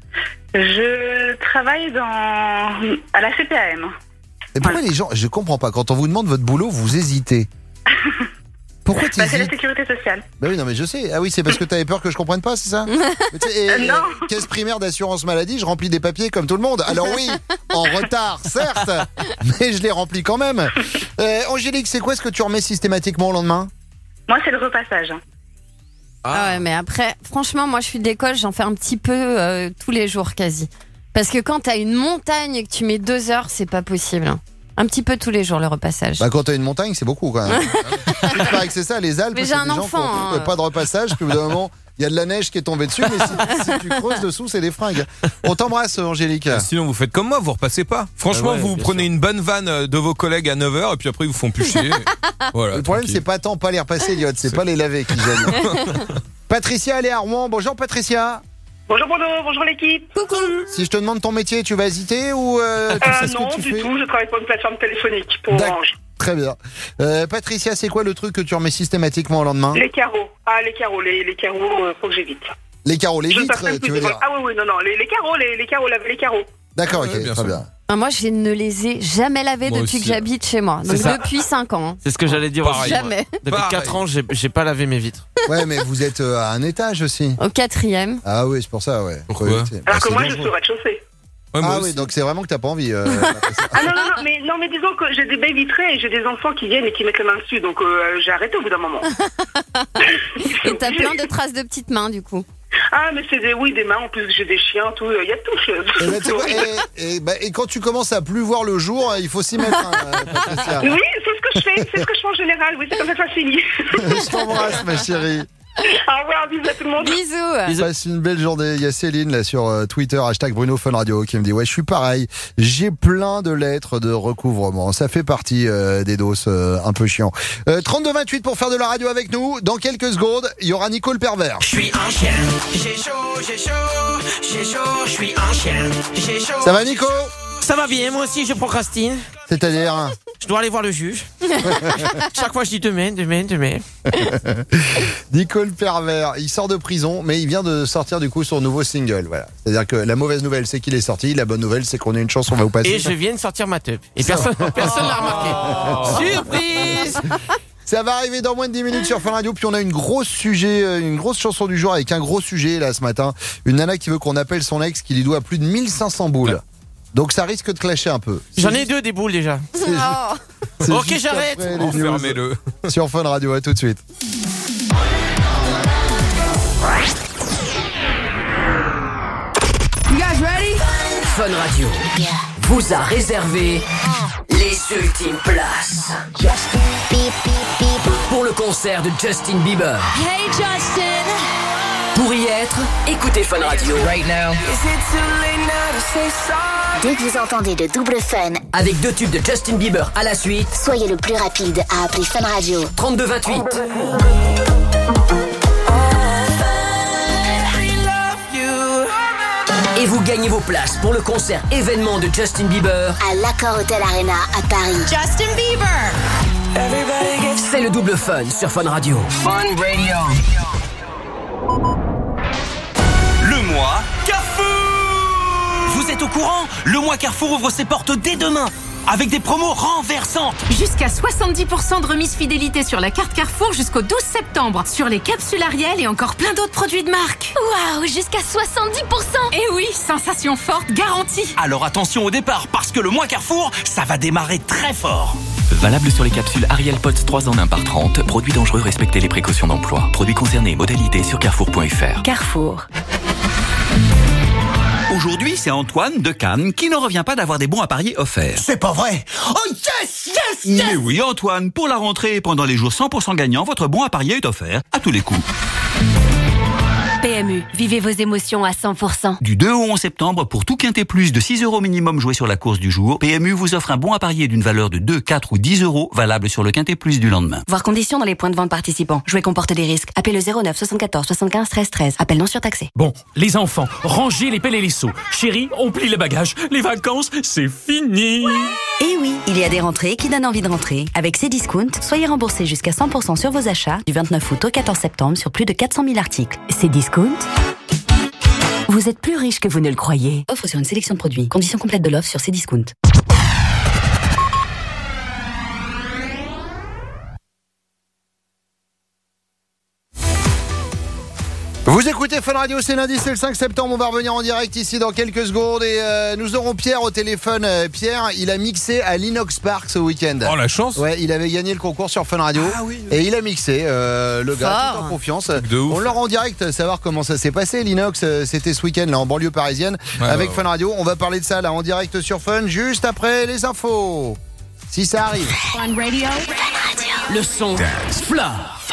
Je travaille à la CPAM. Et pourquoi les gens, je comprends pas, quand on vous demande votre boulot, vous hésitez? Pourquoi tu hésites? C'est la sécurité sociale. Bah oui, non mais je sais. Ah oui, c'est parce que t'avais peur que je comprenne pas, c'est ça? Non. Caisse primaire d'assurance maladie, je remplis des papiers comme tout le monde. Alors oui, en retard, certes, mais je les remplis quand même. Angélique, c'est quoi ce que tu remets systématiquement au lendemain? Moi, c'est le repassage. Ah ouais, mais après, franchement, moi je suis d'école, j'en fais un petit peu tous les jours quasi. Parce que quand t'as une montagne et que tu mets 2 heures, c'est pas possible. Un petit peu tous les jours le repassage. Quand t'as une montagne, c'est beaucoup quand même. Il paraît que c'est ça, les Alpes. Mais j'ai un enfant. Pas de repassage, puis au bout d'un moment, il y a de la neige qui est tombée dessus, mais si tu creuses dessous, c'est des fringues. On t'embrasse, Angélique. Sinon, vous faites comme moi, vous repassez pas. Franchement, vous prenez une bonne vanne de vos collègues à 9h et puis après, ils vous font plus chier. Voilà, le problème, c'est pas tant pas les repasser, Elliot, c'est pas les laver qui gênent. Patricia, elle est à Rouen. Bonjour, Patricia. Bonjour Bruno, bonjour l'équipe. Coucou. Si je te demande ton métier, tu vas hésiter ou tu sais ce non, que tu du fais? tout, je travaille pour une plateforme téléphonique pour Orange. Très bien. Patricia, c'est quoi le truc que tu remets systématiquement au lendemain? Les carreaux. Les carreaux, faut que j'évite. Les carreaux, les vitres, tu veux dire? Ah oui, non, les carreaux, laver les carreaux. D'accord, ok, très bien. Moi, je ne les ai jamais lavés depuis que j'habite chez moi. Donc depuis 5 ans. C'est ce que j'allais dire aussi. Jamais. Depuis 4 ans, j'ai pas lavé mes vitres. Ouais, mais vous êtes à un étage aussi. Au 4e. Ah oui, c'est pour ça, ouais. Pourquoi? Alors que moi, je suis au rez-de-chaussée. Ah oui, donc c'est vraiment que t'as pas envie. Non, mais disons que j'ai des baies vitrées et j'ai des enfants qui viennent et qui mettent les mains dessus, donc j'ai arrêté au bout d'un moment. Et t'as plein de traces de petites mains du coup. Ah, mais c'est des mains, en plus j'ai des chiens, tout, il y a tout. Et quand tu commences à plus voir le jour, il faut s'y mettre, Patricia. Oui, c'est ce que je fais en général, oui, c'est comme ça que ça finit. Je t'embrasse, ma chérie. Au revoir, bisous à tout le monde. Bisous. Passe une belle journée. Il y a Céline là sur Twitter, #Bruno Fun Radio, qui me dit ouais, je suis pareil. J'ai plein de lettres de recouvrement. Ça fait partie des doses un peu chiants. 32-28 pour faire de la radio avec nous. Dans quelques secondes, il y aura Nico le pervers. Je suis un chien, j'ai chaud, j'ai chaud, j'ai chaud, je suis un chien, j'ai chaud. Ça va Nico? Ça va bien, moi aussi je procrastine. C'est-à-dire Je dois aller voir le juge. Chaque fois je dis demain. Nico le pervers, il sort de prison, mais il vient de sortir du coup son nouveau single. Voilà. C'est-à-dire que la mauvaise nouvelle c'est qu'il est sorti, la bonne nouvelle c'est qu'on a une chanson, on va vous passer. Et je viens de sortir ma teub. Et personne l'a remarqué. Surprise. Ça va arriver dans moins de 10 minutes sur Fun Radio. Puis on a une grosse chanson du jour avec un gros sujet là ce matin. Une nana qui veut qu'on appelle son ex qui lui doit plus de 1500 boules. Donc ça risque de clasher un peu. J'en ai 2 des boules déjà. Ok, j'arrête. Enfermez-le. Sur Fun Radio, à tout de suite. You guys ready? Fun Radio vous a réservé les ultimes places pour le concert de Justin Bieber. Hey Justin. Pour y être, écoutez Fun Radio. Right now. Dès que vous entendez le double fun, Avec 2 tubes de Justin Bieber à la suite. soyez le plus rapide à appeler Fun Radio. 32-28. Et vous gagnez vos places pour le concert événement de Justin Bieber À l'Accor Hotel Arena à Paris. Justin Bieber. C'est le double fun sur Fun Radio. Fun Radio. Le mois Carrefour. Vous êtes au courant? Le mois Carrefour ouvre ses portes dès demain avec des promos renversantes. Jusqu'à 70% de remise fidélité sur la carte Carrefour jusqu'au 12 septembre. Sur les capsules Ariel et encore plein d'autres produits de marque. Waouh, jusqu'à 70%. Et oui, sensation forte garantie. Alors attention au départ parce que le mois Carrefour, ça va démarrer très fort. Valable sur les capsules Ariel Pods 3 en 1 par 30. Produits dangereux, respectez les précautions d'emploi. Produits concernés, modalités sur carrefour.fr. Carrefour. Aujourd'hui, c'est Antoine de Cannes qui ne revient pas d'avoir des bons à parier offerts. C'est pas vrai. Oh yes, yes, yes. Mais oui, Antoine, pour la rentrée, pendant les jours 100% gagnants, votre bon à parier est offert à tous les coups. PMU, vivez vos émotions à 100%. Du 2 au 11 septembre, pour tout quintet plus de 6 € minimum joué sur la course du jour, PMU vous offre un bon à parier d'une valeur de 2, 4 ou 10 €, valable sur le quintet plus du lendemain. Voir conditions dans les points de vente participants. Jouer comporte des risques. Appelez le 09 74 75 13 13. Appel non surtaxé. Bon, les enfants, rangez les pelles et les seaux. Chérie, on plie les bagages. Les vacances, c'est fini. Et oui, il y a des rentrées qui donnent envie de rentrer. Avec Cdiscount, soyez remboursés jusqu'à 100% sur vos achats du 29 août au 14 septembre sur plus de 400 000 articles. Cdiscount, vous êtes plus riche que vous ne le croyez. Offre sur une sélection de produits. Conditions complètes de l'offre sur Cdiscount. Vous écoutez Fun Radio, c'est lundi, c'est le 5 septembre. On va revenir en direct ici dans quelques secondes et nous aurons Pierre au téléphone. Pierre, il a mixé à l'Inox Park ce week-end. Oh, la chance. Ouais, il avait gagné le concours sur Fun Radio. Ah, oui. Et il a mixé, le gars, tout en confiance. On l'aura en direct, savoir comment ça s'est passé. L'Inox, c'était ce week-end là en banlieue parisienne avec Fun Radio. On va parler de ça là en direct sur Fun, juste après les infos. Si ça arrive. Fun Radio. Le son Fleur.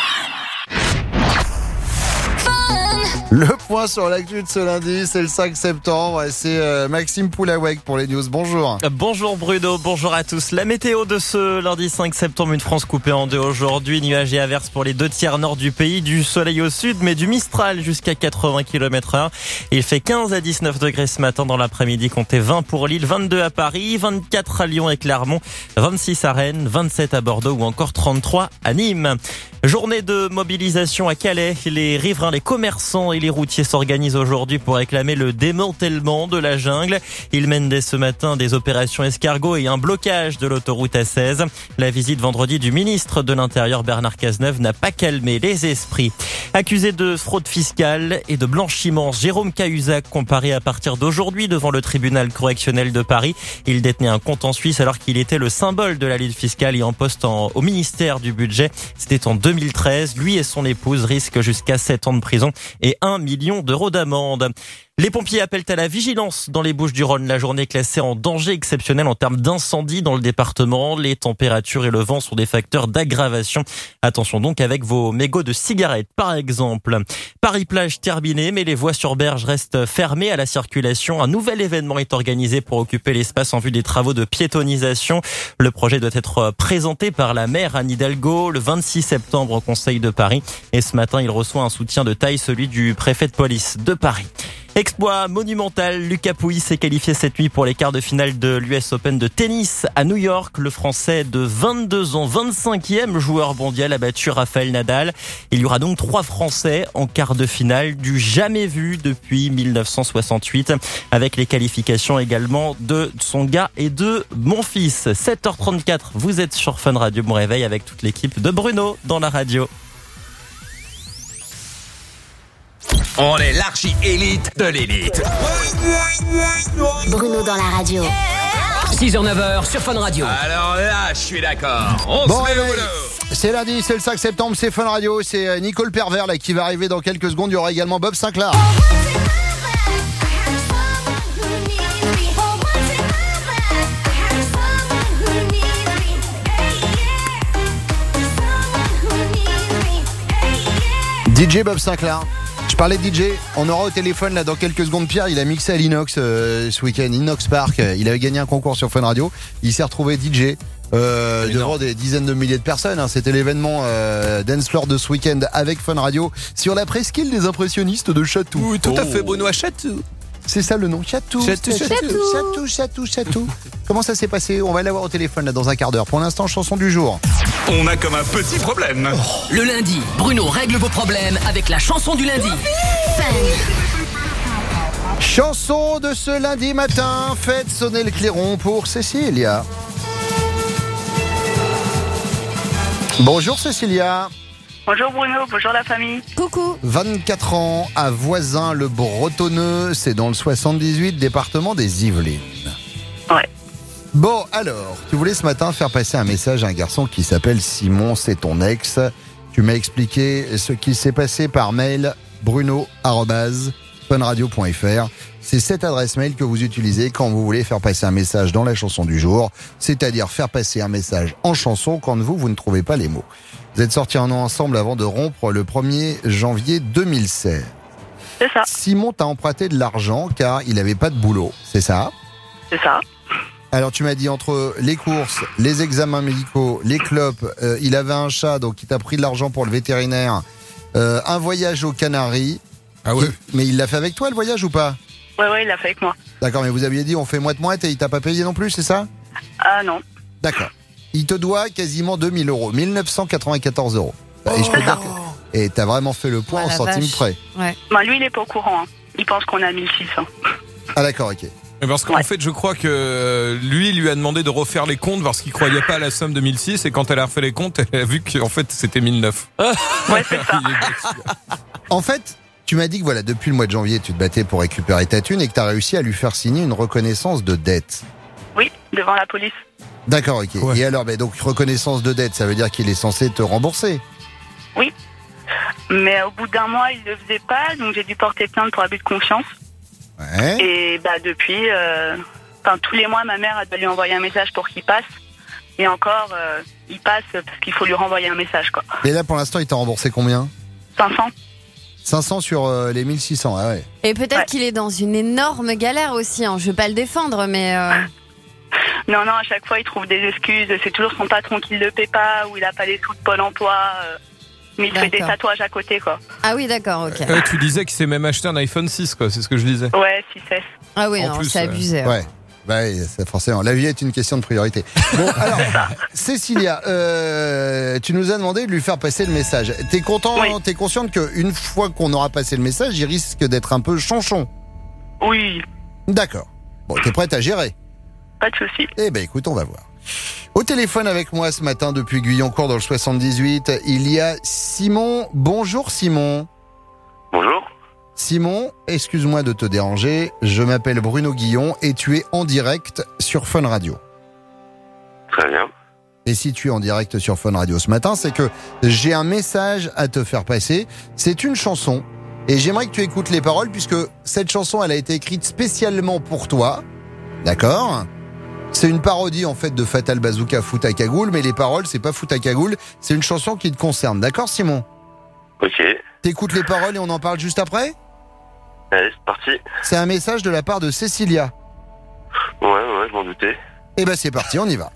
Le point sur l'actu de ce lundi, c'est le 5 septembre. C'est Maxime Poulawek pour les news. Bonjour. Bonjour Bruno, bonjour à tous. La météo de ce lundi 5 septembre, une France coupée en deux aujourd'hui. Nuages et averses pour les 2 tiers nord du pays. Du soleil au sud, mais du Mistral jusqu'à 80 km/h. Il fait 15 à 19 degrés ce matin. Dans l'après-midi, comptez 20 pour Lille, 22 à Paris, 24 à Lyon et Clermont, 26 à Rennes, 27 à Bordeaux ou encore 33 à Nîmes. Journée de mobilisation à Calais. Les riverains, les commerçants et les routiers s'organisent aujourd'hui pour réclamer le démantèlement de la jungle. Ils mènent dès ce matin des opérations escargot et un blocage de l'autoroute A16. La visite vendredi du ministre de l'Intérieur Bernard Cazeneuve n'a pas calmé les esprits. Accusé de fraude fiscale et de blanchiment, Jérôme Cahuzac comparé à partir d'aujourd'hui devant le tribunal correctionnel de Paris. Il détenait un compte en Suisse alors qu'il était le symbole de la lutte fiscale et en poste au ministère du budget. C'était en 2013. Lui et son épouse risquent jusqu'à 7 ans de prison et 1 million d'euros d'amende. Les pompiers appellent à la vigilance dans les Bouches-du-Rhône. La journée classée en danger exceptionnel en termes d'incendie dans le département. Les températures et le vent sont des facteurs d'aggravation. Attention donc avec vos mégots de cigarettes, par exemple. Paris-Plage terminé, mais les voies sur berge restent fermées à la circulation. Un nouvel événement est organisé pour occuper l'espace en vue des travaux de piétonisation. Le projet doit être présenté par la maire Anne Hidalgo le 26 septembre au Conseil de Paris. Et ce matin, il reçoit un soutien de taille, celui du préfet de police de Paris. Exploit monumental, Lucas Pouille s'est qualifié cette nuit pour les quarts de finale de l'US Open de tennis à New York. Le Français de 22 ans, 25e joueur mondial, a battu Rafael Nadal. Il y aura donc 3 Français en quart de finale, du jamais vu depuis 1968, avec les qualifications également de Tsonga et de Monfils. 7h34, vous êtes sur Fun Radio, bon réveil avec toute l'équipe de Bruno dans la radio. On est l'archi-élite de l'élite. Bruno dans la radio. 6h-9h sur Fun Radio. Alors là, je suis d'accord. On Bon, se met au boulot. c'est lundi, c'est le 5 septembre, c'est Fun Radio, c'est Nicole Pervers là, qui va arriver dans quelques secondes. Il y aura également Bob Sinclair. DJ Bob Sinclair. Je parlais de DJ, on aura au téléphone là dans quelques secondes Pierre, il a mixé à l'Inox ce week-end, Inox Park, il avait gagné un concours sur Fun Radio, il s'est retrouvé DJ devant des dizaines de milliers de personnes, hein. C'était l'événement Dance Floor de ce week-end avec Fun Radio sur la presqu'île des impressionnistes de Chatou. Oui, tout à fait, Bruno, à Chatou. C'est ça le nom, Chatou. Chatou. Comment ça s'est passé? On va l'avoir au téléphone là dans un quart d'heure. Pour l'instant, chanson du jour. On a comme un petit problème. Le lundi, Bruno règle vos problèmes avec la chanson du lundi. Chanson de ce lundi matin, faites sonner le clairon pour Cécilia. Bonjour Cécilia. Bonjour Bruno, bonjour la famille. Coucou. 24 ans, à Voisin-le-Bretonneux, c'est dans le 78, département des Yvelines. Ouais. Bon, alors, tu voulais ce matin faire passer un message à un garçon qui s'appelle Simon, c'est ton ex. Tu m'as expliqué ce qui s'est passé par mail, bruno@funradio.fr. C'est cette adresse mail que vous utilisez quand vous voulez faire passer un message dans la chanson du jour, c'est-à-dire faire passer un message en chanson quand vous ne trouvez pas les mots. Vous êtes sortis un an ensemble avant de rompre le 1er janvier 2016. C'est ça. Simon t'a emprunté de l'argent car il n'avait pas de boulot, c'est ça? C'est ça. Alors tu m'as dit entre les courses, les examens médicaux, les clopes, il avait un chat donc il t'a pris de l'argent pour le vétérinaire, un voyage aux Canaries. Ah ouais. Mais il l'a fait avec toi le voyage ou pas? Ouais, il l'a fait avec moi. D'accord, mais vous aviez dit on fait moite-moite et il t'a pas payé non plus, c'est ça? Ah non. D'accord. Il te doit quasiment 2000 €, 1994 €. Et je peux dire que... Et t'as vraiment fait le point en centimes près. Ouais. Bah, lui, il est pas au courant. Hein. Il pense qu'on a 1600. Ah d'accord, ok. Parce qu'en fait, je crois que lui a demandé de refaire les comptes parce qu'il croyait pas à la somme de 1006 et quand elle a refait les comptes, elle a vu qu'en fait c'était 1009. Ouais, c'est ça. En fait, tu m'as dit que voilà, depuis le mois de janvier, tu te battais pour récupérer ta thune et que t'as réussi à lui faire signer une reconnaissance de dette. Oui, devant la police. D'accord, ok. Ouais. Et alors, donc reconnaissance de dette, ça veut dire qu'il est censé te rembourser? Oui. Mais au bout d'un mois, il le faisait pas, donc j'ai dû porter plainte pour abus de confiance. Ouais. Et depuis, tous les mois, ma mère a dû lui envoyer un message pour qu'il passe. Et encore, il passe parce qu'il faut lui renvoyer un message, quoi. Et là, pour l'instant, il t'a remboursé combien? 500. 500 sur les 1600, ah ouais. Et peut-être qu'il est dans une énorme galère aussi, hein. Je veux pas le défendre, mais... Non, à chaque fois, il trouve des excuses. C'est toujours son patron qui le paie pas, ou il a pas les sous de Pôle emploi. Mais il fait des tatouages à côté, quoi. Ah oui, d'accord, ok. Tu disais qu'il s'est même acheté un iPhone 6, quoi. C'est ce que je disais. Ouais, 6S. Ah oui, non, c'est abusé. Ouais. Bah, c'est forcément. La vie est une question de priorité. Bon, alors, Cécilia, tu nous as demandé de lui faire passer le message. T'es content, oui. T'es consciente qu'une fois qu'on aura passé le message, il risque d'être un peu chanchon? Oui. D'accord. Bon, t'es prête à gérer? Pas de souci. Eh ben, écoute, on va voir. Au téléphone avec moi ce matin depuis Guyancourt dans le 78, il y a Simon. Bonjour Simon. Bonjour. Simon, excuse-moi de te déranger, je m'appelle Bruno Guillon et tu es en direct sur Fun Radio. Très bien. Et si tu es en direct sur Fun Radio ce matin, c'est que j'ai un message à te faire passer. C'est une chanson Et j'aimerais que tu écoutes les paroles puisque cette chanson, elle a été écrite spécialement pour toi. D'accord ? C'est une parodie en fait de Fatal Bazooka Foot à Cagoule, mais les paroles, c'est pas Foot à Cagoule, c'est une chanson qui te concerne. D'accord, Simon ? Ok. T'écoutes les paroles et on en parle juste après ? Allez, c'est parti. C'est un message de la part de Cécilia. Ouais, je m'en doutais. Eh ben c'est parti, on y va.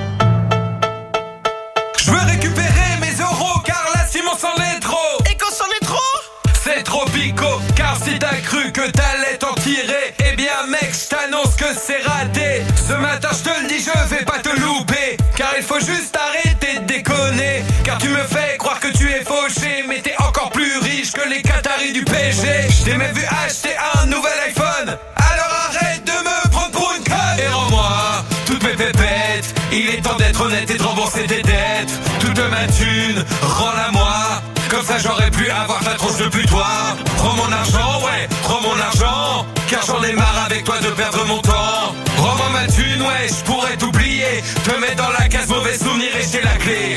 Je veux récupérer mes euros car là Simon s'en est trop. Et qu'on s'en est trop? C'est trop pico, car si t'as cru que t'allais t'en tirer, eh bien mec, je t'annonce que c'est raté. Ce matin je te le dis, je vais pas te louper, car il faut juste arrêter de déconner. Car tu me fais croire que tu es fauché, mais t'es encore plus riche que les Qataris du PSG. Je t'ai même vu acheter un nouvel iPhone, alors arrête de me prendre pour une conne. Et rends-moi toutes mes pépettes, il est temps d'être honnête et de rembourser tes dettes. Toute ma thune, rends-la-moi, comme ça j'aurais pu avoir ta tronche de putoir. Prends mon argent, ouais, prends mon argent, car j'en ai marre avec toi de perdre mon temps. Rends-moi ma thune, ouais, je pourrais t'oublier, te mettre dans la case mauvais souvenir et j'ai la clé.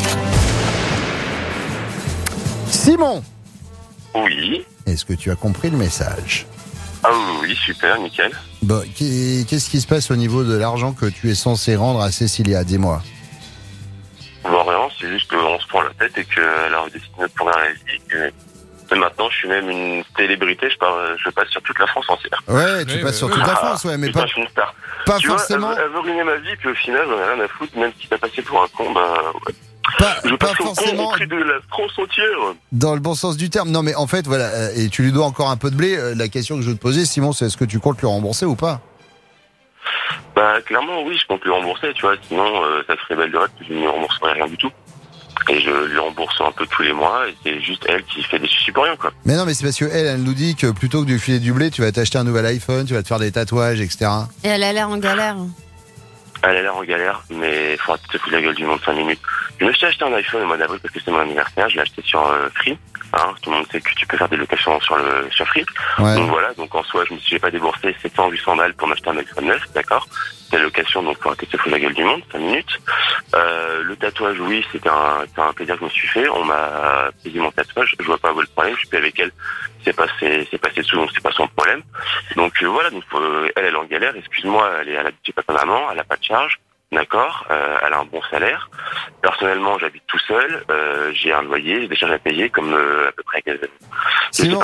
Simon, Oui. est-ce que tu as compris le message ? Ah oui, super, nickel. Bon, qu'est-ce qui se passe au niveau de l'argent que tu es censé rendre à Cécilia ? Dis-moi. Bon, rien, c'est juste qu'on se prend la tête et qu'elle a décidé de prendre la vie. Et maintenant, je suis même une célébrité, je passe sur toute la France entière. Ouais, tu passes sur toute la France, ouais, mais putain, pas, je suis une star. pas Tu forcément. vois, elle veut ruiner ma vie, puis au final, j'en ai rien à foutre, même si t'as passé pour un con, bah ouais. Je Pas passe au con forcément au prix de la France entière. dans le bon sens du terme. Non, mais en fait, voilà, et tu lui dois encore un peu de blé. La question que je veux te poser, Simon, c'est est-ce que tu comptes lui rembourser ou pas ? Bah, clairement, oui, je compte lui rembourser, tu vois, sinon, ça serait belle de reste que je ne lui rembourserais rien du tout. Et je lui rembourse un peu tous les mois, et c'est juste elle qui fait des soucis pour rien, quoi. Mais non, mais c'est parce que elle nous dit que plutôt que de lui filer du blé, tu vas t'acheter un nouvel iPhone, tu vas te faire des tatouages, etc. Et elle a l'air en galère. Elle a l'air en galère, mais il faudra te foutre la gueule du monde 5 minutes. Je me suis acheté un iPhone au mois d'avril parce que c'est mon anniversaire, je l'ai acheté sur Free. Hein, tout le monde sait que tu peux faire des locations sur Free. Ouais. Donc voilà, donc en soi, j'ai pas déboursé 700-800 balles pour m'acheter un iPhone 9, d'accord. C'est la location, donc pour arrêter de se foutre la gueule du monde, 5 minutes. Le tatouage, oui, c'était un plaisir que je me suis fait. On m'a payé mon tatouage, je vois pas où est le problème, je suis plus avec elle. C'est passé dessous, donc c'est pas son problème. Donc voilà, donc elle est en galère, excuse-moi, elle a du pas comme maman, elle a pas de charge. D'accord, elle a un bon salaire. Personnellement, j'habite tout seul. J'ai un loyer, j'ai des charges à payer, comme à peu près. Simon,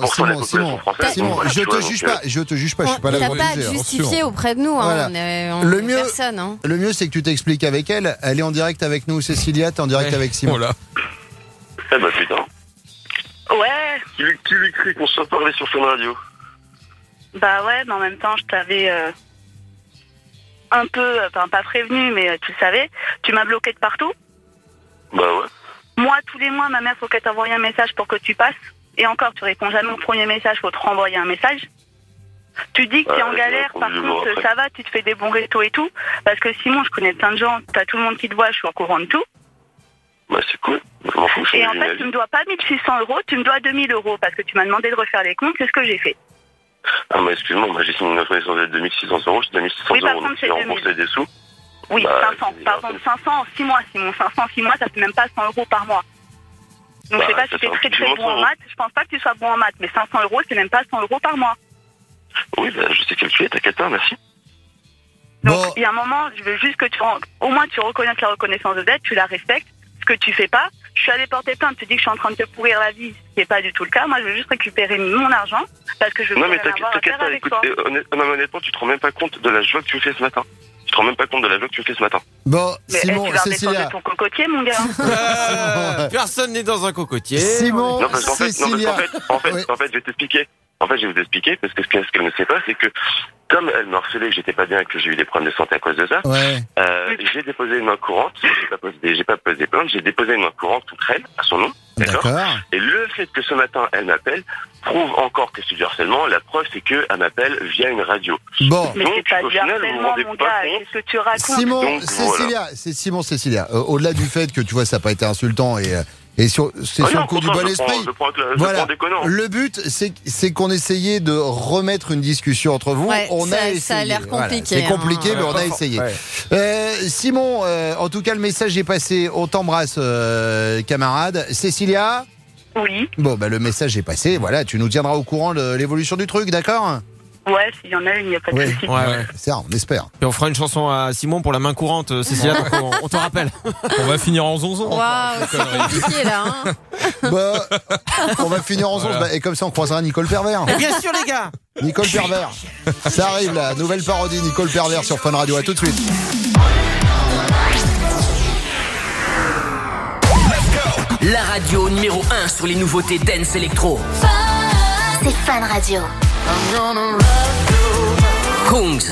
je te juge pas, je suis pas là pour juger. T'as pas à justifier auprès de nous, hein, voilà. on est personne. Hein. Le mieux, c'est que tu t'expliques avec elle. Elle est en direct avec nous, Cécilia, t'es en direct avec Simon. Voilà. Eh bah putain. Ouais. Qui lui crie qu'on soit parlé sur Fun Radio? Bah ouais, mais en même temps, je t'avais un peu, enfin pas prévenu, mais tu le savais. Tu m'as bloqué de partout. Bah ouais. Moi, tous les mois, ma mère, faut qu'elle t'envoie un message pour que tu passes. Et encore, tu réponds jamais au premier message, faut te renvoyer un message. Tu dis que t'es en galère, par contre, ça va, tu te fais des bons restos et tout. Parce que Simon, je connais plein de gens, t'as tout le monde qui te voit, je suis au courant de tout. Bah c'est cool. Je m'en fous, et en fait, tu me dois pas 1600 €, tu me dois 2000 € parce que tu m'as demandé de refaire les comptes, c'est ce que j'ai fait. Ah mais excuse-moi, moi j'ai signé une reconnaissance de 2600 €, c'est 2600 €, donc j'ai remboursé des sous. Oui, 500, pardon, 500 en 6 mois, Simon, 500 en 6 mois, ça fait même pas 100 € par mois. Donc je sais pas si t'es très très bon en maths, je pense pas que tu sois bon en maths, mais 500 €, c'est même pas 100 € par mois. Oui, bah je sais calculer, t'inquiète pas, merci. Donc il y a un moment, je veux juste que au moins tu reconnaisses la reconnaissance de dette, tu la respectes, ce que tu fais pas. Je suis allée porter plainte, tu dis que je suis en train de te pourrir la vie, ce qui n'est pas du tout le cas. Moi, je veux juste récupérer mon argent parce que je veux non, mais t'inquiète pas, écoute, non, mais honnêtement, tu te rends même pas compte de la joie que tu me fais ce matin. Tu te rends même pas compte de la joie que tu me fais ce matin. Bon, mais Simon, tu vas Cécilia. redescendre de ton cocotier, mon gars. Personne n'est dans un cocotier. Simon, non, parce qu'en fait, Cécilia. en fait, je vais t'expliquer. En fait, je vais vous expliquer, parce que ce qu'elle ne sait pas, c'est que, comme elle m'a harcelé, que j'étais pas bien, que j'ai eu des problèmes de santé à cause de ça, j'ai déposé une main courante, j'ai pas posé plainte, j'ai déposé une main courante contre elle, à son nom, d'accord. Et le fait que ce matin, elle m'appelle, prouve encore que c'est du harcèlement. La preuve, c'est qu'elle m'appelle via une radio. Bon. Mais c'est pas du harcèlement, mon gars, qu'est-ce que tu racontes? Simon, donc, Cécilia, voilà. c'est Simon, Cécilia. Au-delà du fait que, tu vois, ça n'a pas été insultant et c'est sur le coup du bon esprit. Voilà. Le but, c'est qu'on essayait de remettre une discussion entre vous. Ouais, on a essayé. Ça a l'air compliqué. Voilà. C'est compliqué, mais on a essayé. Ouais. Simon, en tout cas, le message est passé. On t'embrasse, camarade. Cécilia, Oui. Bon, bah le message est passé. Voilà, tu nous tiendras au courant de l'évolution du truc, d'accord? Ouais, s'il y en a une, il n'y a pas de souci. Ouais. C'est ça, on espère. Et on fera une chanson à Simon pour la main courante, Cécilia, pour qu'on- on te rappelle. On va finir en zonzon. Waouh, c'est compliqué là. Hein. Bah, on va finir en 11 et comme ça on croisera Nicole Pervers. Et bien sûr, les gars. Nicole Pervers. Ça arrive là, nouvelle parodie Nicole Pervers sur Fun Radio. À tout de suite. La radio numéro 1 sur les nouveautés dance électro. C'est Fun Radio. Kungs,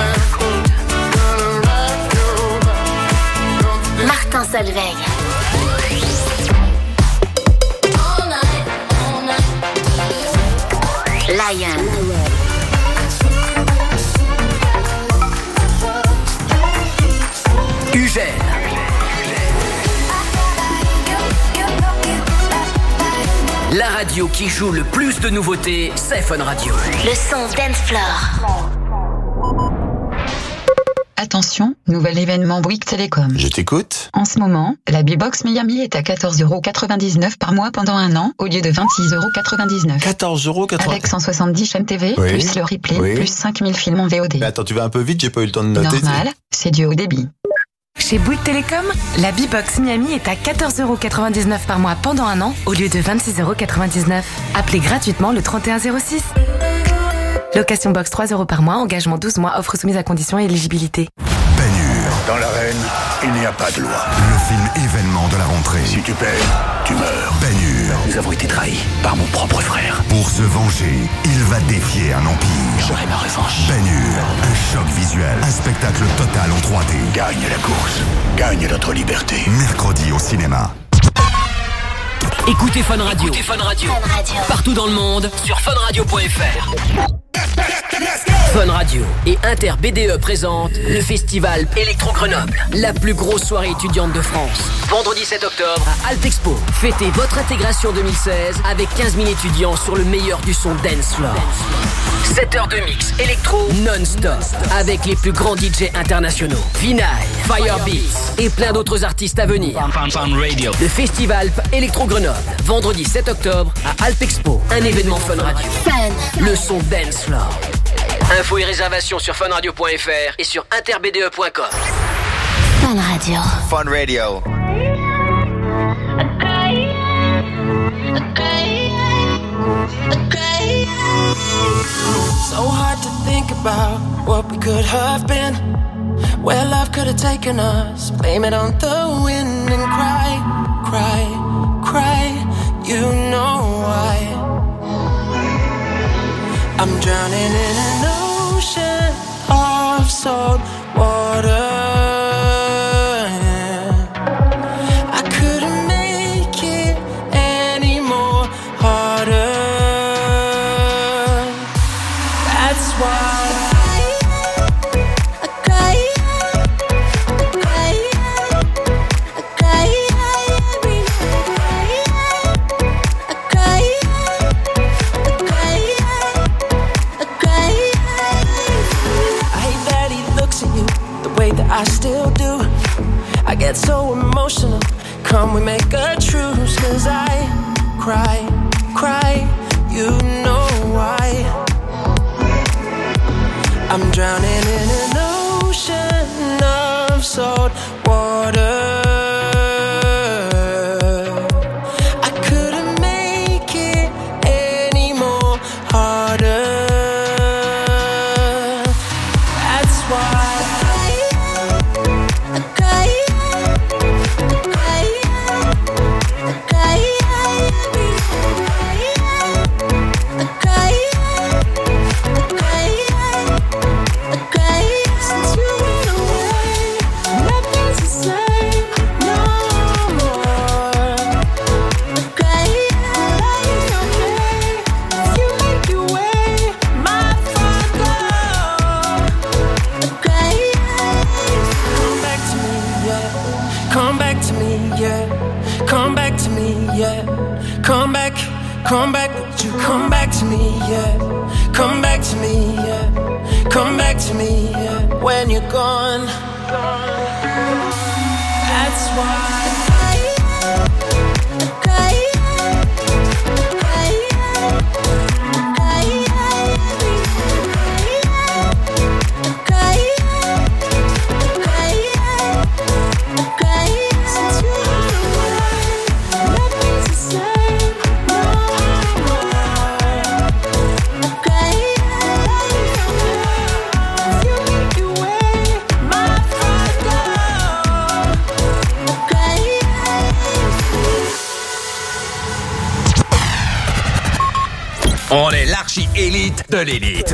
Martin Solveig. Lion. Ugel, la radio qui joue le plus de nouveautés, c'est Fun Radio. Le son Dance Floor. Attention, nouvel événement Bouygues Télécom. Je t'écoute. En ce moment, la B-Box Miami est à 14,99€ par mois pendant un an, au lieu de 26,99€. 14,99€. Avec 170 chaînes TV, Oui. plus le replay, Oui. plus 5000 films en VOD. Mais attends, tu vas un peu vite, j'ai pas eu le temps de noter. Normal, c'est du haut débit. Chez Bouygues Télécom, la B-Box Miami est à 14,99€ par mois pendant un an, au lieu de 26,99€. Appelez gratuitement le 3106. Location box 3€ par mois, engagement 12 mois, offre soumise à conditions et éligibilité. Dans l'arène, il n'y a pas de loi. Le film événement de la rentrée. Si tu perds, tu meurs. Ben-Hur. Nous avons été trahis par mon propre frère. Pour se venger, il va défier un empire. J'aurai ma revanche. Ben-Hur, un choc visuel, un spectacle total en 3D. Gagne la course, gagne notre liberté. Mercredi au cinéma. Écoutez Fun Radio. Écoutez Fun Radio. Partout dans le monde sur funradio.fr. Fun Radio et Inter BDE présentent le festival Electro Grenoble, la plus grosse soirée étudiante de France. Vendredi 7 octobre à Altexpo. Fêtez votre intégration 2016 avec 15 000 étudiants sur le meilleur du son dance floor. 7 heures de mix électro non-stop avec les plus grands DJ internationaux. Vinay, Firebeats et plein d'autres artistes à venir. Fun Radio. Le festival Electro Grenoble, vendredi 7 octobre à Alpexpo, un événement Fun Radio. Le son dance floor. Infos et réservations sur funradio.fr et sur interbde.com. Fun Radio. Fun Radio. So hard to think about what we could have been, where love could have taken us. Blame it on the wind and cry, cry, cry. You know why. I'm drowning in an ocean of salt water. I couldn't make it any more harder. That's why I cry every night. I cry. I hate that he looks at you the way that I still do. I get so emotional. Come, we make a truce. 'Cause I cry, cry. You know why. I'm drowning in an ocean of salt water. I couldn't make it any more harder. That's why I cry. Since you went away, nothing's the same no more. Life's okay if you make your way, my front door. Come back to me, yeah. Come back to me, yeah. Come back, come back, would you come back to me, yeah. Come back to me, yeah. Come back to me, yeah. When you're gone, that's why I cry. On est l'archi-élite de l'élite.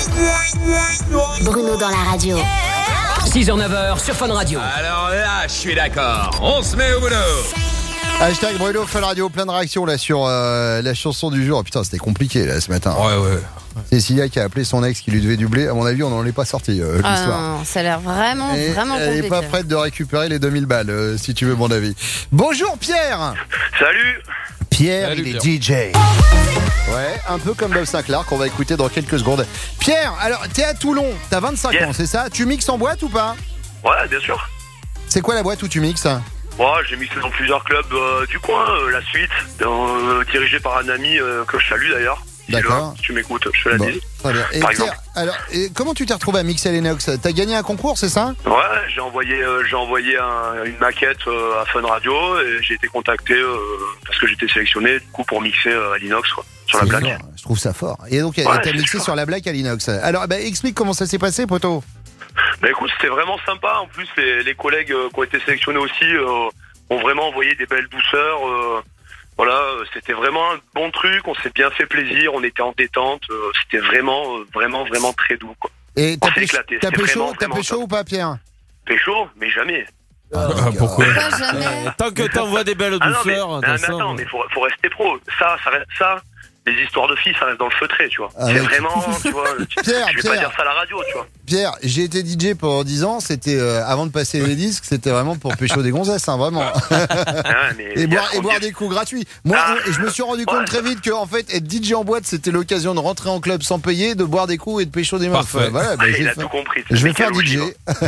Bruno dans la radio. 6h-9h sur Fun Radio. Alors là, je suis d'accord. On se met au boulot. Hashtag Bruno Fun Radio, plein de réactions là sur la chanson du jour. Oh, putain, c'était compliqué là ce matin. Ouais. C'est Cécilia qui a appelé son ex qui lui devait du blé. À mon avis, on n'en est pas sorti l'histoire. Non, ça a l'air vraiment compliqué. Elle n'est pas prête de récupérer les 2000 balles, si tu veux mon avis. Bonjour Pierre. Salut. Pierre, Salut, il est Pierre. DJ. Ouais, un peu comme Bob Sinclair qu'on va écouter dans quelques secondes. Pierre, alors t'es à Toulon, t'as 25 ans, c'est ça? Tu mixes en boîte ou pas? Ouais, bien sûr. C'est quoi la boîte où tu mixes? Ouais, j'ai mixé dans plusieurs clubs du coin, la suite, dirigé par un ami que je salue d'ailleurs. D'accord. Si tu m'écoutes, je fais la bise. Très bien. Et par Pierre, exemple. alors, comment tu t'es retrouvé à mixer à l'Enox? T'as gagné un concours, c'est ça? Ouais, j'ai envoyé une maquette à Fun Radio et j'ai été contacté parce que j'étais sélectionné du coup pour mixer à l'Inox quoi, sur la plaque. Fort, je trouve ça fort. Et donc t'as mixé sur la blague à l'Inox. Alors explique comment ça s'est passé, poto. Bah écoute, c'était vraiment sympa. En plus, les collègues qui ont été sélectionnés aussi ont vraiment envoyé des belles douceurs. Voilà, c'était vraiment un bon truc. On s'est bien fait plaisir. On était en détente. C'était vraiment très doux, quoi. Et on s'est éclaté. T'as pécho ou pas, Pierre? Pécho, mais jamais. Pourquoi? Tant que t'envoies des belles douceurs. Mais attends, mais faut rester pro. Ça reste ça. Les histoires de filles, ça reste dans le feutré, tu vois. C'est vraiment, tu vois. Pierre, je vais pas dire ça à la radio, tu vois. Pierre, j'ai été DJ pendant 10 ans. C'était avant de passer les disques, c'était vraiment pour pécho des gonzesses, hein, vraiment. Et boire des coups gratuits. Moi, je me suis rendu compte très vite que en fait, être DJ en boîte, c'était l'occasion de rentrer en club sans payer, de boire des coups et de pécho des meufs. Voilà, il a tout compris. Je vais faire DJ.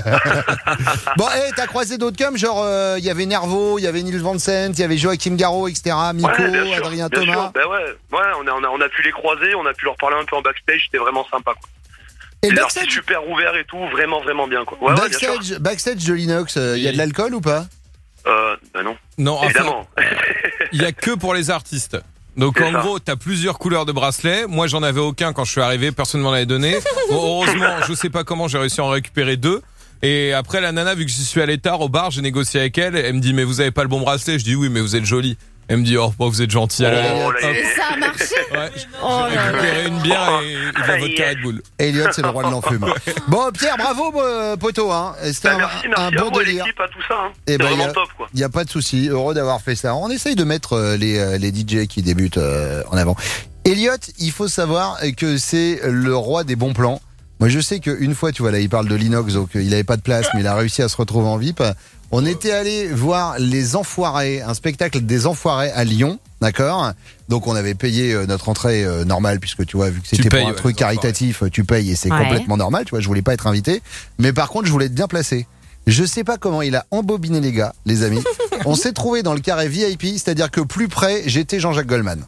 Bon, t'as croisé d'autres comme genre, il y avait Nervo, il y avait Nils Van Sant, il y avait Joachim Garraud, etc. Miko, Adrien Thomas. On a pu les croiser, on a pu leur parler un peu en backstage, c'était vraiment sympa, quoi. Et leur c'est super ouvert et tout, vraiment bien, quoi. Ouais, backstage de l'Inox, il y a de l'alcool ou pas? Non. Non, évidemment. Il y a que pour les artistes. Donc en gros, t'as plusieurs couleurs de bracelets. Moi, j'en avais aucun quand je suis arrivé, personne m'en avait donné. Bon, heureusement, je sais pas comment j'ai réussi à en récupérer 2. Et après la nana, vu que je suis allé tard au bar, j'ai négocié avec elle. Elle me dit mais vous avez pas le bon bracelet? Je dis oui, mais vous êtes jolie. Elle me dit vous êtes gentil. Et ça a marché. Ouais, j'ai récupéré une bière et de la vodka Red Bull. Elliot, c'est le roi de l'enfume. Bon, Pierre, bravo, poteau. Hein. C'était un bon délire. L'équipe à tout ça. Hein. C'est vraiment top, quoi. Il n'y a pas de souci. Heureux d'avoir fait ça. On essaye de mettre les DJ qui débutent en avant. Elliot, il faut savoir que c'est le roi des bons plans. Moi, je sais qu'une fois, tu vois, là, il parle de l'Inox, donc il n'avait pas de place, mais il a réussi à se retrouver en VIP. On était allé voir Les Enfoirés, un spectacle des Enfoirés à Lyon, d'accord? Donc on avait payé notre entrée normale, puisque tu vois, vu que c'était pour un truc caritatif, tu payes et c'est complètement normal, tu vois, je voulais pas être invité. Mais par contre, je voulais être bien placé. Je sais pas comment il a embobiné les gars, les amis. On s'est trouvé dans le carré VIP, c'est-à-dire que plus près, j'étais Jean-Jacques Goldman.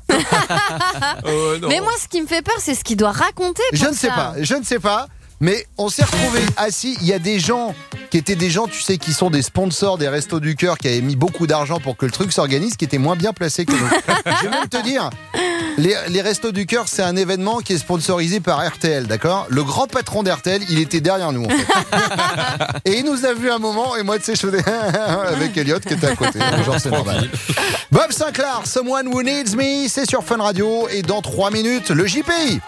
Mais moi, ce qui me fait peur, c'est ce qu'il doit raconter. Je ne sais pas. Mais on s'est retrouvés assis. Il y a des gens qui étaient des gens, tu sais, qui sont des sponsors des Restos du Cœur, qui avaient mis beaucoup d'argent pour que le truc s'organise, qui étaient moins bien placés que nous. Je vais même te dire, les Restos du Cœur, c'est un événement qui est sponsorisé par RTL, d'accord? Le grand patron d'RTL, il était derrière nous, en fait. Et il nous a vu un moment, et moi, tu sais, je faisais avec Elliot qui était à côté. Genre, c'est normal. Bob Sinclair, Someone Who Needs Me, c'est sur Fun Radio, et dans 3 minutes, le JPI.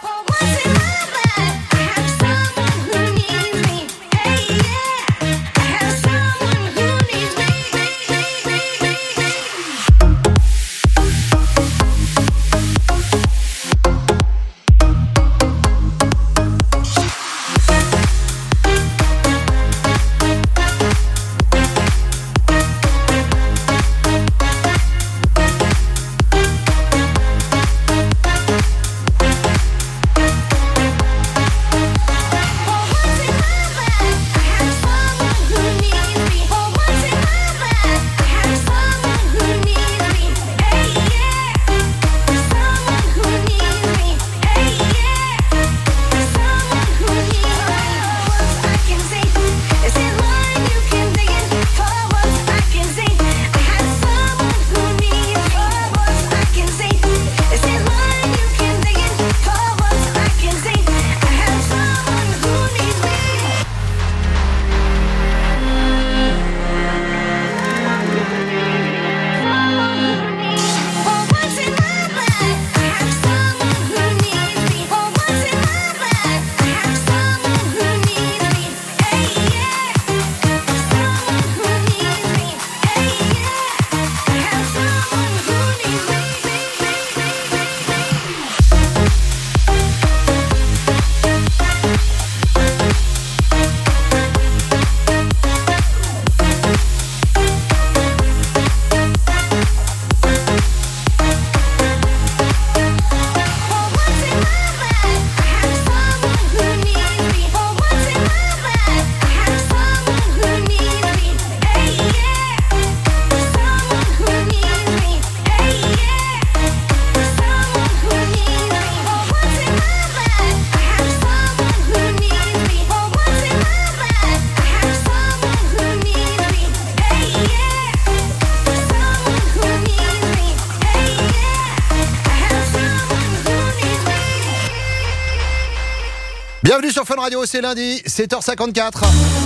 Bienvenue sur Fun Radio, c'est lundi, 7h54.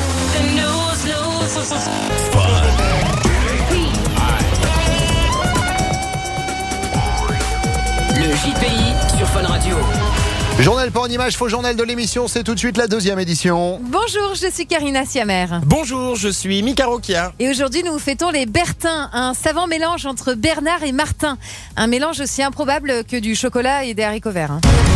Le JPI sur Fun Radio. Journal pas en image, faux journal de l'émission, c'est tout de suite la 2e édition. Bonjour, je suis Karina Siamer. Bonjour, je suis Mika Rokia. Et aujourd'hui, nous fêtons les Bertins, un savant mélange entre Bernard et Martin. Un mélange aussi improbable que du chocolat et des haricots verts.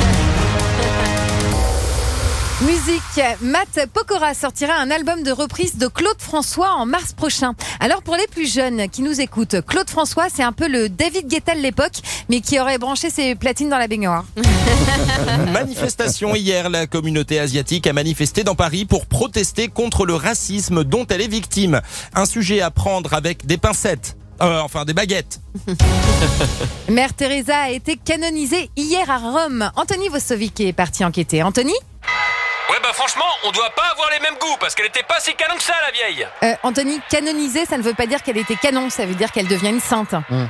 Musique, Matt Pokora sortira un album de reprise de Claude François en mars prochain. Alors pour les plus jeunes qui nous écoutent, Claude François c'est un peu le David Guetta de l'époque, mais qui aurait branché ses platines dans la baignoire. Manifestation hier, la communauté asiatique a manifesté dans Paris pour protester contre le racisme dont elle est victime. Un sujet à prendre avec des pincettes. Des baguettes. Mère Teresa a été canonisée hier à Rome. Anthony Vosovic est parti enquêter. Anthony ? Ouais franchement, on doit pas avoir les mêmes goûts parce qu'elle était pas si canon que ça la vieille. Anthony, canonisée, ça ne veut pas dire qu'elle était canon, ça veut dire qu'elle devient une sainte.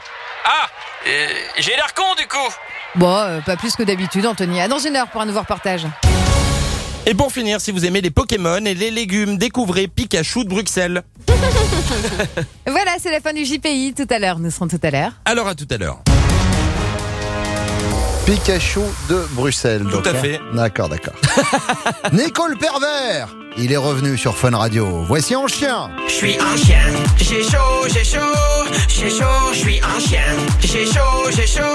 J'ai l'air con du coup. Bon, pas plus que d'habitude Anthony. À dans une heure pour un nouveau reportage. Et pour finir, si vous aimez les Pokémon et les légumes, découvrez Pikachu de Bruxelles. Voilà, c'est la fin du JPI. Tout à l'heure, nous serons tout à l'heure. Alors à tout à l'heure. Pikachu de Bruxelles. Tout à fait. D'accord. Nicole Pervers, il est revenu sur Fun Radio. Voici En Chien. Je suis un chien, j'ai chaud, je suis un chien. J'ai chaud,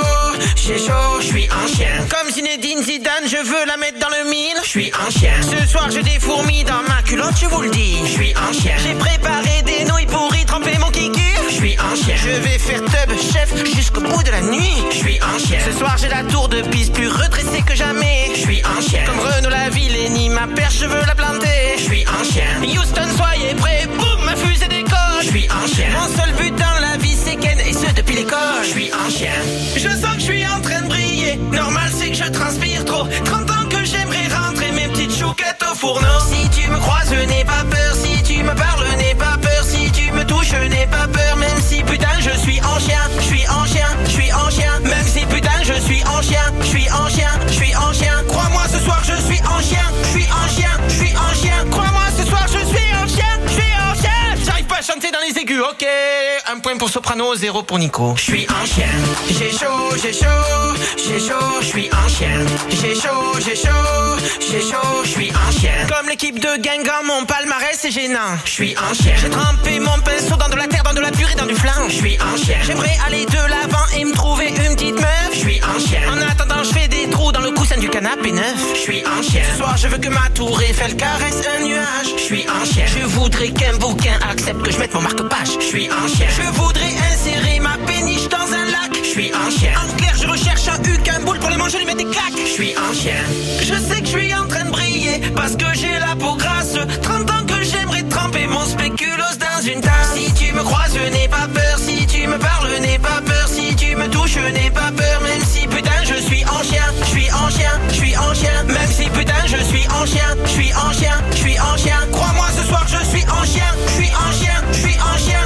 je suis un chien. Comme Zinedine Zidane, je veux la mettre dans le mille. Je suis un chien. Ce soir, j'ai des fourmis dans ma culotte, je vous le dis. Je suis un chien. J'ai préparé des nouilles pour y tremper mon kiki. Je suis un chien. Je vais faire tub chef jusqu'au bout de la nuit. Je suis un chien. Ce soir, j'ai la tour de Pise plus redressée que jamais. Je suis un chien. Comme Renaud Lavillenie, ma perche, je veux la planter. Je suis un chien. Houston, soyez prêts, boum, ma fusée décolle. Je suis un chien. Mon seul but dans la vie, c'est Ken, et ce depuis l'école. Je suis un chien. Je sens que je suis en train de briller. Normal, c'est que je transpire trop. 30 ans que j'aimerais rentrer mes petites chouquettes au fourneau. Si tu me croises, n'aie pas peur. Si tu me parles, n'aie pas peur. Si tu me touches, n'aie pas peur. Même si putain, je suis en chien. Je suis en chien, je suis en chien. Même si putain, je suis en chien. Je suis en chien, je suis en chien. Crois-moi, ce soir, je suis en chien. Je suis en chien, je suis en chien. Crois-moi, ce soir, je suis en chien. Je suis en chien. J'arrive pas à chanter dans les aigus, ok. 1 point pour soprano, 0 pour Nico. Je suis un chien. J'ai chaud, je suis un chien. J'ai chaud, je suis un chien. Comme l'équipe de Guingamp, mon palmarès c'est gênant. Je suis un chien. J'ai trempé mon pinceau dans de la terre, dans de la purée, dans du flan. Je suis un chien. J'aimerais aller de l'avant et me trouver une petite meuf. Je suis un chien. En attendant, je fais des trous dans le coussin du canapé neuf. Je suis un chien. Ce soir, je veux que ma tour Eiffel caresse un nuage. Je suis un chien. Je voudrais qu'un bouquin accepte que je mette mon marque-page. Je suis un chien. Je voudrais insérer ma péniche dans un lac. Je suis un chien. En clair, je recherche un huc, un boule pour les manger, lui mettre des claques. Je suis un chien. Je sais que je suis en train de briller parce que j'ai la peau grasse. 30 ans que j'aimerais tremper mon spéculoos dans une tasse. Si tu me croises, n'aie pas peur. Si tu me parles, n'aie pas peur. Si tu me touches, n'aie pas peur. Même si putain, je suis en chien. Je suis en chien, je suis en chien. Même si putain, je suis en chien. Je suis en chien, je suis en chien. Crois-moi, ce soir, je suis en chien. Je suis en chien, je suis en chien.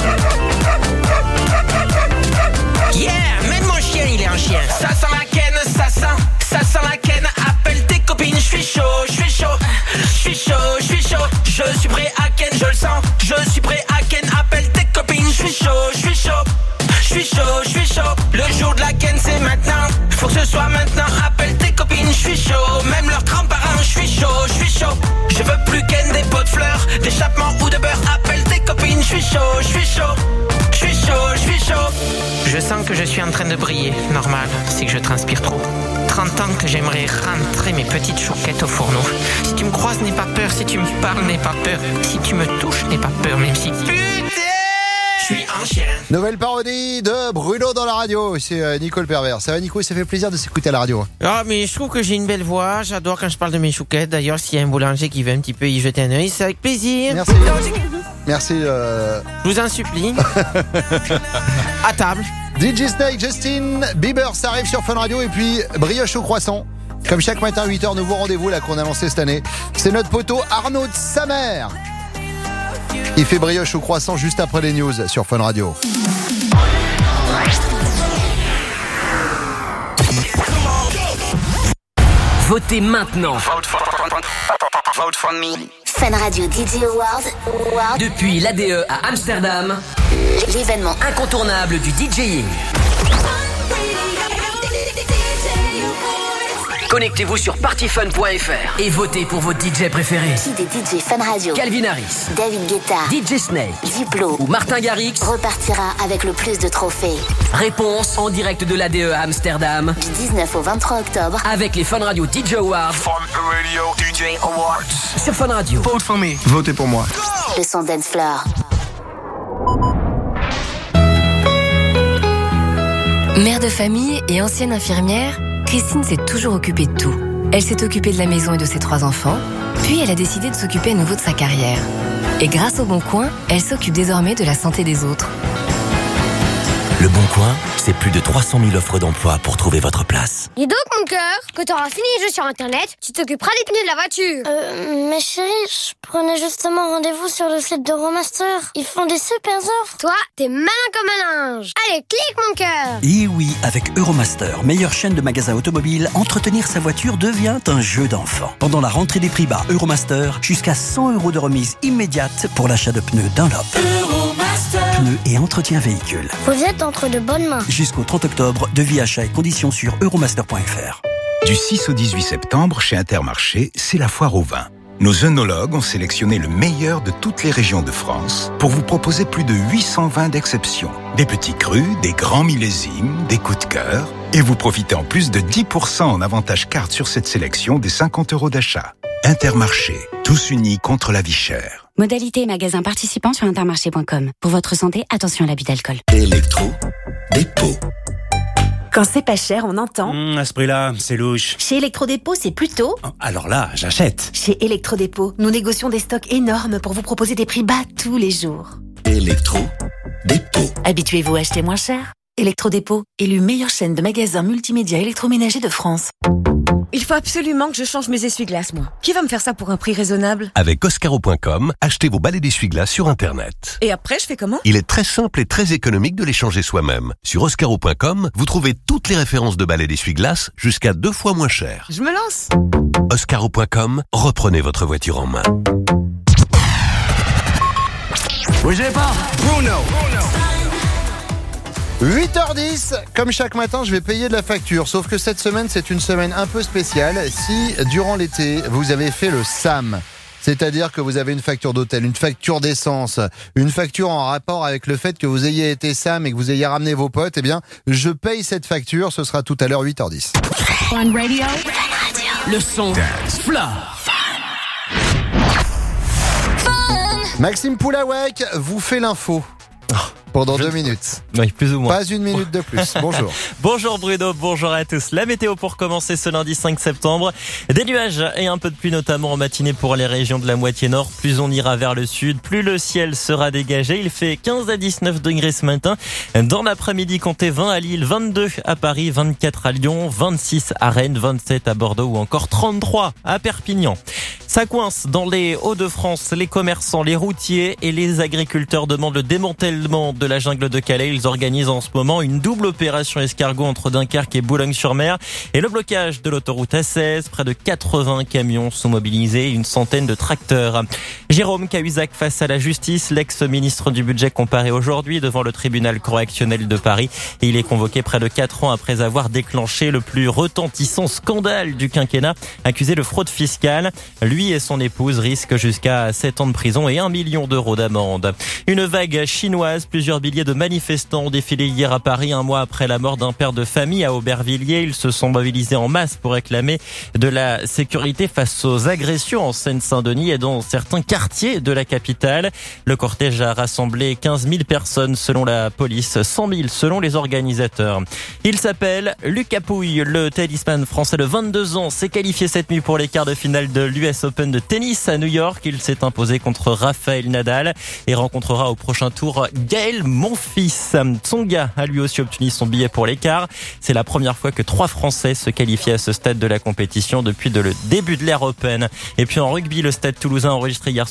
Yeah, même mon chien, il est un chien. Ça sent la ken, ça sent la ken. Appelle tes copines, je suis chaud, je suis chaud. Je suis chaud, je suis chaud. Je suis prêt à ken, je le sens. Je suis prêt à ken, appelle tes copines, je suis chaud, je suis chaud. Je suis chaud, je suis chaud. Le jour de la ken, c'est maintenant. Faut que ce soit maintenant. Appelle tes copines, je suis chaud. Même leurs grands-parents, je suis chaud, je suis chaud. Je veux plus ken des pots de fleurs, d'échappement ou de beurre. Appelle tes copines, je suis chaud, je suis chaud. Je suis chaud, je suis chaud. Je sens que je suis en train de briller. Normal, c'est que je transpire trop. 30 ans que j'aimerais rentrer mes petites chouquettes au fourneau. Si tu me croises, n'aie pas peur. Si tu me parles, n'aie pas peur. Si tu me touches, n'aie pas peur. Même si je suis un chien. Nouvelle parodie de Bruno dans la radio. C'est Nicole Pervers. Ça va Nico, ça fait plaisir de s'écouter à la radio. Ah mais je trouve que j'ai une belle voix. J'adore quand je parle de mes chouquettes. D'ailleurs, s'il y a un boulanger qui veut un petit peu y jeter un œil, c'est avec plaisir. Merci. Merci. Je vous en supplie. À table. DJ Snake, Justin Bieber, ça arrive sur Fun Radio. Et puis brioche au croissant. Comme chaque matin 8h, nouveau rendez-vous là qu'on a lancé cette année. C'est notre poteau Arnaud de sa mère. Il fait brioche au croissant juste après les news sur Fun Radio. Votez maintenant. Vote for me. Fun Radio DJ Awards. Depuis l'ADE à Amsterdam, L'événement incontournable du DJing. Connectez-vous sur partyfun.fr et votez pour vos DJ préférés. qui des DJ Fun Radio, Calvin Harris, David Guetta, DJ Snake Diplo ou Martin Garrix repartira avec le plus de trophées. Réponse en direct de l'ADE à Amsterdam Du 19 au 23 octobre avec les Fun Radio DJ Awards Fun Radio DJ Awards. sur Fun Radio. Vote for me. Votez pour moi. le son Dance Floor. Mère de famille et ancienne infirmière, Christine s'est toujours occupée de tout. Elle s'est occupée de la maison et de ses 3 enfants, puis elle a décidé de s'occuper à nouveau de sa carrière. Et grâce au Bon Coin, elle s'occupe désormais de la santé des autres. Le Bon Coin, c'est plus de 300 000 offres d'emploi pour trouver votre place. Dis donc, mon cœur, quand t'auras fini les jeux sur Internet, tu t'occuperas des pneus de la voiture. Mais chérie, je prenais justement rendez-vous sur le site d'Euromaster. Ils font des super offres. Toi, t'es malin comme un linge. Allez, clique, mon cœur. Et oui, avec Euromaster, meilleure chaîne de magasins automobiles, entretenir sa voiture devient un jeu d'enfant. Pendant la rentrée des prix bas Euromaster, jusqu'à 100 € de remise immédiate pour l'achat de pneus Dunlop. Pneus et entretien véhicule. Vous êtes entre de bonnes mains. Jusqu'au 30 octobre, devis achat et conditions sur euromaster.fr. Du 6 au 18 septembre, chez Intermarché, c'est la foire au vin. Nos œnologues ont sélectionné le meilleur de toutes les régions de France pour vous proposer plus de 800 vins d'exception. Des petits crus, des grands millésimes, des coups de cœur. Et vous profitez en plus de 10% en avantage carte sur cette sélection des 50 € d'achat. Intermarché, tous unis contre la vie chère. Modalité et magasins participants sur intermarché.com. Pour votre santé, attention à l'abus d'alcool. Électro, dépôt. Quand c'est pas cher, on entend. À ce prix-là, c'est louche. Chez Electrodépôt, c'est plutôt. Alors là, j'achète. Chez Electrodépôt, nous négocions des stocks énormes pour vous proposer des prix bas tous les jours. Électro, dépôt. Habituez-vous à acheter moins cher. Electrodépôt, élu meilleure chaîne de magasins multimédia électroménagers de France. Il faut absolument que je change mes essuie-glaces, moi. Qui va me faire ça pour un prix raisonnable? Avec Oscaro.com, achetez vos balais d'essuie-glaces sur Internet. Et après, je fais comment? Il est très simple et très économique de les changer soi-même. Sur Oscaro.com, vous trouvez toutes les références de balais d'essuie-glaces jusqu'à 2 fois moins cher. Je me lance. Oscaro.com, reprenez votre voiture en main. Bougez pas, Bruno. 8h10, comme chaque matin, je vais payer de la facture. Sauf que cette semaine, c'est une semaine un peu spéciale. Si, durant l'été, vous avez fait le SAM, c'est-à-dire que vous avez une facture d'hôtel, une facture d'essence, une facture en rapport avec le fait que vous ayez été SAM et que vous ayez ramené vos potes, eh bien, je paye cette facture. Ce sera tout à l'heure, 8h10. Fun Radio. Le son Floor. Maxime Poulawek vous fait l'info. Pendant 2 minutes. Oui, plus ou moins. Pas 1 minute de plus. Bonjour. Bonjour Bruno, bonjour à tous. La météo pour commencer ce lundi 5 septembre. Des nuages et un peu de pluie, notamment en matinée pour les régions de la moitié nord. Plus on ira vers le sud, plus le ciel sera dégagé. Il fait 15 à 19 degrés ce matin. Dans l'après-midi, comptez 20 à Lille, 22 à Paris, 24 à Lyon, 26 à Rennes, 27 à Bordeaux ou encore 33 à Perpignan. Ça coince dans les Hauts-de-France. Les commerçants, les routiers et les agriculteurs demandent le démantèlement de la jungle de Calais. Ils organisent en ce moment une double opération escargot entre Dunkerque et Boulogne-sur-Mer et le blocage de l'autoroute A16. Près de 80 camions sont mobilisés, une centaine de tracteurs. Jérôme Cahuzac face à la justice. L'ex-ministre du Budget comparaît aujourd'hui devant le tribunal correctionnel de Paris et il est convoqué près de 4 ans après avoir déclenché le plus retentissant scandale du quinquennat, accusé de fraude fiscale. Lui et son épouse risquent jusqu'à 7 ans de prison et 1 million d'euros d'amende. Une vague chinoise, plusieurs milliers de manifestants ont défilé hier à Paris, un mois après la mort d'un père de famille à Aubervilliers. Ils se sont mobilisés en masse pour réclamer de la sécurité face aux agressions en Seine-Saint-Denis et dans certains quartiers de la capitale. Le cortège a rassemblé 15 000 personnes selon la police, 100 000 selon les organisateurs. Il s'appelle Lucas Pouille, le tennisman français de 22 ans, s'est qualifié cette nuit pour les quarts de finale de l'US Open de tennis à New York. Il s'est imposé contre Rafael Nadal et rencontrera au prochain tour Gaël Monfils. Tsonga a lui aussi obtenu son billet pour les quarts. C'est la première fois que 3 Français se qualifient à ce stade de la compétition depuis le début de l'ère Open. Et puis en rugby, le Stade Toulousain a enregistré hier soir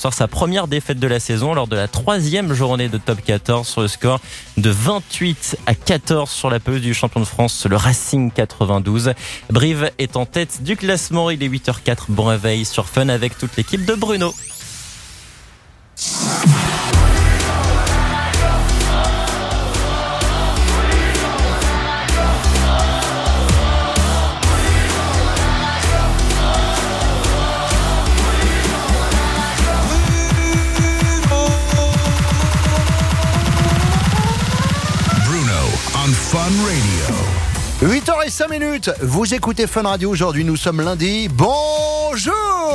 soir sa première défaite de la saison lors de la 3e journée de top 14 sur le score de 28-14 sur la pelouse du champion de France, le Racing 92. Brive est en tête du classement. Il est 8h04. Bon réveil sur Fun avec toute l'équipe de Bruno. Fun Radio. 8h05, vous écoutez Fun Radio. Aujourd'hui, nous sommes lundi. Bonjour.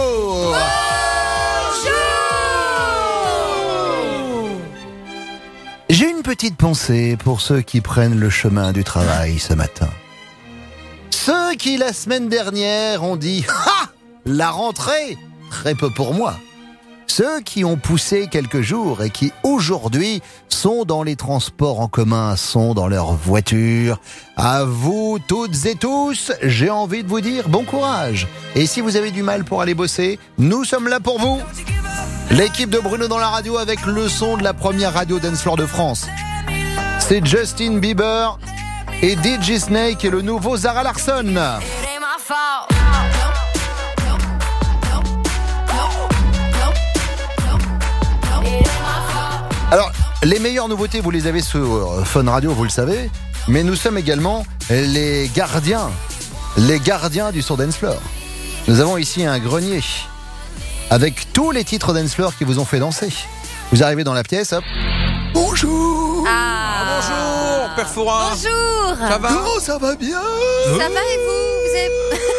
J'ai une petite pensée pour ceux qui prennent le chemin du travail ce matin. Ceux qui, la semaine dernière, ont dit « Ha ! La rentrée !» Très peu pour moi. Ceux qui ont poussé quelques jours et qui aujourd'hui sont dans les transports en commun, sont dans leur voiture. À vous toutes et tous, j'ai envie de vous dire bon courage. Et si vous avez du mal pour aller bosser, nous sommes là pour vous. L'équipe de Bruno dans la radio avec le son de la première radio dance floor de France. C'est Justin Bieber et DJ Snake et le nouveau Zara Larsson. Alors, les meilleures nouveautés, vous les avez sur Fun Radio, vous le savez. Mais nous sommes également les gardiens du son dance floor. Nous avons ici un grenier avec tous les titres dance floor qui vous ont fait danser. Vous arrivez dans la pièce, hop. Bonjour. Bonjour, Père Fouras. Bonjour. Ça va? Oh, ça va bien. Ça va et vous avez...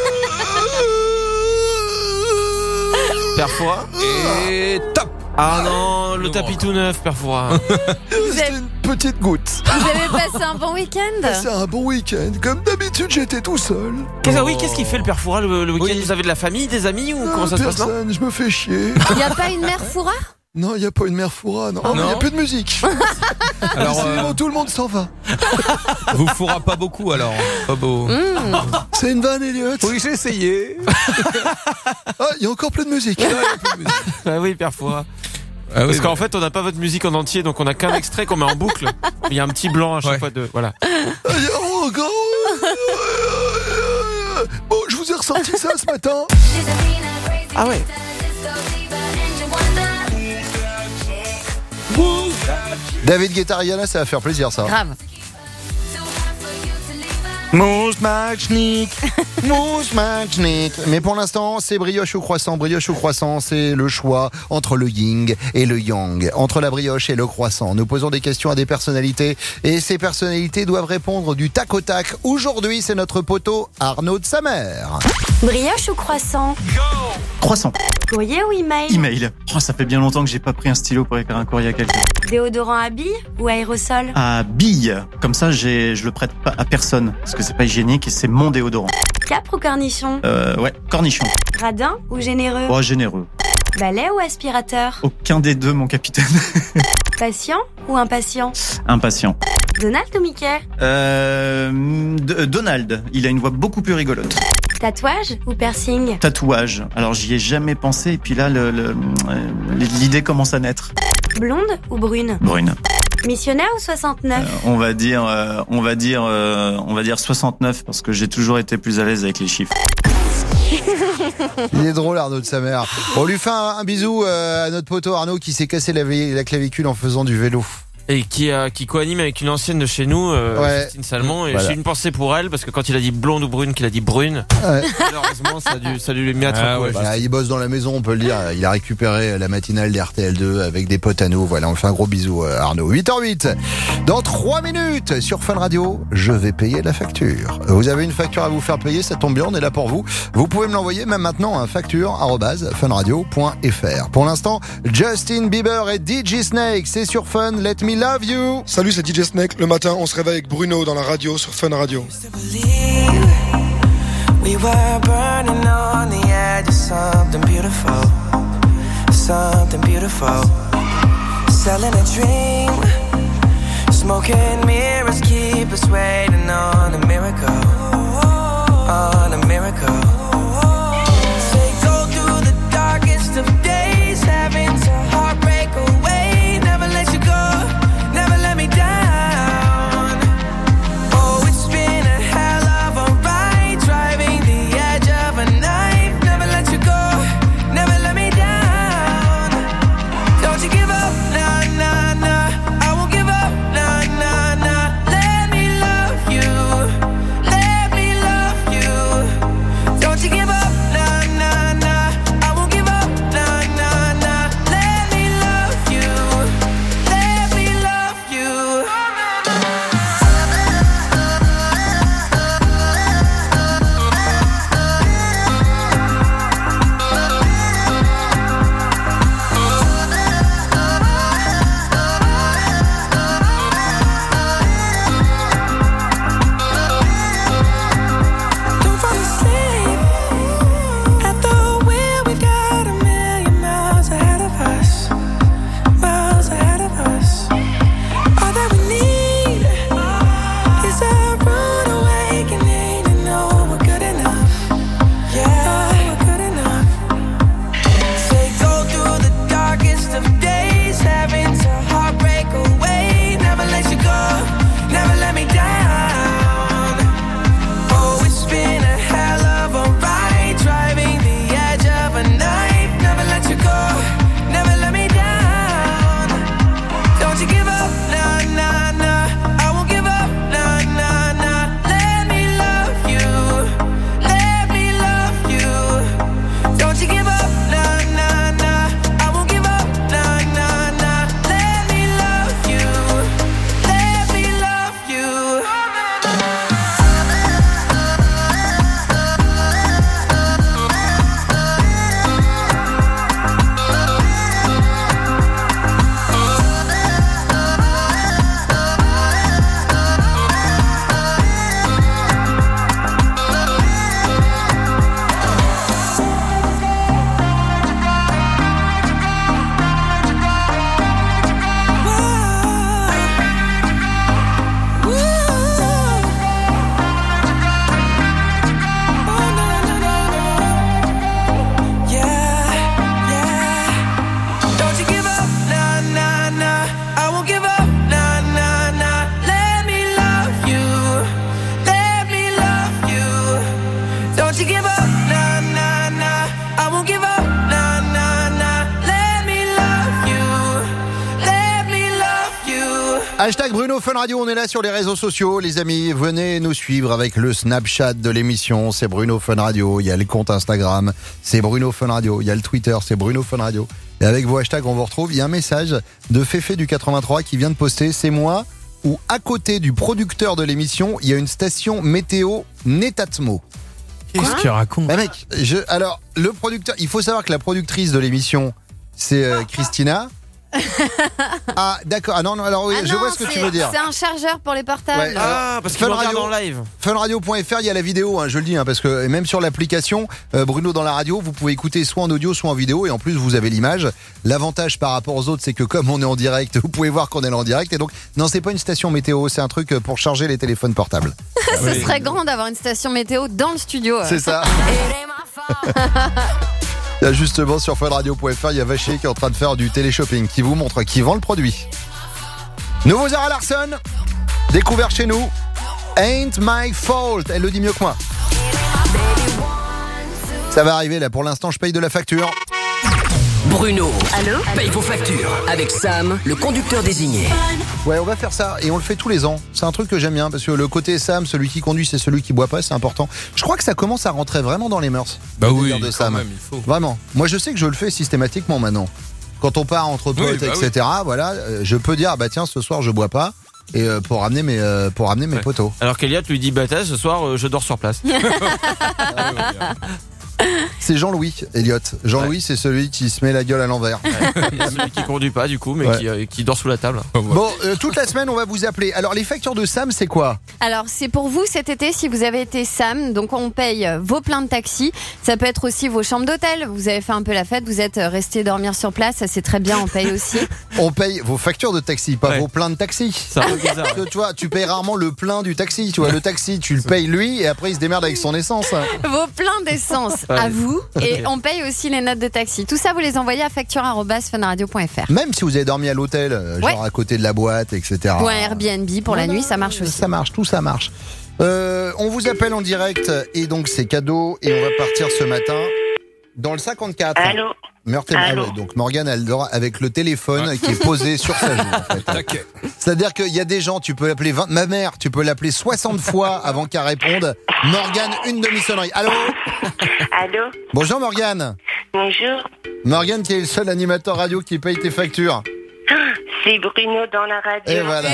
Père Fouras. Et top. Ah non, le tapis tout neuf, Père Fouras. C'était une petite goutte. Vous avez passé un bon week-end? C'est un bon week-end. Comme d'habitude, j'étais tout seul. Qu'est-ce qu'il fait le Père Fouras le week-end? Vous avez de la famille, des amis ou comment ça se passe? Personne, je me fais chier. Il n'y a pas une mère Fouras? Non, il n'y a pas une mère Fouras, non. Il n'y a plus de musique. Alors, tout le monde s'en va. Vous fourrez pas beaucoup alors. Pas beau. C'est une vanne, Elliot. Oui, j'ai essayé. Ah, il y a encore plus de musique. Ah oui, Père Fouras. Ah Parce qu'en fait, on n'a pas votre musique en entier, donc on n'a qu'un extrait qu'on met en boucle. Il y a un petit blanc à chaque fois de. Voilà. Bon, je vous ai ressorti ça ce matin. Ah ouais. David Guetta, Rihanna, ça va faire plaisir ça. Grave. Mousse Machnik. Mais pour l'instant, c'est brioche au croissant. Brioche au croissant, c'est le choix entre le yin et le yang. Entre la brioche et le croissant. Nous posons des questions à des personnalités et ces personnalités doivent répondre du tac au tac. Aujourd'hui, c'est notre poteau Arnaud de sa mère. Brioche ou croissant? Croissant. Courrier ou email? Email. Oh, ça fait bien longtemps que j'ai pas pris un stylo pour écrire un courrier à quelqu'un. Déodorant à billes ou aérosol? À billes. Comme ça, je le prête pas à personne. Parce que c'est pas hygiénique et c'est mon déodorant. Capre ou cornichon? Ouais, cornichon. Radin ou généreux? Oh, généreux. Balai ou aspirateur? Aucun des deux, mon capitaine. Patient ou impatient? Impatient. Donald ou Mickey? Donald. Il a une voix beaucoup plus rigolote. Tatouage ou piercing? Tatouage. Alors, j'y ai jamais pensé et puis là, l'idée commence à naître. Blonde ou brune? Brune. Missionnaire ou 69? On va dire 69 parce que j'ai toujours été plus à l'aise avec les chiffres. Il est drôle Arnaud de sa mère. On lui fait un bisou à notre poteau Arnaud qui s'est cassé la clavicule en faisant du vélo. Et qui co-anime avec une ancienne de chez nous, Justine Salmon. Et j'ai une pensée pour elle parce que quand il a dit blonde ou brune, qu'il a dit brune, malheureusement ça a dû lui mettre. Il bosse dans la maison, on peut le dire. Il a récupéré la matinale d'RTL2 avec des potes à nous. Voilà, on fait un gros bisou Arnaud. 8h08. Dans 3 minutes sur Fun Radio, je vais payer la facture. Vous avez une facture à vous faire payer, ça tombe bien, on est là pour vous. Vous pouvez me l'envoyer même maintenant à facture@funradio.fr. Pour l'instant, Justin Bieber et DJ Snake, c'est sur Fun. Let me love you. Salut, c'est DJ Snake. Le matin, on se réveille avec Bruno dans la radio sur Fun Radio. We were burning on the edge of something beautiful, something beautiful. Selling a dream, smoking mirrors keep us waiting on a miracle, on a miracle. Say go through the darkest of days, having to Hashtag Bruno Fun Radio, on est là sur les réseaux sociaux, les amis. Venez nous suivre avec le Snapchat de l'émission, c'est Bruno Fun Radio. Il y a le compte Instagram, c'est Bruno Fun Radio. Il y a le Twitter, c'est Bruno Fun Radio. Et avec vos hashtags, on vous retrouve. Il y a un message de Féfé du 83 qui vient de poster, c'est moi, où à côté du producteur de l'émission, il y a une station météo Netatmo. Qu'est-ce qu'il raconte? Bah mec, alors, le producteur, il faut savoir que la productrice de l'émission, c'est Christina. Ah d'accord, ah non, alors oui, je vois ce que tu veux dire. C'est un chargeur pour les portables. Ouais, parce qu'il regarde en live. Funradio.fr, il y a la vidéo, je le dis, parce que même sur l'application Bruno dans la radio, vous pouvez écouter soit en audio, soit en vidéo, et en plus vous avez l'image. L'avantage par rapport aux autres, c'est que comme on est en direct, vous pouvez voir qu'on est en direct, et donc non, c'est pas une station météo, c'est un truc pour charger les téléphones portables. Ce serait grand d'avoir une station météo dans le studio. C'est ça. Il y a justement sur funradio.fr, il y a Vacher qui est en train de faire du téléshopping, qui vous montre qui vend le produit. Nouveau Zara Larsson, découvert chez nous. Ain't my fault. Elle le dit mieux que moi. Ça va arriver là, pour l'instant je paye de la facture. Bruno, allô, paye vos factures avec Sam, le conducteur désigné. Ouais, on va faire ça et on le fait tous les ans. C'est un truc que j'aime bien parce que le côté Sam, celui qui conduit, c'est celui qui boit pas, c'est important. Je crois que ça commence à rentrer vraiment dans les mœurs. Bah oui, de Sam. même, il faut. Vraiment. Moi, je sais que je le fais systématiquement maintenant. Quand on part entre potes, etc. Voilà, je peux dire bah tiens, ce soir je bois pas. Et pour ramener mes poteaux. Alors qu'Eliott lui dit bâtard, ce soir je dors sur place. C'est Jean-Louis, Elliott. Jean-Louis, c'est celui qui se met la gueule à l'envers. Celui qui conduit pas du coup, mais qui dort sous la table. Bon, toute la semaine, on va vous appeler. Alors, les factures de Sam, c'est quoi? Alors, c'est pour vous cet été, si vous avez été Sam. Donc, on paye vos pleins de taxi. Ça peut être aussi vos chambres d'hôtel. Vous avez fait un peu la fête, vous êtes resté dormir sur place. Ça, c'est très bien, on paye aussi. On paye vos factures de taxi, pas vos pleins de taxi. C'est un peu bizarre. Parce que, tu vois, tu payes rarement le plein du taxi. Tu vois, le taxi, tu le payes lui et après, il se démerde avec son essence. Vos pleins d'essence à vous. Et on paye aussi les notes de taxi. Tout ça, vous les envoyez à facture@funradio.fr. Même si vous avez dormi à l'hôtel, genre à côté de la boîte, etc. Ou un Airbnb pour la nuit, ça marche aussi. Ça marche, tout ça marche. On vous appelle en direct et donc c'est cadeau et on va partir ce matin dans le 54. Allô. Allô. Donc Morgane, elle dort avec le téléphone qui est posé sur sa joue. En fait. Okay. C'est-à-dire qu'il y a des gens, tu peux l'appeler ma mère, tu peux l'appeler 60 fois avant qu'elle réponde. Morgane, une demi-sonnerie. Allô. Allô. Bonjour Morgane. Bonjour. Morgane qui est le seul animateur radio qui paye tes factures. C'est Bruno dans la radio. Et voilà.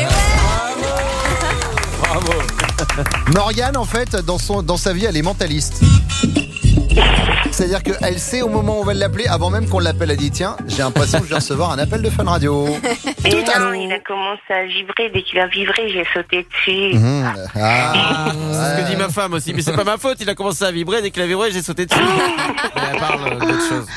Bravo. Morgane, en fait, dans sa vie, elle est mentaliste. C'est-à-dire qu'elle sait au moment où on va l'appeler, avant même qu'on l'appelle, elle dit tiens, j'ai l'impression que je vais recevoir un appel de Fun Radio. Et non, il a commencé à vibrer. Dès qu'il a vibré, j'ai sauté dessus. C'est ce que dit ma femme aussi. Mais c'est pas ma faute, il a commencé à vibrer. Dès qu'il a vibré, j'ai sauté dessus. Elle parle d'autre chose.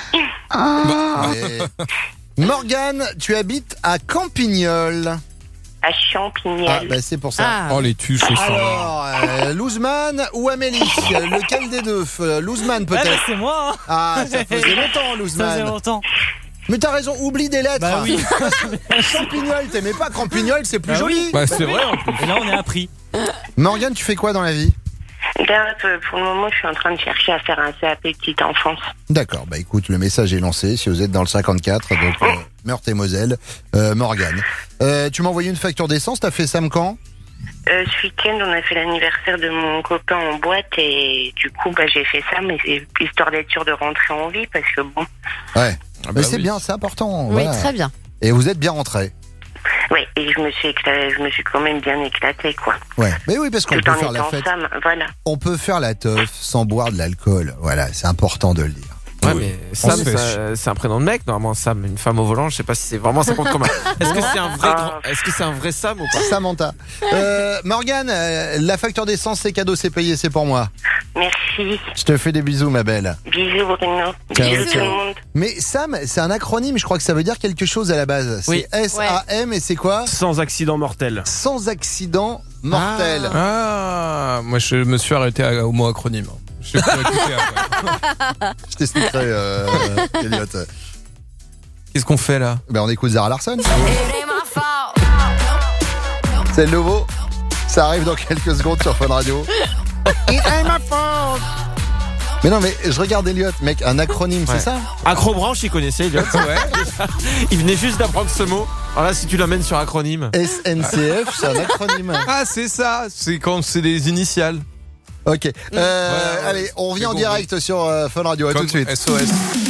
Morgane, tu habites à Campignol. À Champignol. Ah, bah c'est pour ça. Oh, les tuches, les Alors, Louzman ou Amélie, lequel des deux? Louzman peut-être. Ouais, c'est moi. Ah, ça faisait longtemps, Louzman. Ça faisait longtemps. Mais t'as raison, oublie des lettres. Bah oui. Champignol, t'aimais pas Campignol, c'est plus joli. Oui. Bah c'est vrai en plus. Et là, on est appris. Morgane, tu fais quoi dans la vie? Là, pour le moment, je suis en train de chercher à faire un CAP petite enfance. D'accord, bah écoute, le message est lancé. Si vous êtes dans le 54, donc Meurthe-et-Moselle, Morgane. Tu m'as envoyé une facture d'essence, t'as fait Sam quand? Ce week-end, on a fait l'anniversaire de mon copain en boîte et du coup, j'ai fait ça, mais c'est histoire d'être sûr de rentrer en vie parce que bon. Ouais, mais c'est bien, c'est important. Oui, voilà. très bien. Et vous êtes bien rentré? Oui, et je me suis quand même bien éclatée, quoi. Ouais, mais oui, parce qu'on tout peut en faire la étant fête. Sam, voilà. On peut faire la teuf sans boire de l'alcool. Voilà, c'est important de le dire. Ouais, mais Sam, c'est un prénom de mec, normalement. Sam, une femme au volant, je sais pas si c'est vraiment ça compte comme Est-ce que c'est un vrai est-ce que c'est un vrai Sam ou pas? Samantha. Morgane, la facture d'essence, c'est cadeau, c'est payé, c'est pour moi. Merci. Je te fais des bisous, ma belle. Bisous, Bruno. Bisous tout le monde. Mais Sam, c'est un acronyme, je crois que ça veut dire quelque chose à la base. Oui. C'est S-A-M et c'est quoi? Sans accident mortel. Sans accident mortel. Ah, moi je me suis arrêté au mot acronyme. Je t'ai écouté après. Je t'expliquerai, Elliott. Qu'est-ce qu'on fait là? Ben on écoute Zara Larsson. C'est le nouveau. Ça arrive dans quelques secondes sur Fun Radio. It ain't my fault. Mais non, mais je regarde Elliot, mec, un acronyme, c'est ça? Acrobranche, il connaissait, Elliot. Ouais. Il venait juste d'apprendre ce mot. Alors là, si tu l'amènes sur acronyme. SNCF, c'est un acronyme. Ah, c'est ça. C'est quand c'est des initiales. Ok. Allez, on revient en direct sur Fun Radio. À tout de suite. SOS.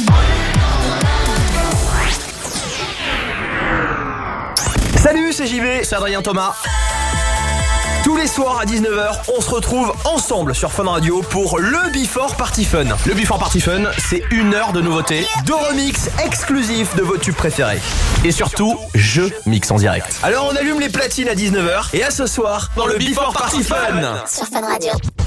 Salut, c'est JB, c'est Adrien Thomas. Tous les soirs à 19h, on se retrouve ensemble sur Fun Radio pour le Before Party Fun. Le Before Party Fun, c'est 1 heure de nouveautés, de remix exclusifs de vos tubes préférés. Et surtout, je mixe en direct. Alors on allume les platines à 19h et à ce soir dans le Before Party Fun. Sur Fun Radio.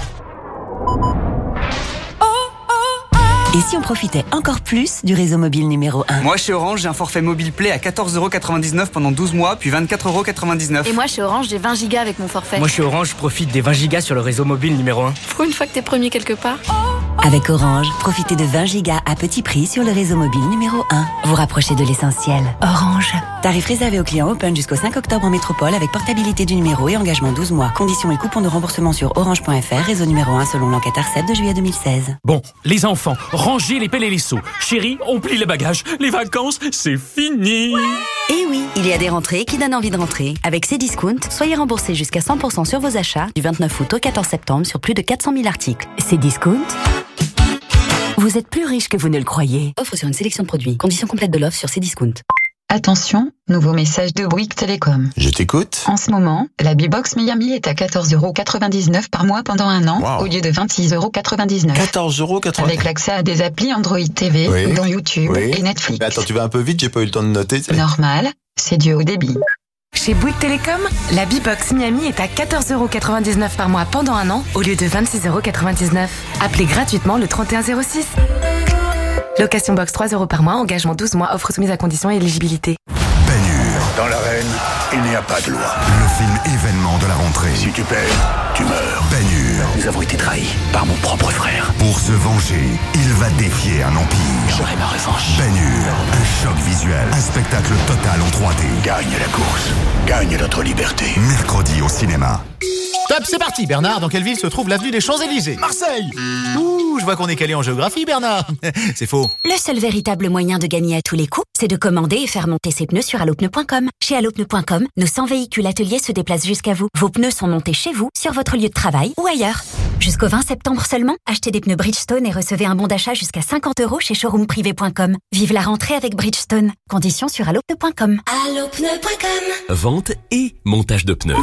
Et si on profitait encore plus du réseau mobile numéro 1 ? Moi, chez Orange, j'ai un forfait mobile Play à 14,99€ pendant 12 mois, puis 24,99€. Et moi, chez Orange, j'ai 20 gigas avec mon forfait. Moi, chez Orange, je profite des 20 gigas sur le réseau mobile numéro 1. Faut une fois que t'es premier quelque part. Avec Orange, profitez de 20 gigas à petit prix sur le réseau mobile numéro 1. Vous rapprochez de l'essentiel. Orange. Tarif réservé aux clients Open jusqu'au 5 octobre en métropole avec portabilité du numéro et engagement 12 mois. Conditions et coupons de remboursement sur orange.fr, réseau numéro 1 selon l'enquête ARCEP de juillet 2016. Bon, les enfants, rangez les pelles et les seaux. Chérie, on plie les bagages. Les vacances, c'est fini. Et oui, il y a des rentrées qui donnent envie de rentrer. Avec Cdiscount, soyez remboursés jusqu'à 100% sur vos achats du 29 août au 14 septembre sur plus de 400 000 articles. Cdiscount, vous êtes plus riche que vous ne le croyez. Offre sur une sélection de produits. Conditions complètes de l'offre sur Cdiscount. Attention, nouveau message de Bouygues Télécom. Je t'écoute. En ce moment, la B-Box Miami est à 14,99€ par mois pendant un an, au lieu de 26,99€. 14,99€. Avec l'accès à des applis Android TV, dont YouTube et Netflix. Mais attends, tu vas un peu vite, j'ai pas eu le temps de noter. Normal, c'est dû au débit. Chez Bouygues Télécom, la B-Box Miami est à 14,99€ par mois pendant un an, au lieu de 26,99€. Appelez gratuitement le 3106. Location box 3€ par mois, engagement 12 mois, offre soumise à conditions et éligibilité. Dans l'arène, il n'y a pas de loi. Le film événement de la rentrée. Si tu perds, tu meurs. Ben-Hur. Nous avons été trahis par mon propre frère. Pour se venger, il va défier un empire. J'aurai ma revanche. Ben-Hur, un choc visuel, un spectacle total en 3D. Gagne la course, gagne notre liberté. Mercredi au cinéma. Top, c'est parti. Bernard, dans quelle ville se trouve l'avenue des Champs-Élysées? Marseille. Ouh, je vois qu'on est calé en géographie, Bernard. C'est faux. Le seul véritable moyen de gagner à tous les coups, c'est de commander et faire monter ses pneus sur allopneu.com. Chez allopneu.com, nos 100 véhicules ateliers se déplacent jusqu'à vous. Vos pneus sont montés chez vous, sur votre lieu de travail ou ailleurs. Jusqu'au 20 septembre seulement, achetez des pneus Bridgestone et recevez un bon d'achat jusqu'à 50€ chez showroomprivé.com. Vive la rentrée avec Bridgestone. Conditions sur allopneu.com. Allopneu.com. Vente et montage de pneus.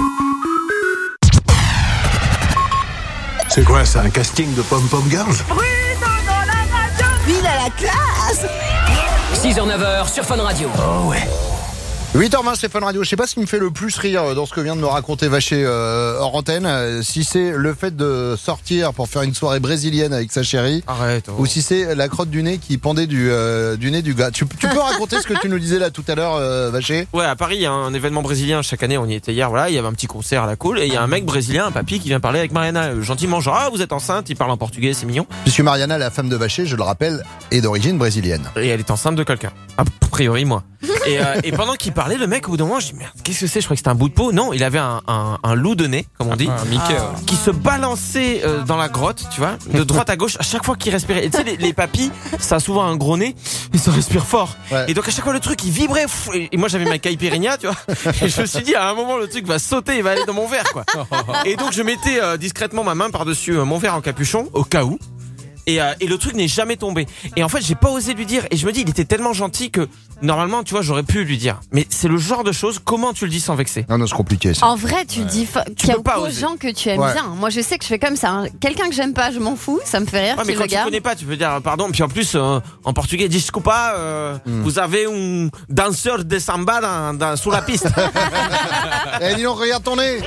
C'est quoi ça, un casting de Pom-Pom Girls? Ville à la classe. 6h-9h sur Fun Radio. Oh ouais. 8h20, c'est Fun Radio. Je sais pas ce qui me fait le plus rire dans ce que vient de me raconter Vacher hors antenne. Si c'est le fait de sortir pour faire une soirée brésilienne avec sa chérie. Arrête. Ou si c'est la crotte du nez qui pendait du nez du gars. Tu peux raconter ce que tu nous disais là tout à l'heure, Vacher? Ouais, à Paris, il y a un événement brésilien chaque année. On y était hier. Voilà, il y avait un petit concert à la cool. Et il y a un mec brésilien, un papy, qui vient parler avec Mariana. Gentiment, genre, ah, vous êtes enceinte. Il parle en portugais, c'est mignon. Puisque Mariana, la femme de Vacher, je le rappelle, est d'origine brésilienne. Et elle est enceinte de quelqu'un. A priori, moi. Et pendant qu'il parlait, le mec, au bout d'un moment, je dis merde, qu'est-ce que c'est? Je crois que c'était un bout de peau. Non, il avait un loup de nez, comme on dit, un Mickey, qui se balançait dans la grotte, tu vois, de droite à gauche, à chaque fois qu'il respirait. Et tu sais, les papys, ça a souvent un gros nez, et ça respire fort. Ouais. Et donc à chaque fois, le truc, il vibrait. Et moi, j'avais ma caipirinha, tu vois. Et je me suis dit, à un moment, le truc va sauter, il va aller dans mon verre, quoi. Et donc, je mettais discrètement ma main par-dessus mon verre en capuchon, au cas où. Et le truc n'est jamais tombé. Et en fait, j'ai pas osé lui dire. Et je me dis, il était tellement gentil que normalement, tu vois, j'aurais pu lui dire. Mais c'est le genre de choses. Comment tu le dis sans vexer? Non, c'est compliqué. Ça. En vrai, tu dis qu'il y a aux gens que tu aimes bien. Moi, je sais que je fais comme ça. Hein. Quelqu'un que j'aime pas, je m'en fous. Ça me fait rire. Ouais, mais quand tu connais pas, tu peux dire pardon. Puis en plus, en portugais, desculpa. Vous avez un danseur de samba sous la piste. Eh, dis donc, regarde ton nez.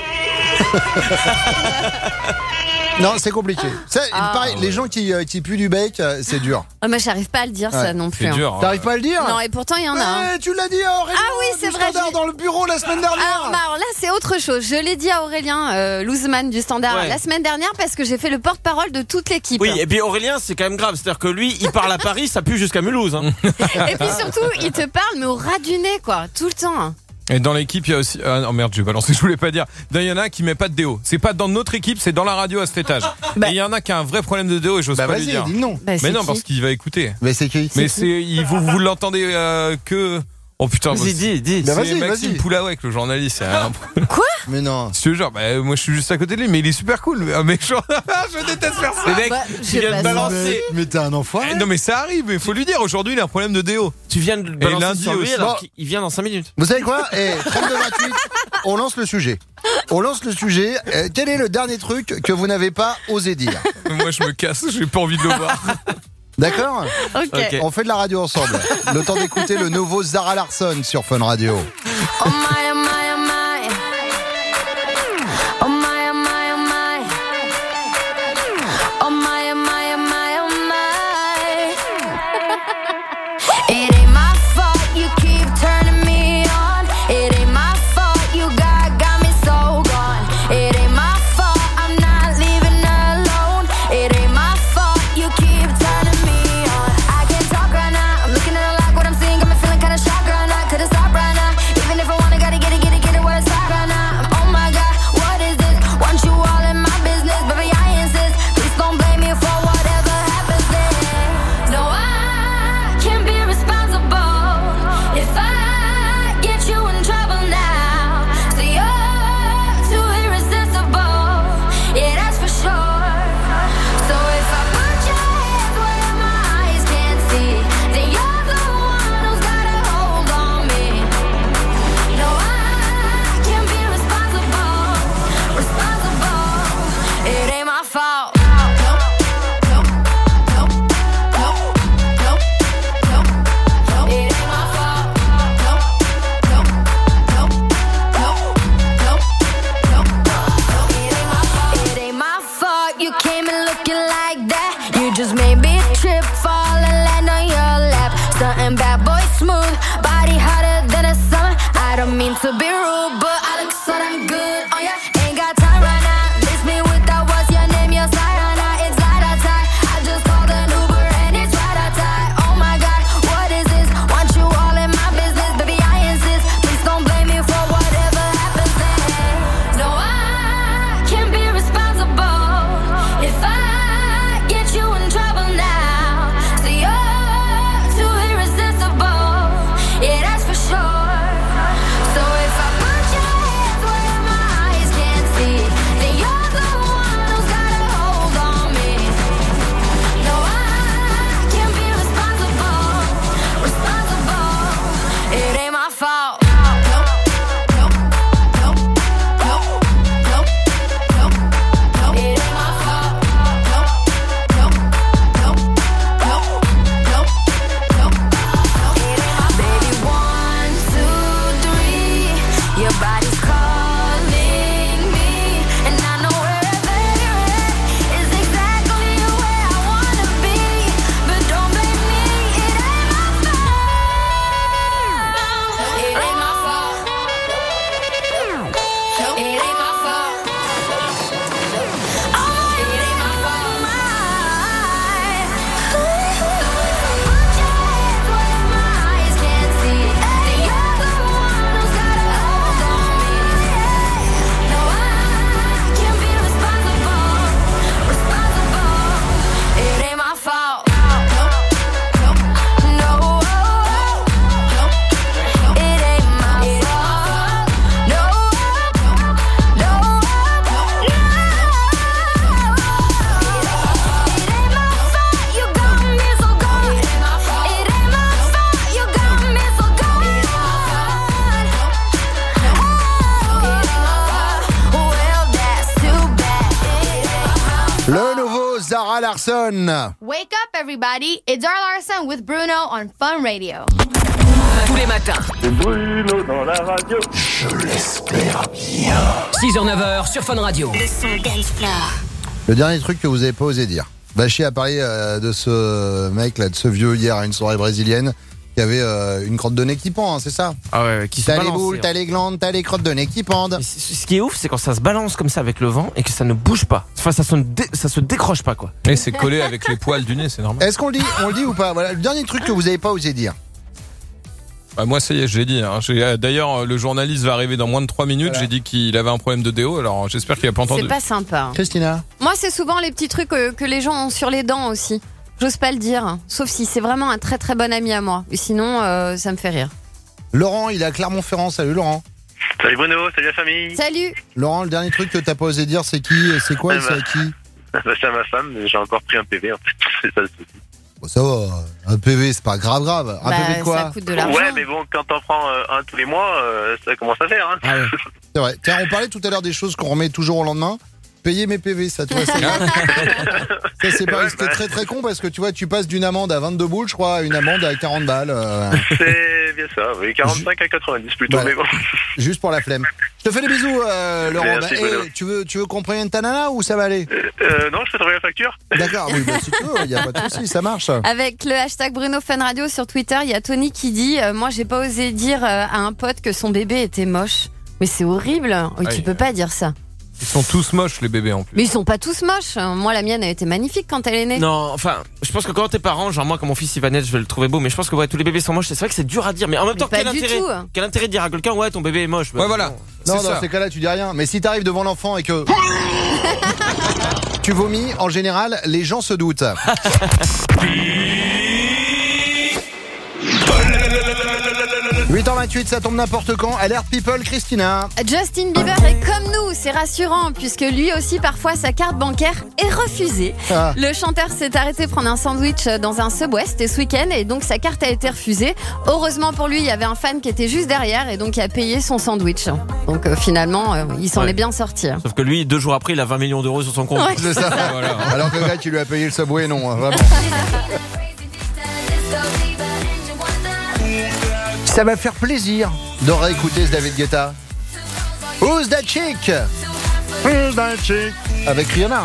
Non, c'est compliqué. Pareil, les gens qui puent du bec, c'est dur. Moi, j'arrive pas à le dire, ça non plus. C'est dur. T'arrives pas à le dire? Non, et pourtant, il y en a. Tu l'as dit à Aurélien. Ah oui, c'est vrai. Standard dans le bureau la semaine dernière. Alors là, c'est autre chose. Je l'ai dit à Aurélien Louzman du Standard la semaine dernière parce que j'ai fait le porte-parole de toute l'équipe. Oui, et puis Aurélien, c'est quand même grave. C'est-à-dire que lui, il parle à Paris, ça pue jusqu'à Mulhouse. Hein. Et puis surtout, il te parle, mais au ras du nez, quoi, tout le temps. Et dans l'équipe, il y a aussi... Ah non, merde, j'ai balancé, je voulais pas dire. Il y en a un qui met pas de déo. C'est pas dans notre équipe, c'est dans la radio à cet étage. Et il y en a qui a un vrai problème de déo et j'ose pas lui dire. Dis non. Mais non, parce qu'il va écouter. Mais c'est qui? Mais vous l'entendez que... Oh putain, dis. C'est Maxime Poulavec, le journaliste. Quoi? Mais non. Je te jure, moi je suis juste à côté de lui, mais il est super cool. Mais je déteste faire ça. Le mec, tu viens de balancer. Mais t'es un enfoiré. Non, mais ça arrive, mais faut lui dire. Aujourd'hui, il a un problème de déo. Tu viens de balancer sur lui alors qu'il vient dans 5 minutes. Vous savez quoi? 32-28, on lance le sujet. Quel est le dernier truc que vous n'avez pas osé dire? Moi, je me casse, j'ai pas envie de le voir. D'accord? Ok. On fait de la radio ensemble. Le temps d'écouter le nouveau Zara Larsson sur Fun Radio. Oh my, oh my, oh my. Oh my, oh my, oh my. Oh my, oh my, oh my, oh my. It ain't my fault you keep turning me on. It ain't my fault you got me so gone. It ain't my fault I'm not leaving alone. It ain't my fault you keep turning me on. I can't talk right now. I'm looking at a lot what I'm seeing. Got me feeling kinda shocked right now. Couldn't stop right now. Even if I wanna, gotta get it where it's at right now. Oh my God, what is this? Want you all in my business, baby, I insist. Please don't blame me for whatever happens then. No, I can't be responsible if I get you in trouble now. So you're too irresistible, yeah, that's for sure. So if I put your hands where my eyes can't see, then you're the one who's got a hold on me. No, I can't be responsible. It ain't my fault. It ain't my fault you came in looking like that. You just made me trip, fall and land on your lap. Something bad boy smooth, body hotter than a summer. I don't mean to be rude, but I look so damn good on ya. Ain't got time right now. Miss me with that, what's your name? Your side or not? It's light outside. I just called an Uber and it's right outside. Oh my God, what is this? Want you all in my business, baby, I insist. Please don't blame me for whatever happens then. No, I can't be responsible if I get you in trouble now. So you're too irresistible, yeah, that's for sure. So if I put your hands where my eyes can't see, then you're the one who's got a hold on me. No, I can't be responsible. It ain't my fault. Baby, 1, 2, 3, your body's calling me, and I know wherever you're at is exactly where I wanna be. But don't blame me, it ain't my fault. It ain't my fault. It ain't my fault. Oh, it ain't my fault. Le nouveau Zara Larsson. Wake up, everybody. It's Zara Larsson with Bruno on Fun Radio. Tous les matins. C'est Bruno dans la radio. Je l'espère bien. 6h-9h sur Fun Radio. Le son dance floor. Le dernier truc que vous avez pas osé dire. Bachir a parlé de ce mec là, de ce vieux hier à une soirée brésilienne qui avait une crotte de nez qui pend, hein, c'est ça? Ah ouais, qui se T'as balance. les boules, t'as les glandes, t'as les crottes de nez qui pendent. Ce qui est ouf, c'est quand ça se balance comme ça avec le vent et que ça ne bouge pas. Enfin, ça se décroche pas, quoi. Et c'est collé avec les poils du nez, c'est normal. Est-ce qu'on le dit ou pas? Voilà, le dernier truc que vous avez pas osé dire. Bah moi ça y est, je l'ai dit. Hein. D'ailleurs, le journaliste va arriver dans moins de 3 minutes. Voilà. J'ai dit qu'il avait un problème de déo, alors j'espère qu'il a pas entendu. C'est pas sympa. Christina. Moi, c'est souvent les petits trucs que les gens ont sur les dents aussi. J'ose pas le dire, sauf si c'est vraiment un très très bon ami à moi. Et sinon, ça me fait rire. Laurent, il est à Clermont-Ferrand. Salut Laurent. Salut Bruno, salut la famille. Salut. Laurent, le dernier truc que t'as pas osé dire, c'est qui? C'est quoi? C'est à qui? C'est à ma femme, mais j'ai encore pris un PV en fait. C'est ça le souci. Bon, ça va, un PV c'est pas grave. Un PV de quoi? Ça coûte de l'argent. Ouais, mais bon, quand t'en prends un tous les mois, ça commence à faire. Hein. Ah ouais. C'est vrai. Tiens, on parlait tout à l'heure des choses qu'on remet toujours au lendemain. Payer mes PV, ça, tu vois, ça c'est pas, c'était très très con parce que tu vois, tu passes d'une amende à 22 boules, je crois, à une amende à 40 balles. C'est bien ça, oui, 45 à 90 plutôt, voilà. Mais bon. Juste pour la flemme. Je te fais des bisous, Laurent. Merci, tu veux qu'on prenne ta nana ou ça va aller? Non, je peux t'envoyer la facture. D'accord, oui, si tu veux, il n'y a pas de souci, ça marche. Avec le hashtag Bruno Fun Radio sur Twitter, il y a Tony qui dit moi j'ai pas osé dire à un pote que son bébé était moche. Mais c'est horrible, oui, tu peux pas dire ça. Ils sont tous moches les bébés en plus. Mais ils sont pas tous moches. Moi la mienne a été magnifique quand elle est née. Non, enfin, je pense que quand t'es parent, genre moi quand mon fils il va naître, je vais le trouver beau, mais je pense que ouais, tous les bébés sont moches. C'est vrai que c'est dur à dire, mais en même temps quel intérêt de dire à quelqu'un ouais ton bébé est moche. Ouais voilà. Non, dans ces cas-là tu dis rien. Mais si t'arrives devant l'enfant et que tu vomis, en général les gens se doutent. 8h28, ça tombe n'importe quand. Alerte People, Christina. Justin Bieber est comme nous, c'est rassurant, puisque lui aussi, parfois, sa carte bancaire est refusée. Ah. Le chanteur s'est arrêté prendre un sandwich dans un Subway, c'était ce week-end, et donc sa carte a été refusée. Heureusement pour lui, il y avait un fan qui était juste derrière, et donc il a payé son sandwich. Donc finalement, il s'en est bien sorti. Sauf que lui, 2 jours après, il a 20 millions d'euros sur son compte. Ouais, c'est ça. Voilà. Alors que le gars qui lui a payé le Subway, non, hein, vraiment. Ça va faire plaisir de réécouter ce David Guetta. Who's that chick? Who's that chick? Avec Rihanna.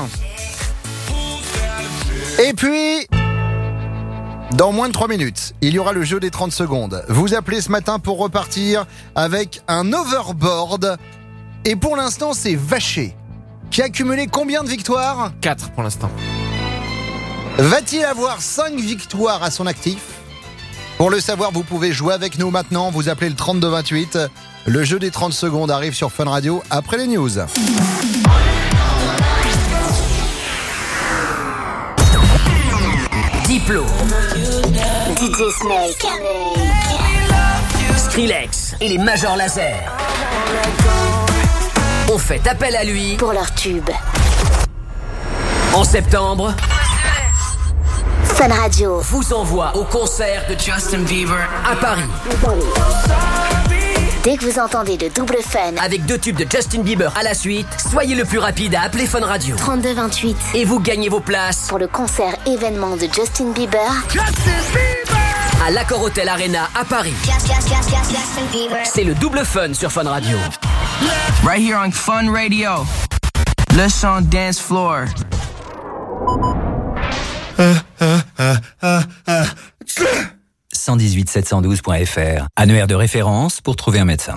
Et puis, dans moins de 3 minutes, il y aura le jeu des 30 secondes. Vous appelez ce matin pour repartir avec un overboard. Et pour l'instant, c'est Vacher, qui a accumulé combien de victoires? 4 pour l'instant. Va-t-il avoir 5 victoires à son actif? Pour le savoir, vous pouvez jouer avec nous maintenant. Vous appelez le 3228. Le jeu des 30 secondes arrive sur Fun Radio après les news. Diplo, DJ Snake, Skrillex et les Major Laser ont fait appel à lui pour leur tube. En septembre, Fun Radio vous envoie au concert de Justin Bieber à Paris. Dès que vous entendez de double fun avec 2 tubes de Justin Bieber à la suite, soyez le plus rapide à appeler Fun Radio 3228 et vous gagnez vos places pour le concert événement de Justin Bieber à l'Accor Hotel Arena à Paris. C'est le double fun sur Fun Radio. Right here on Fun Radio. Le son dance floor. 118712.fr. Annuaire de référence pour trouver un médecin.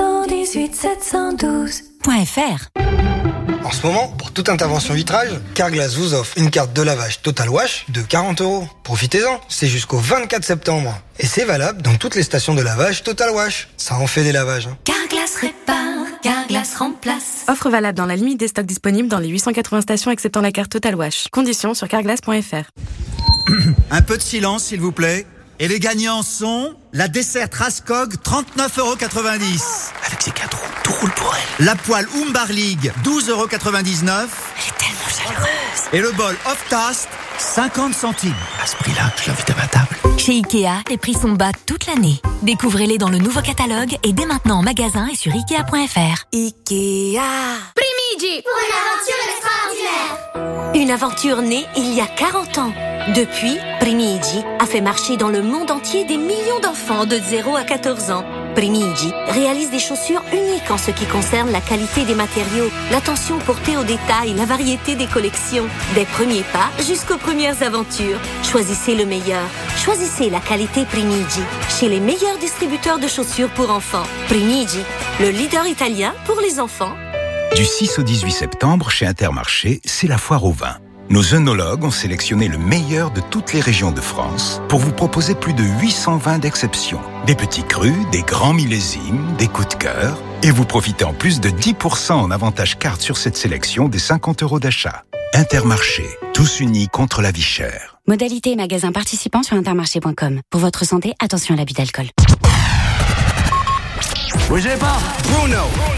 118712.fr. En ce moment, pour toute intervention vitrage, Carglass vous offre une carte de lavage Total Wash de 40 €. Profitez-en, c'est jusqu'au 24 septembre. Et c'est valable dans toutes les stations de lavage Total Wash. Ça en fait des lavages. Carglass répare, Carglass remplace. Offre valable dans la limite des stocks disponibles dans les 880 stations acceptant la carte Total Wash. Conditions sur carglass.fr. Un peu de silence, s'il vous plaît. Et les gagnants sont la desserte Raskog, 39,90 €. Avec ses 4 roues, tout roule pour elle. La poêle Umbar League, 12,99 €. Elle est tellement chaleureuse. Et le bol Off Task, 50 centimes. À ce prix-là, je l'invite à ma table. Chez Ikea, les prix sont bas toute l'année. Découvrez-les dans le nouveau catalogue et dès maintenant en magasin et sur Ikea.fr. Ikea. Primigi pour une aventure extraordinaire. Une aventure née il y a 40 ans. Depuis, Primigi a fait marcher dans le monde entier des millions d'enfants de 0 à 14 ans. Primigi réalise des chaussures uniques en ce qui concerne la qualité des matériaux, l'attention portée aux détails, la variété des collections. Des premiers pas jusqu'aux premières aventures. Choisissez le meilleur. Choisissez la qualité Primigi. Chez les meilleurs distributeurs de chaussures pour enfants. Primigi, le leader italien pour les enfants. Du 6 au 18 septembre, chez Intermarché, c'est la foire au vin. Nos œnologues ont sélectionné le meilleur de toutes les régions de France pour vous proposer plus de 800 vins d'exception. Des petits crus, des grands millésimes, des coups de cœur. Et vous profitez en plus de 10% en avantage carte sur cette sélection des 50 € d'achat. Intermarché, tous unis contre la vie chère. Modalité et magasins participants sur intermarché.com. Pour votre santé, attention à l'abus d'alcool. Bougez pas, Bruno.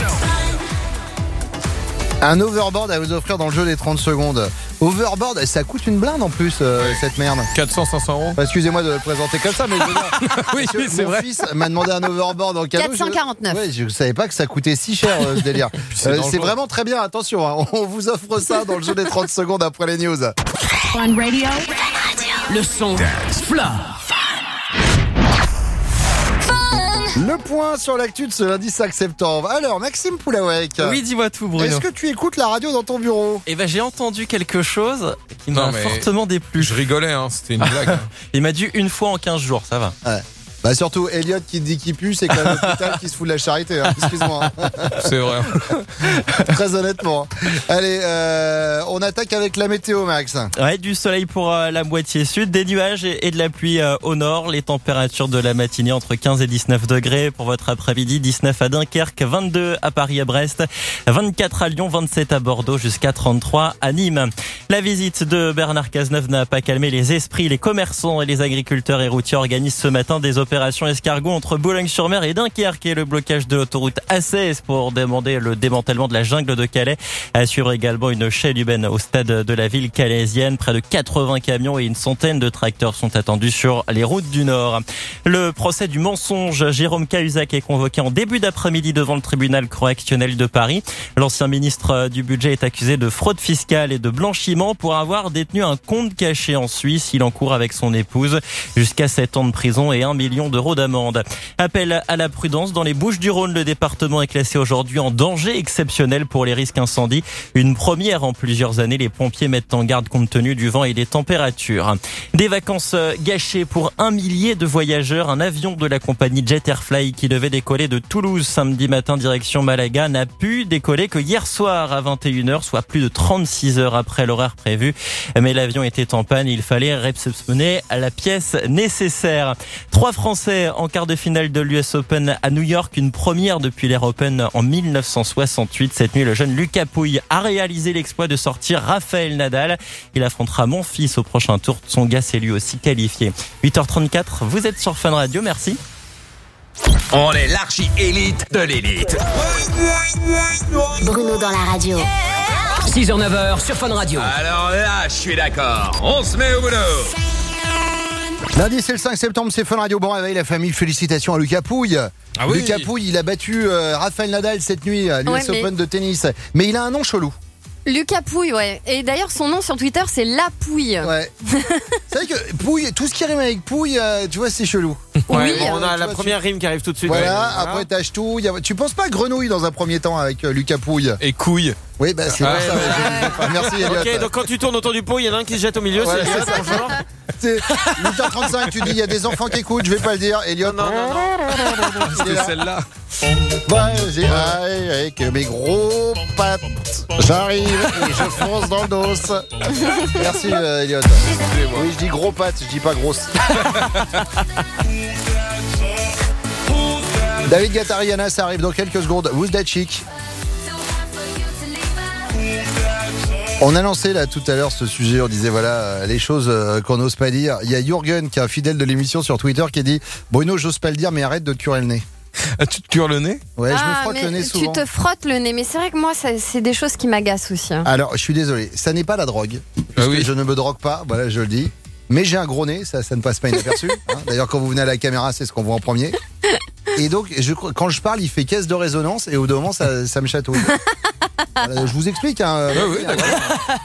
Un overboard à vous offrir dans le jeu des 30 secondes. Overboard, ça coûte une blinde en plus, cette merde. 400-500 €. Excusez-moi de le présenter comme ça, mais je veux dire, oui, c'est vrai. Mon fils m'a demandé un overboard en cadeau. 449. Je savais pas que ça coûtait si cher, ce délire. C'est vraiment très bien, attention, hein, on vous offre ça dans le jeu des 30 secondes après les news. Fun Radio. Le son Fla. Le point sur l'actu de ce lundi 5 septembre. Alors, Maxime Poulawek. Oui, dis-moi tout, Bruno. Est-ce que tu écoutes la radio dans ton bureau ? Eh ben, j'ai entendu quelque chose qui m'a fortement déplu. Je rigolais, hein, c'était une blague. Il m'a dit une fois en 15 jours, ça va. Ouais. Bah surtout Elliot qui dit qu'il pue, c'est quand même l'hôpital qui se fout de la charité, hein. Excuse-moi. C'est vrai. Très honnêtement. Allez, on attaque avec la météo, Max. Ouais, du soleil pour la moitié sud, des nuages et de la pluie au nord. Les températures de la matinée entre 15 et 19 degrés. Pour votre après-midi, 19 à Dunkerque, 22 à Paris à Brest, 24 à Lyon, 27 à Bordeaux, jusqu'à 33 à Nîmes. La visite de Bernard Cazeneuve n'a pas calmé les esprits. Les commerçants et les agriculteurs et routiers organisent ce matin des opérations escargot entre Boulogne-sur-Mer et Dunkerque et le blocage de l'autoroute A16 pour demander le démantèlement de la jungle de Calais. À suivre également une chaîne humaine au stade de la ville calaisienne. Près de 80 camions et une centaine de tracteurs sont attendus sur les routes du Nord. Le procès du mensonge, Jérôme Cahuzac est convoqué en début d'après-midi devant le tribunal correctionnel de Paris. L'ancien ministre du budget est accusé de fraude fiscale et de blanchiment pour avoir détenu un compte caché en Suisse. Il encourt avec son épouse jusqu'à 7 ans de prison et 1 million d'euros d'amende. Appel à la prudence dans les Bouches-du-Rhône. Le département est classé aujourd'hui en danger exceptionnel pour les risques incendies. Une première en plusieurs années. Les pompiers mettent en garde compte tenu du vent et des températures. Des vacances gâchées pour 1 millier de voyageurs. Un avion de la compagnie Jet Airfly qui devait décoller de Toulouse samedi matin direction Malaga n'a pu décoller que hier soir à 21h, soit plus de 36 heures après l'horaire prévu. Mais l'avion était en panne. Il fallait réceptionner la pièce nécessaire. 3 Français en quart de finale de l'US Open à New York, une première depuis l'Air Open en 1968. Cette nuit, le jeune Lucas Pouille a réalisé l'exploit de sortir Rafael Nadal. Il affrontera Monfils au prochain tour. Son gars s'est lui aussi qualifié. 8h34, vous êtes sur Fun Radio, merci. On est l'archi-élite de l'élite. Bruno dans la radio. 6h-9h sur Fun Radio. Alors là, je suis d'accord. On se met au boulot. Lundi, c'est le 5 septembre, c'est Fun Radio. Bon réveil, la famille. Félicitations à Lucas Pouille. Ah oui. Lucas Pouille, il a battu Rafael Nadal cette nuit à l'US Open de tennis. Mais il a un nom chelou. Lucas Pouille, ouais. Et d'ailleurs, son nom sur Twitter, c'est La Pouille. Ouais. C'est vrai que Pouille, tout ce qui rime avec Pouille, tu vois, c'est chelou. Ouais, oui, on a la première rime qui arrive tout de suite. Voilà, après t'as Ch'touille. Tu penses pas Grenouille dans un premier temps avec Lucas Pouille. Et Couille. Oui, bah c'est pour ça. Merci Elliot. Ok, donc quand tu tournes autour du pot, il y en a un qui se jette au milieu. Ouais, c'est ça. bonjour. C'est 8h35, tu dis il y a des enfants qui écoutent, je vais pas le dire. Elliot. Non. C'était celle-là. Vas-y, avec mes gros pattes, j'arrive et je fonce dans le dos. Merci Elliot. Oui, je dis gros pattes, je dis pas grosse. David Guetta, ça arrive dans quelques secondes. Who's that chick? On a lancé là tout à l'heure ce sujet, on disait voilà les choses qu'on n'ose pas dire. Il y a Jürgen qui est un fidèle de l'émission sur Twitter qui dit Bruno, j'ose pas le dire mais arrête de te curer le nez. Ah, tu te cures le nez? Ouais, je me frotte le nez souvent. Tu te frottes le nez, mais c'est vrai que moi c'est des choses qui m'agacent aussi. Hein. Alors je suis désolé, ça n'est pas la drogue. Parce que je ne me drogue pas, voilà je le dis. Mais j'ai un gros nez, ça ne passe pas inaperçu. Hein. D'ailleurs quand vous venez à la caméra c'est ce qu'on voit en premier. Et donc quand je parle il fait caisse de résonance et au bout d'un moment ça me chatouille. Je vous explique. Hein,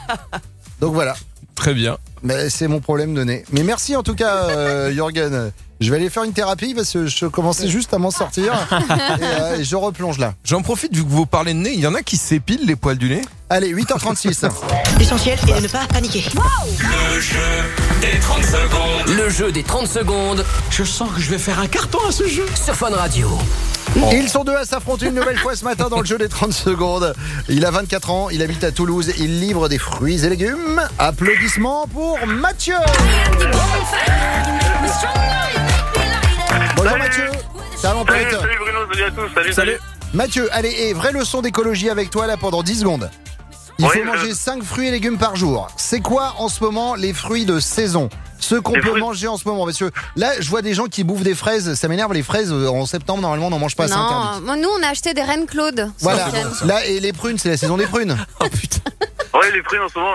donc voilà. Très bien. Mais c'est mon problème de nez. Mais merci en tout cas Jürgen. Je vais aller faire une thérapie parce que je commençais juste à m'en sortir. Et je replonge là. J'en profite, vu que vous parlez de nez, il y en a qui s'épilent les poils du nez. Allez, 8h36. L'essentiel est de ne pas paniquer. Le jeu des 30 secondes. Le jeu des 30 secondes. Je sens que je vais faire un carton à ce jeu. Sur Fun Radio. Ils sont deux à s'affronter une nouvelle fois ce matin dans le jeu des 30 secondes. Il a 24 ans, il habite à Toulouse, il livre des fruits et légumes. Applaudissements pour Mathieu. Bonjour Mathieu. Salut Bruno, salut à tous, salut. Mathieu, allez, et vraie leçon d'écologie avec toi là pendant 10 secondes. Il faut manger 5 fruits et légumes par jour. C'est quoi en ce moment les fruits de saison ? Ceux qu'on peut manger en ce moment, parce que là je vois des gens qui bouffent des fraises, ça m'énerve, les fraises en septembre normalement on n'en mange pas, c'est interdit. Non, nous on a acheté des Reine Claude. Voilà, là et les prunes, c'est la saison des prunes. Oh putain. Ouais, les prunes en ce moment,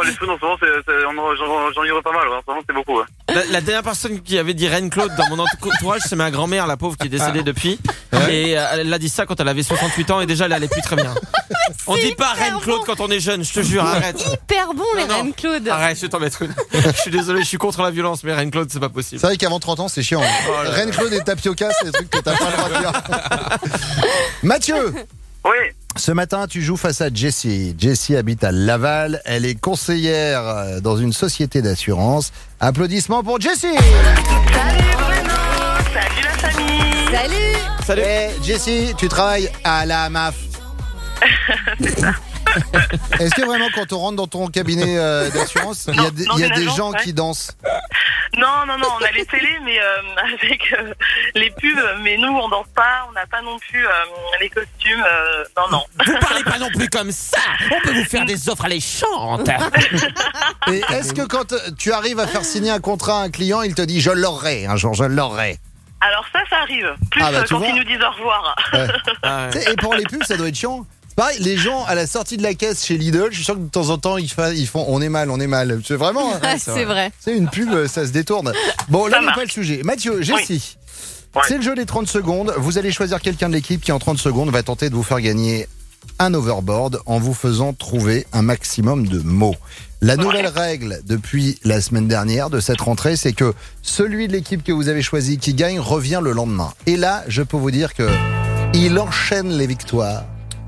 j'en livre pas mal, en ce moment c'est beaucoup. Ouais. La dernière personne qui avait dit Reine Claude dans mon entourage, c'est ma grand-mère, la pauvre qui est décédée depuis. Et elle a dit ça quand elle avait 68 ans et déjà elle allait plus très bien. On dit pas Reine Claude quand on est jeune, je te jure, arrête. Hyper bon les Reine Claude. Arrête, je vais t'en mettre une. Je suis désolé, je suis contre la violence, mais Reine Claude c'est pas possible. C'est vrai qu'avant 30 ans c'est chiant. Reine Claude et tapioca, c'est des trucs que t'as pas le droit de dire. Mathieu. Oui. Ce matin, tu joues face à Jessie. Jessie habite à Laval. Elle est conseillère dans une société d'assurance. Applaudissements pour Jessie. Salut Bruno. Salut la famille. Salut. Hey, Jessie, tu travailles à la MAF. C'est ça. Est-ce que vraiment quand on rentre dans ton cabinet d'assurance, il y a des gens qui dansent? Non, on a les télés, mais avec les pubs, mais nous on danse pas, on n'a pas non plus les costumes, non. Vous parlez pas non plus comme ça. On peut vous faire des offres alléchantes. Et est-ce que quand tu arrives à faire signer un contrat à un client, il te dit je l'aurai un jour, je l'aurai? Alors ça arrive. Plus quand ils nous disent au revoir. Ouais. Et pour les pubs, ça doit être chiant. Pareil, les gens à la sortie de la caisse chez Lidl, je suis sûr que de temps en temps ils font on est mal. C'est vraiment. C'est vrai. C'est une pub, ça se détourne. Bon, là n'est pas le sujet. Mathieu, Jessie, c'est le jeu des 30 secondes. Vous allez choisir quelqu'un de l'équipe qui en 30 secondes va tenter de vous faire gagner un overboard en vous faisant trouver un maximum de mots. La nouvelle règle depuis la semaine dernière de cette rentrée, c'est que celui de l'équipe que vous avez choisi qui gagne revient le lendemain. Et là, je peux vous dire que il enchaîne les victoires.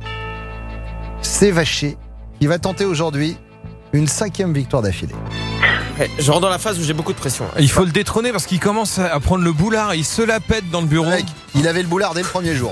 C'est Vacher qui va tenter aujourd'hui une 5e victoire d'affilée. Je rentre dans la phase où j'ai beaucoup de pression. Il faut le détrôner parce qu'il commence à prendre le boulard, il se la pète dans le bureau. Mec, il avait le boulard dès le premier jour.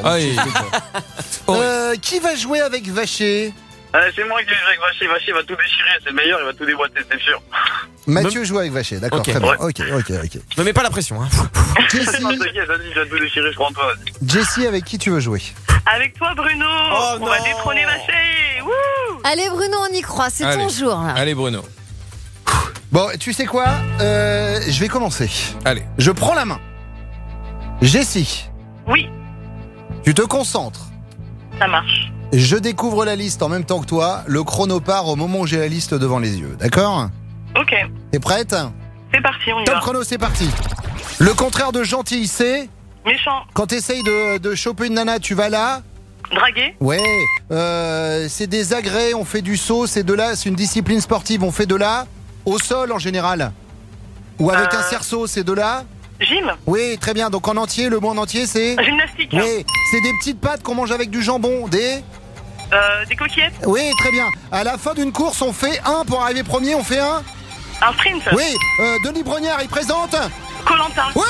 Qui va jouer avec Vacher? C'est moi qui vais jouer avec Vacher. Vacher va tout déchirer, c'est le meilleur, il va tout déboîter, c'est sûr. Mathieu joue avec Vacher, d'accord, très bien. Ok. Me mets pas la pression. Jessie, je vais tout déchirer, je rentre. Jessie, avec qui tu veux jouer? Avec toi Bruno, on va détrôner Vacher. Wouh. Allez Bruno, on y croit, c'est ton jour là. Allez Bruno. Bon, tu sais quoi, je vais commencer. Allez. Je prends la main. Jessie. Oui. Tu te concentres. Ça marche. Je découvre la liste en même temps que toi. Le chrono part au moment où j'ai la liste devant les yeux. D'accord? Ok. T'es prête? C'est parti, on y Top va. chrono, c'est parti. Le contraire de gentil, c'est? Méchant. Quand t'essayes de choper une nana, tu vas là? Draguer. Ouais. C'est des agrès, on fait du saut, c'est une discipline sportive, on fait de là au sol en général. Ou avec un cerceau, c'est de là? Gym. Oui, très bien. Donc en entier, le mot en entier, c'est? Gymnastique. Oui, c'est des petites pâtes qu'on mange avec du jambon. Des coquillettes. Oui, très bien. À la fin d'une course, on fait un pour arriver premier, on fait un sprint. Oui, Denis Brognard, il présente Koh-Lanta. Oui.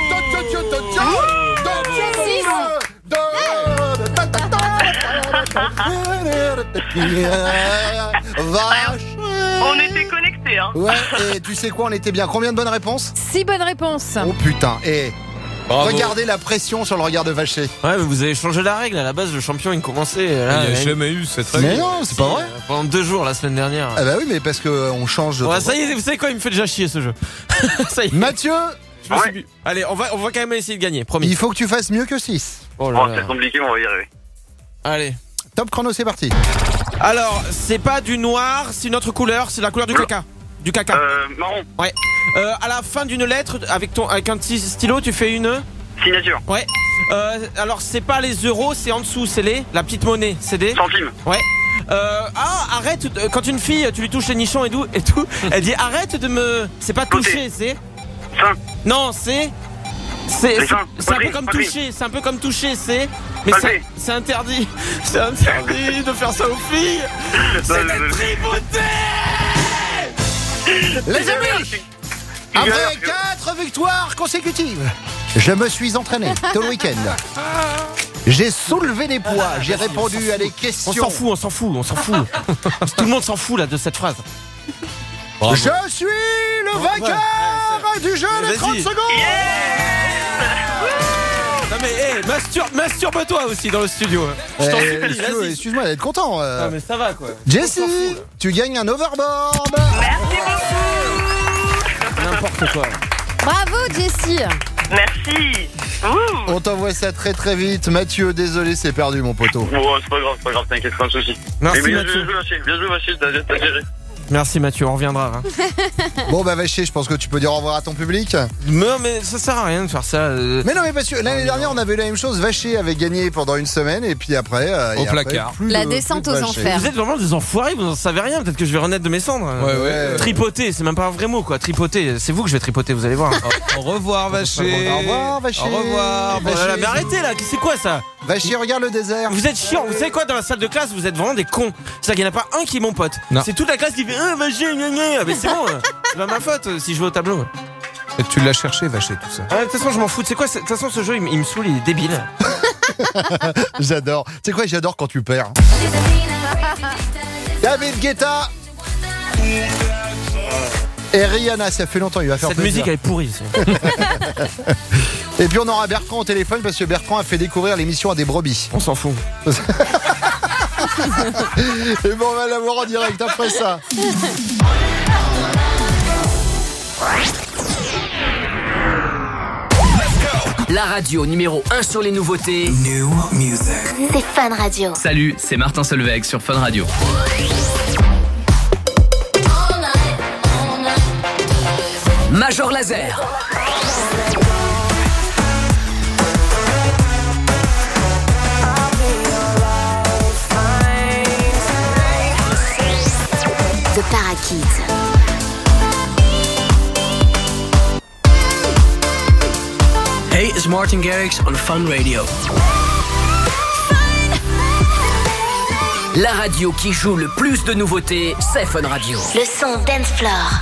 On était connectés, hein. Ouais, et tu sais quoi, on était bien. Combien de bonnes réponses? 6 bonnes réponses. Oh putain, Bravo. Regardez la pression sur le regard de Vacher. Ouais, mais vous avez changé la règle. À la base, le champion, il commençait. Là, il n'y a jamais eu cette règle. Mais non, c'est pas vrai. Pendant 2 jours la semaine dernière. Ah bah oui, mais parce qu'on change de. Ouais, ça y est, vous savez quoi, il me fait déjà chier ce jeu. Ça y est. Mathieu, allez, on va quand même essayer de gagner, promis. Il faut que tu fasses mieux que 6. Oh là là. C'est compliqué, on va y arriver. Allez. Top chrono, c'est parti. Alors, c'est pas du noir, c'est une autre couleur, c'est la couleur du caca. Du caca. Marron. Ouais. À la fin d'une lettre, avec un petit stylo, tu fais une signature. Ouais. Alors, c'est pas les euros, c'est en dessous, c'est la petite monnaie, c'est des centimes. Ouais. Arrête, quand une fille, tu lui touches les nichons et tout, elle dit arrête de me. C'est pas toucher, c'est. Fin. Non, c'est. C'est un peu comme toucher, mais c'est interdit. C'est interdit de faire ça aux filles. C'est la tripotée. Les amis, après 4 victoires consécutives, je me suis entraîné tout le week-end. J'ai soulevé des poids, j'ai répondu à des questions. On s'en fout. Tout le monde s'en fout là de cette phrase. Bravo. Je suis le vainqueur du jeu des 30 secondes. Non mais masturbe-toi aussi dans le studio. Je t'en supplie, vas-y. Excuse-moi d'être content. Non mais ça va quoi. Jessie, tu gagnes un overboard. Merci beaucoup. N'importe quoi. Bravo Jessie. Merci. On t'envoie ça très très vite. Mathieu, désolé, c'est perdu mon poteau. Oh, c'est pas grave, t'inquiète, pas de soucis. Merci bien Mathieu. joué Machine, t'as géré. Merci Mathieu, on reviendra. Bon bah Vacher, je pense que tu peux dire au revoir à ton public. Non mais ça sert à rien de faire ça. Mais non mais parce que l'année dernière on avait eu la même chose. Vacher avait gagné pendant une semaine et puis après au placard. La descente aux enfers. Vous êtes vraiment des enfoirés, vous en savez rien. Peut-être que je vais renaître de mes cendres. Ouais. Tripoter, c'est même pas un vrai mot quoi. Tripoter, c'est vous que je vais tripoter, vous allez voir. Au revoir Vacher. Au revoir Vacher. Au revoir. Oh là là, mais arrêtez là, c'est quoi ça? Vacher, regarde le désert. Vous êtes chiants, vous savez quoi, dans la salle de classe, vous êtes vraiment des cons. C'est-à-dire qu'il n'y en a pas un qui est mon pote. Non. C'est toute la classe qui fait Vacher, gna gna. Mais c'est bon, c'est pas ma faute si je vais au tableau. Et tu l'as cherché Vacher tout ça. De toute façon je m'en fous, c'est quoi, de toute façon ce jeu il me saoule, il est débile. J'adore. Tu sais quoi, j'adore quand tu perds. David Guetta et Rihanna, ça fait longtemps, il va faire cette plaisir. musique elle est pourrie. Et puis on aura Bertrand au téléphone parce que Bertrand a fait découvrir l'émission à des brebis. On s'en fout. Et bon, on va l'avoir en direct après ça. La radio numéro 1 sur les nouveautés. New music. C'est Fun Radio. Salut, c'est Martin Solveig sur Fun Radio. Major Laser. The Parakeets. Hey, it's Martin Garrix on Fun Radio. La radio qui joue le plus de nouveautés, c'est Fun Radio. Le son Dance Floor.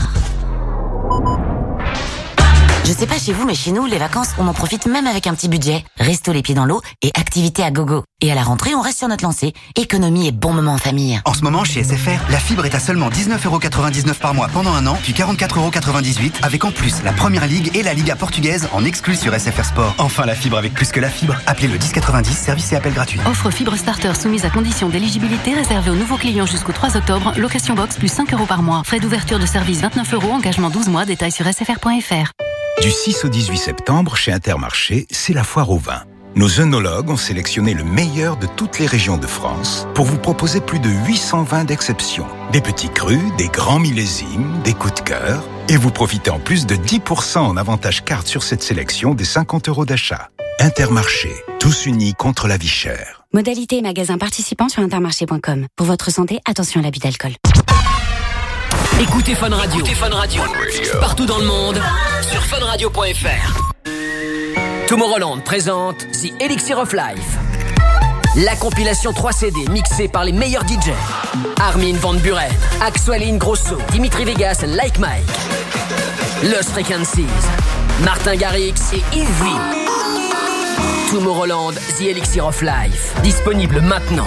Je sais pas chez vous, mais chez nous, les vacances, on en profite même avec un petit budget. Resto les pieds dans l'eau et activités à gogo. Et à la rentrée, on reste sur notre lancée. Économie et bon moment en famille. En ce moment, chez SFR, la fibre est à seulement 19,99€ par mois pendant un an, puis 44,98€ avec en plus la Première Ligue et la Liga portugaise en exclus sur SFR Sport. Enfin, la fibre avec plus que la fibre. Appelez le 1090, service et appel gratuit. Offre fibre starter soumise à condition d'éligibilité réservée aux nouveaux clients jusqu'au 3 octobre. Location box plus 5€ par mois. Frais d'ouverture de service 29€, engagement 12 mois. Détails sur sfr.fr. Du 6 au 18 septembre, chez Intermarché, c'est la foire au vin. Nos œnologues ont sélectionné le meilleur de toutes les régions de France pour vous proposer plus de 800 vins d'exception. Des petits crus, des grands millésimes, des coups de cœur. Et vous profitez en plus de 10% en avantage carte sur cette sélection des 50€ d'achat. Intermarché, tous unis contre la vie chère. Modalité et magasin participants sur intermarché.com. Pour votre santé, attention à l'abus d'alcool. Écoutez Fun Radio. Écoutez Fun Radio. Partout dans le monde, sur funradio.fr. Tomorrowland présente The Elixir of Life. La compilation 3 CD mixée par les meilleurs DJ. Armin van Buren, Axwell Ingrosso, Dimitri Vegas et Like Mike. Lost Frequencies, Martin Garrix et Yves. Tomorrowland The Elixir of Life. Disponible maintenant.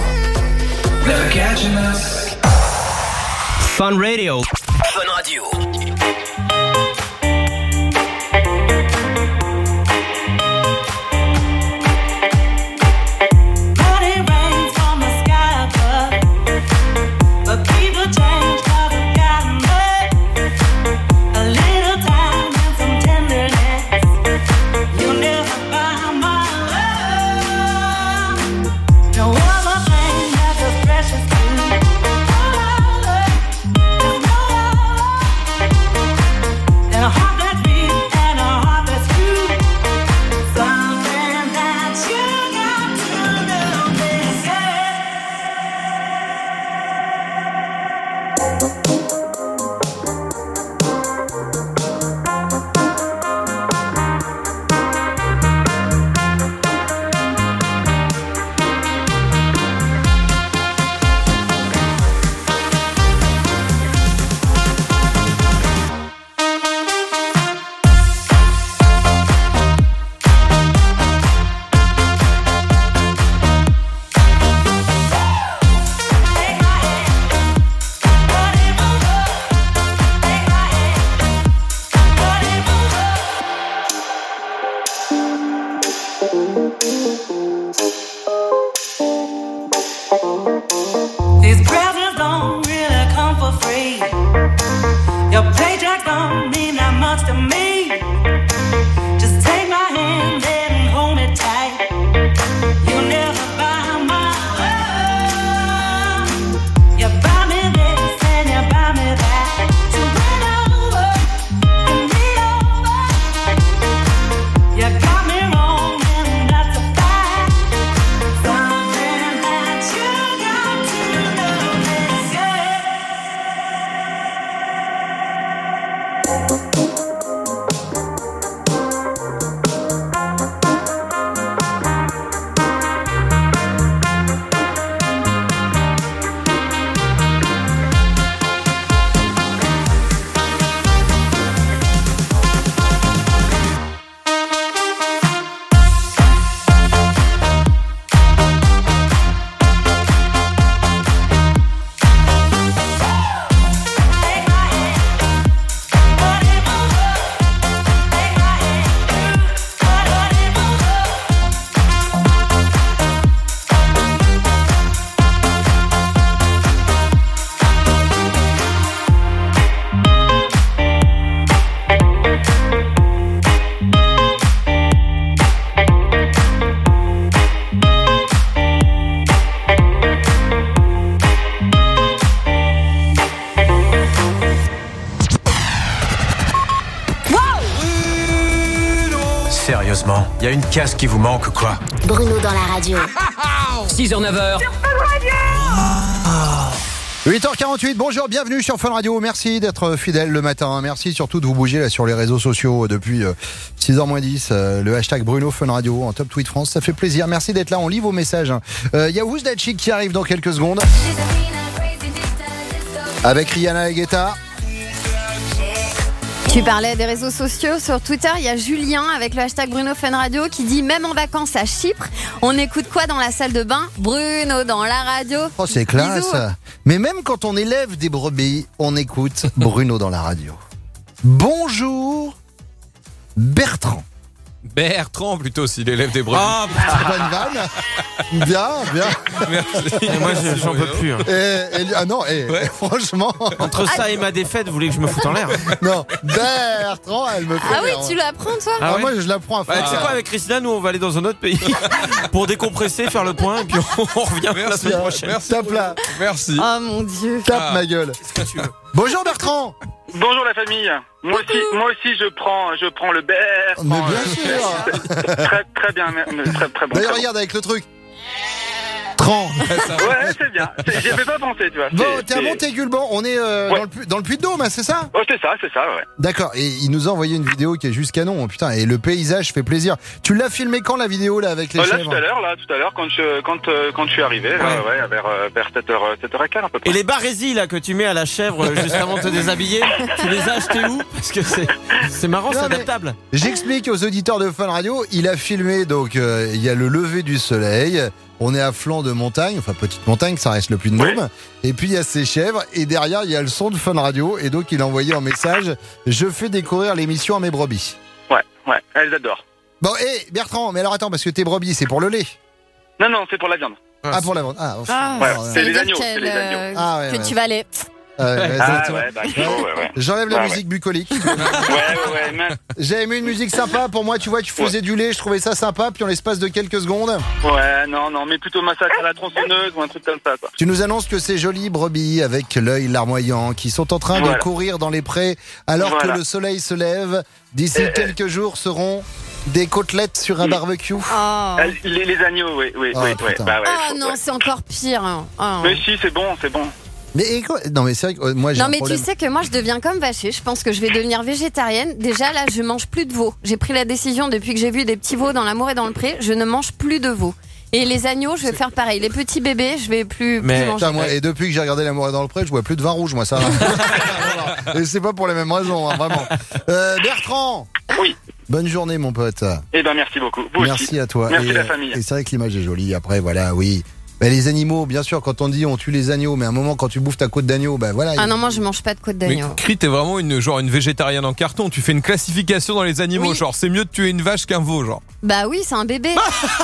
Fun Radio. Fun Radio. y a une case qui vous manque, quoi. Bruno dans la radio. 6h, 9h. 8h48, bonjour, bienvenue sur Fun Radio. Merci d'être fidèle le matin. Merci surtout de vous bouger là sur les réseaux sociaux depuis 6h-10. Le hashtag Bruno Fun Radio en top tweet France. Ça fait plaisir. Merci d'être là. On lit vos messages. Il y a Who's That Chick qui arrive dans quelques secondes. Avec Rihanna et Guetta. Tu parlais des réseaux sociaux. Sur Twitter, il y a Julien avec le hashtag Bruno Fun Radio qui dit même en vacances à Chypre, on écoute quoi dans la salle de bain? Bruno dans la radio. Oh, c'est classe. Bisous. Mais même quand on élève des brebis, on écoute Bruno dans la radio. Bonjour, Bertrand. Bertrand plutôt s'il élève des brebis. Ah, bonne vanne. Bien. Merci. Et moi, j'en peux plus. Hein. Franchement. Entre ça et ma défaite, vous voulez que je me foute en l'air? Non, Bertrand, elle me fait Ah oui, rire. tu l'apprends toi? Ah ouais. Moi, je l'apprends à faire. Tu sais quoi, avec Christina, nous, on va aller dans un autre pays pour décompresser, faire le point, et puis on revient la semaine prochaine. Tape là. Merci. Oh mon Dieu. Tape ma gueule. Qu'est-ce que tu veux? Bonjour Bertrand. Bonjour la famille. Moi aussi je prends le Bertrand. Mais bien sûr. Très bien, très bon. D'ailleurs, regarde avec le truc. Tran. Ouais, c'est bien. J'y avais pas pensé, tu vois. Bon, t'es à Montaigu-le-Ban. On est dans le Puy-de-Dôme, hein, c'est ça? Oh, c'est ça, ouais. D'accord. Et il nous a envoyé une vidéo qui est juste canon. Oh, putain. Et le paysage fait plaisir. Tu l'as filmé quand la vidéo là avec les chèvres? Tout à l'heure, quand je suis arrivé, vers 7h15 à peu près. Et les barésies là que tu mets à la chèvre juste avant de te déshabiller, tu les as achetés où? Parce que c'est marrant, c'est adaptable. J'explique aux auditeurs de Fun Radio. Il a filmé donc il y a le lever du soleil. On est à flanc de montagne, enfin petite montagne, ça reste le Puy-de-Dôme. Oui. Et puis il y a ces chèvres et derrière il y a le son de Fun Radio. Et donc il a envoyé en message: je fais découvrir l'émission à mes brebis. Ouais, elles adorent. Bon, Bertrand, mais alors attends, parce que tes brebis c'est pour le lait? Non, c'est pour la viande. Ah, pour la viande. C'est les agneaux. Que tu vas aller. J'enlève la musique bucolique. J'avais mis une musique sympa pour moi, tu vois, tu faisais du lait, je trouvais ça sympa, puis en l'espace de quelques secondes. Ouais, non, mais plutôt massacre à la tronçonneuse ou un truc comme ça, quoi. Tu nous annonces que ces jolies brebis avec l'œil larmoyant qui sont en train de courir dans les prés alors que le soleil se lève, d'ici quelques jours seront des côtelettes sur un barbecue. Oh. Les agneaux, oui. Non, c'est encore pire. Mais si, c'est bon. Mais non, mais c'est vrai que moi j'ai un problème. Tu sais que moi je deviens comme vachée. Je pense que je vais devenir végétarienne. Déjà là, je mange plus de veau. J'ai pris la décision depuis que j'ai vu des petits veaux dans l'amour et dans le pré. Je ne mange plus de veau. Et les agneaux, je vais faire pareil. Les petits bébés, je vais plus manger. Putain, moi, et depuis que j'ai regardé l'amour et dans le pré, je vois plus de vin rouge, moi ça. Et c'est pas pour les mêmes raisons, hein, vraiment. Bertrand. Oui. Bonne journée, mon pote. Eh ben, merci beaucoup. Merci à toi. Merci la famille. Et c'est vrai que l'image est jolie. Après, voilà, oui. Mais les animaux, bien sûr, quand on dit on tue les agneaux, mais à un moment quand tu bouffes ta côte d'agneau, voilà. Ah non, moi je mange pas de côte d'agneau. Mais Cri, t'es vraiment une végétarienne en carton. Tu fais une classification dans les animaux, genre c'est mieux de tuer une vache qu'un veau, genre. Bah oui, c'est un bébé.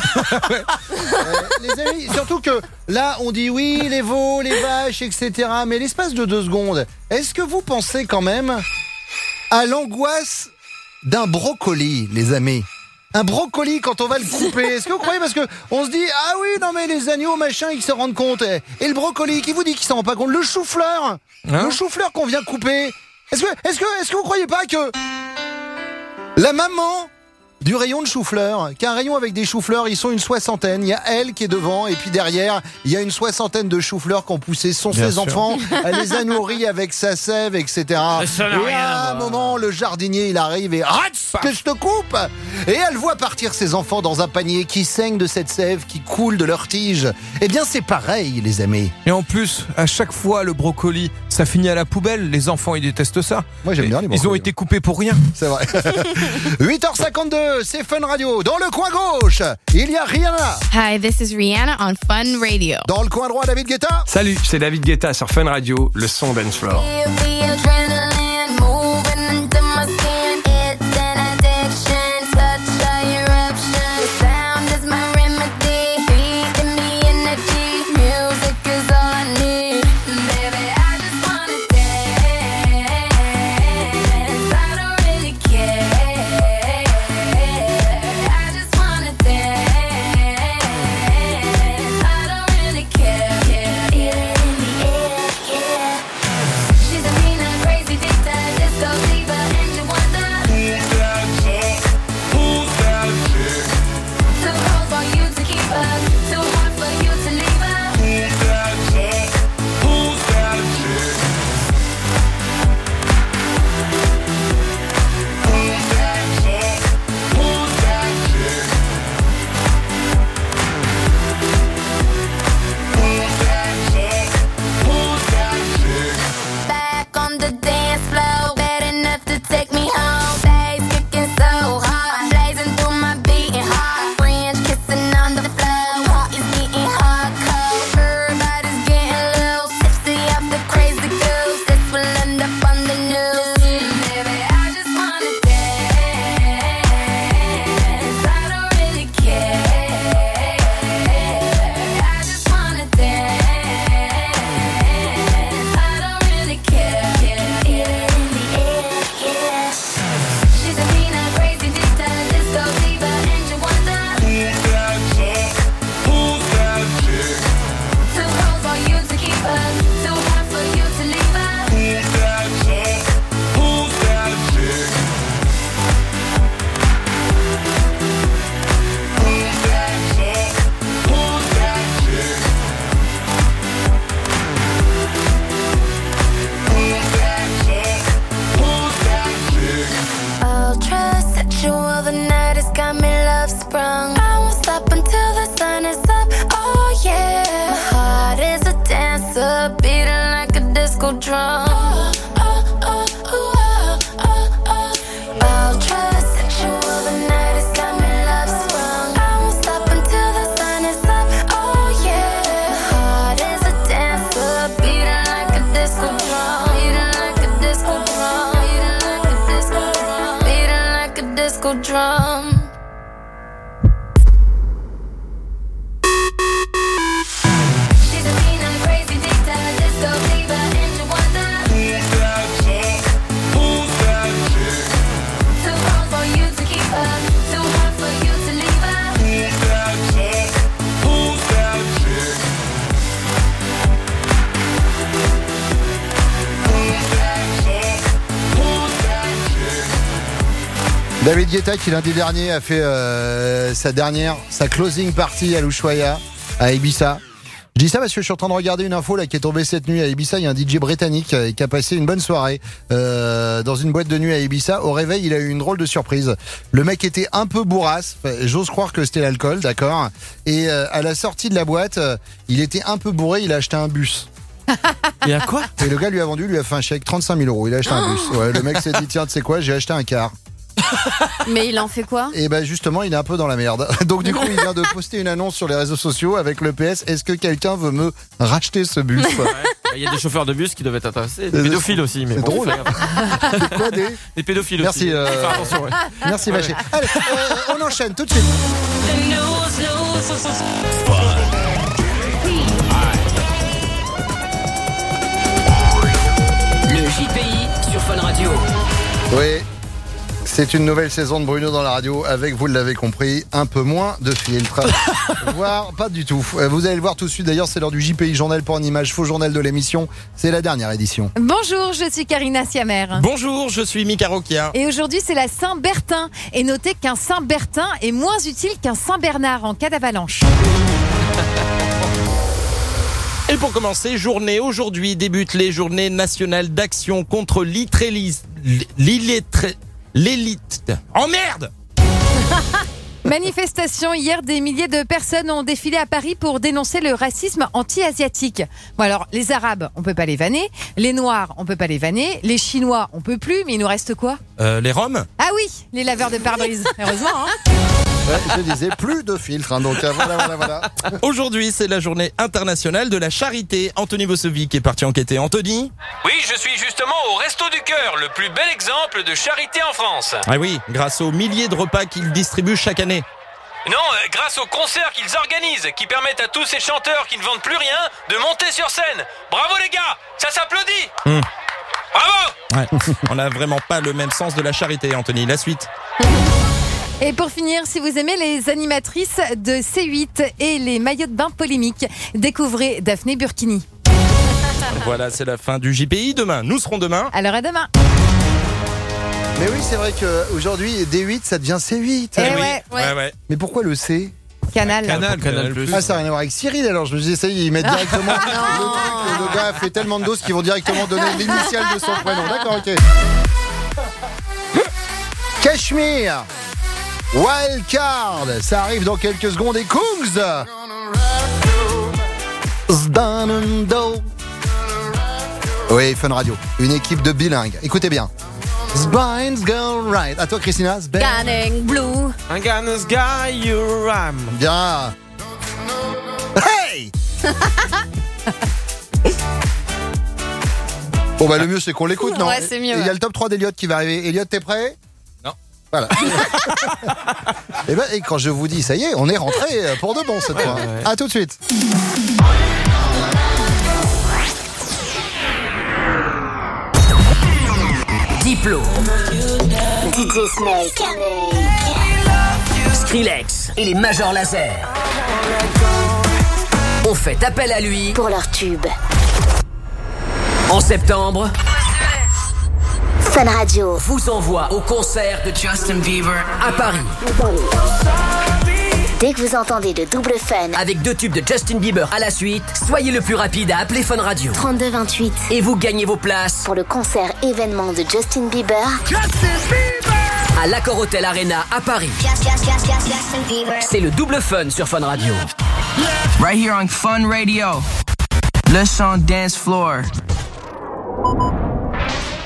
Les amis, surtout que là on dit oui, les veaux, les vaches, etc. Mais l'espace de 2 secondes, est-ce que vous pensez quand même à l'angoisse d'un brocoli, les amis? Un brocoli quand on va le couper, est-ce que vous croyez? Parce que on se dit ah oui non mais les agneaux machin ils se rendent compte, et le brocoli qui vous dit qu'il s'en rend pas compte? Le chou-fleur, le chou-fleur qu'on vient couper, est-ce que vous croyez pas que la maman du rayon de chou-fleur, qui a un rayon avec des chou-fleurs, ils sont une 60aine, il y a elle qui est devant et puis derrière il y a une 60aine de chou-fleurs qui ont poussé ses enfants, elle les a nourris avec sa sève, etc. Et à un moment le jardinier il arrive et que je te coupe, et elle voit partir ses enfants dans un panier qui saigne de cette sève qui coule de leurs tiges. Eh bien c'est pareil les amis. Et en plus à chaque fois le brocoli ça finit à la poubelle, les enfants ils détestent ça. Moi j'aime bien les brocolis. Ils ont été coupés pour rien. C'est vrai. 8h52, c'est Fun Radio. Dans le coin gauche, il y a Rihanna. Hi, this is Rihanna on Fun Radio. Dans le coin droit, David Guetta. Salut, c'est David Guetta sur Fun Radio, le son dance floor. She's a mean and crazy. disco drum. I'll try to set you all the night. It's got me love sprung. I won't stop until the sun is up. Oh yeah, my heart is a dancer, beating like a disco drum, beating like a disco drum, beating like a disco drum, beating like a disco drum. David Guetta qui lundi dernier a fait sa closing party à l'Ushuaïa, à Ibiza. Je dis ça parce que je suis en train de regarder une info là qui est tombée cette nuit à Ibiza. Il y a un DJ britannique qui a passé une bonne soirée dans une boîte de nuit à Ibiza. Au réveil, il a eu une drôle de surprise. Le mec était un peu bourrasse. J'ose croire que c'était l'alcool, d'accord. Et à la sortie de la boîte, il était un peu bourré. Il a acheté un bus. Et à quoi? Et le gars lui a fait un chèque 35 000 €. Il a acheté un bus. Ouais, le mec s'est dit tiens, tu sais quoi, j'ai acheté un car. Mais il en fait quoi? Et ben justement, il est un peu dans la merde. Donc du coup, il vient de poster une annonce sur les réseaux sociaux avec le PS. Est-ce que quelqu'un veut me racheter ce bus? Il y a des chauffeurs de bus qui doivent être intéressés. Des pédophiles aussi. Mais c'est bon, drôle. Quoi des pédophiles Merci, aussi. Faire attention, ouais. Merci Vaché. Allez, on enchaîne tout de suite. Le JPI sur Fun Radio. Oui. C'est une nouvelle saison de Bruno dans la radio avec, vous l'avez compris, un peu moins de filtres. Voire pas du tout. Vous allez le voir tout de suite. D'ailleurs, c'est l'heure du JPI Journal pour une image, faux journal de l'émission. C'est la dernière édition. Bonjour, je suis Karina Siamer. Bonjour, je suis Mika Rokia. Et aujourd'hui, c'est la Saint-Bertin. Et notez qu'un Saint-Bertin est moins utile qu'un Saint-Bernard en cas d'avalanche. Et pour commencer, aujourd'hui débutent les journées nationales d'action contre l'élite. Oh merde! Manifestation hier, des milliers de personnes ont défilé à Paris pour dénoncer le racisme anti-asiatique. Bon alors, les Arabes, on peut pas les vanner, les Noirs, on peut pas les vanner, les Chinois, on peut plus, mais il nous reste quoi? Les Roms? Ah oui, les laveurs de pare-brise, heureusement. Hein. Ouais, je disais plus de filtres, hein, donc voilà. Aujourd'hui, c'est la journée internationale de la charité. Anthony Vossovic est parti enquêter. Anthony? Oui, je suis justement au Resto du Cœur, le plus bel exemple de charité en France. Ah oui, grâce aux milliers de repas qu'ils distribuent chaque année. Non, grâce aux concerts qu'ils organisent, qui permettent à tous ces chanteurs qui ne vendent plus rien de monter sur scène. Bravo les gars, ça s'applaudit. Bravo. Ouais, on n'a vraiment pas le même sens de la charité, Anthony. La suite. Et pour finir, si vous aimez les animatrices de C8 et les maillots de bain polémiques, découvrez Daphné Burkini. Voilà, c'est la fin du JPI. Demain, nous serons demain. Alors à demain. Mais oui, c'est vrai qu'aujourd'hui, D8, ça devient C8. Ouais. Mais pourquoi le C? Canal. Ah, ça n'a rien à voir avec Cyril, alors je me disais, ça y est, ils mettent directement le gars a fait tellement de doses qu'ils vont directement donner l'initiale de son prénom. D'accord, ok. Cachemire, Wildcard, ça arrive dans quelques secondes. Et Kungs, Zdanando. Oui, Fun Radio, une équipe de bilingues. Écoutez bien. Spines go right. À toi, Christina. Ganning blue. I'm gonna sky you ram. Bien. Hey. Bon bah le mieux c'est qu'on l'écoute, non? Ouais, c'est mieux. Il y a le top 3 d'Eliott qui va arriver. Eliott, t'es prêt? Non. Voilà. Et quand je vous dis, ça y est, on est rentré pour de bon cette fois. Ouais. À tout de suite. Diplo, DJ Snake, Skrillex et les Major Laser ont fait appel à lui pour leur tube. En septembre, Fun Radio vous envoie au concert de Justin Bieber à Paris. Dès que vous entendez de double fun avec 2 tubes de Justin Bieber à la suite, soyez le plus rapide à appeler Fun Radio. 3228 et vous gagnez vos places pour le concert événement de Justin Bieber à l'Accor Hotel Arena à Paris. C'est le double fun sur Fun Radio. Right here on Fun Radio. Le son dance floor.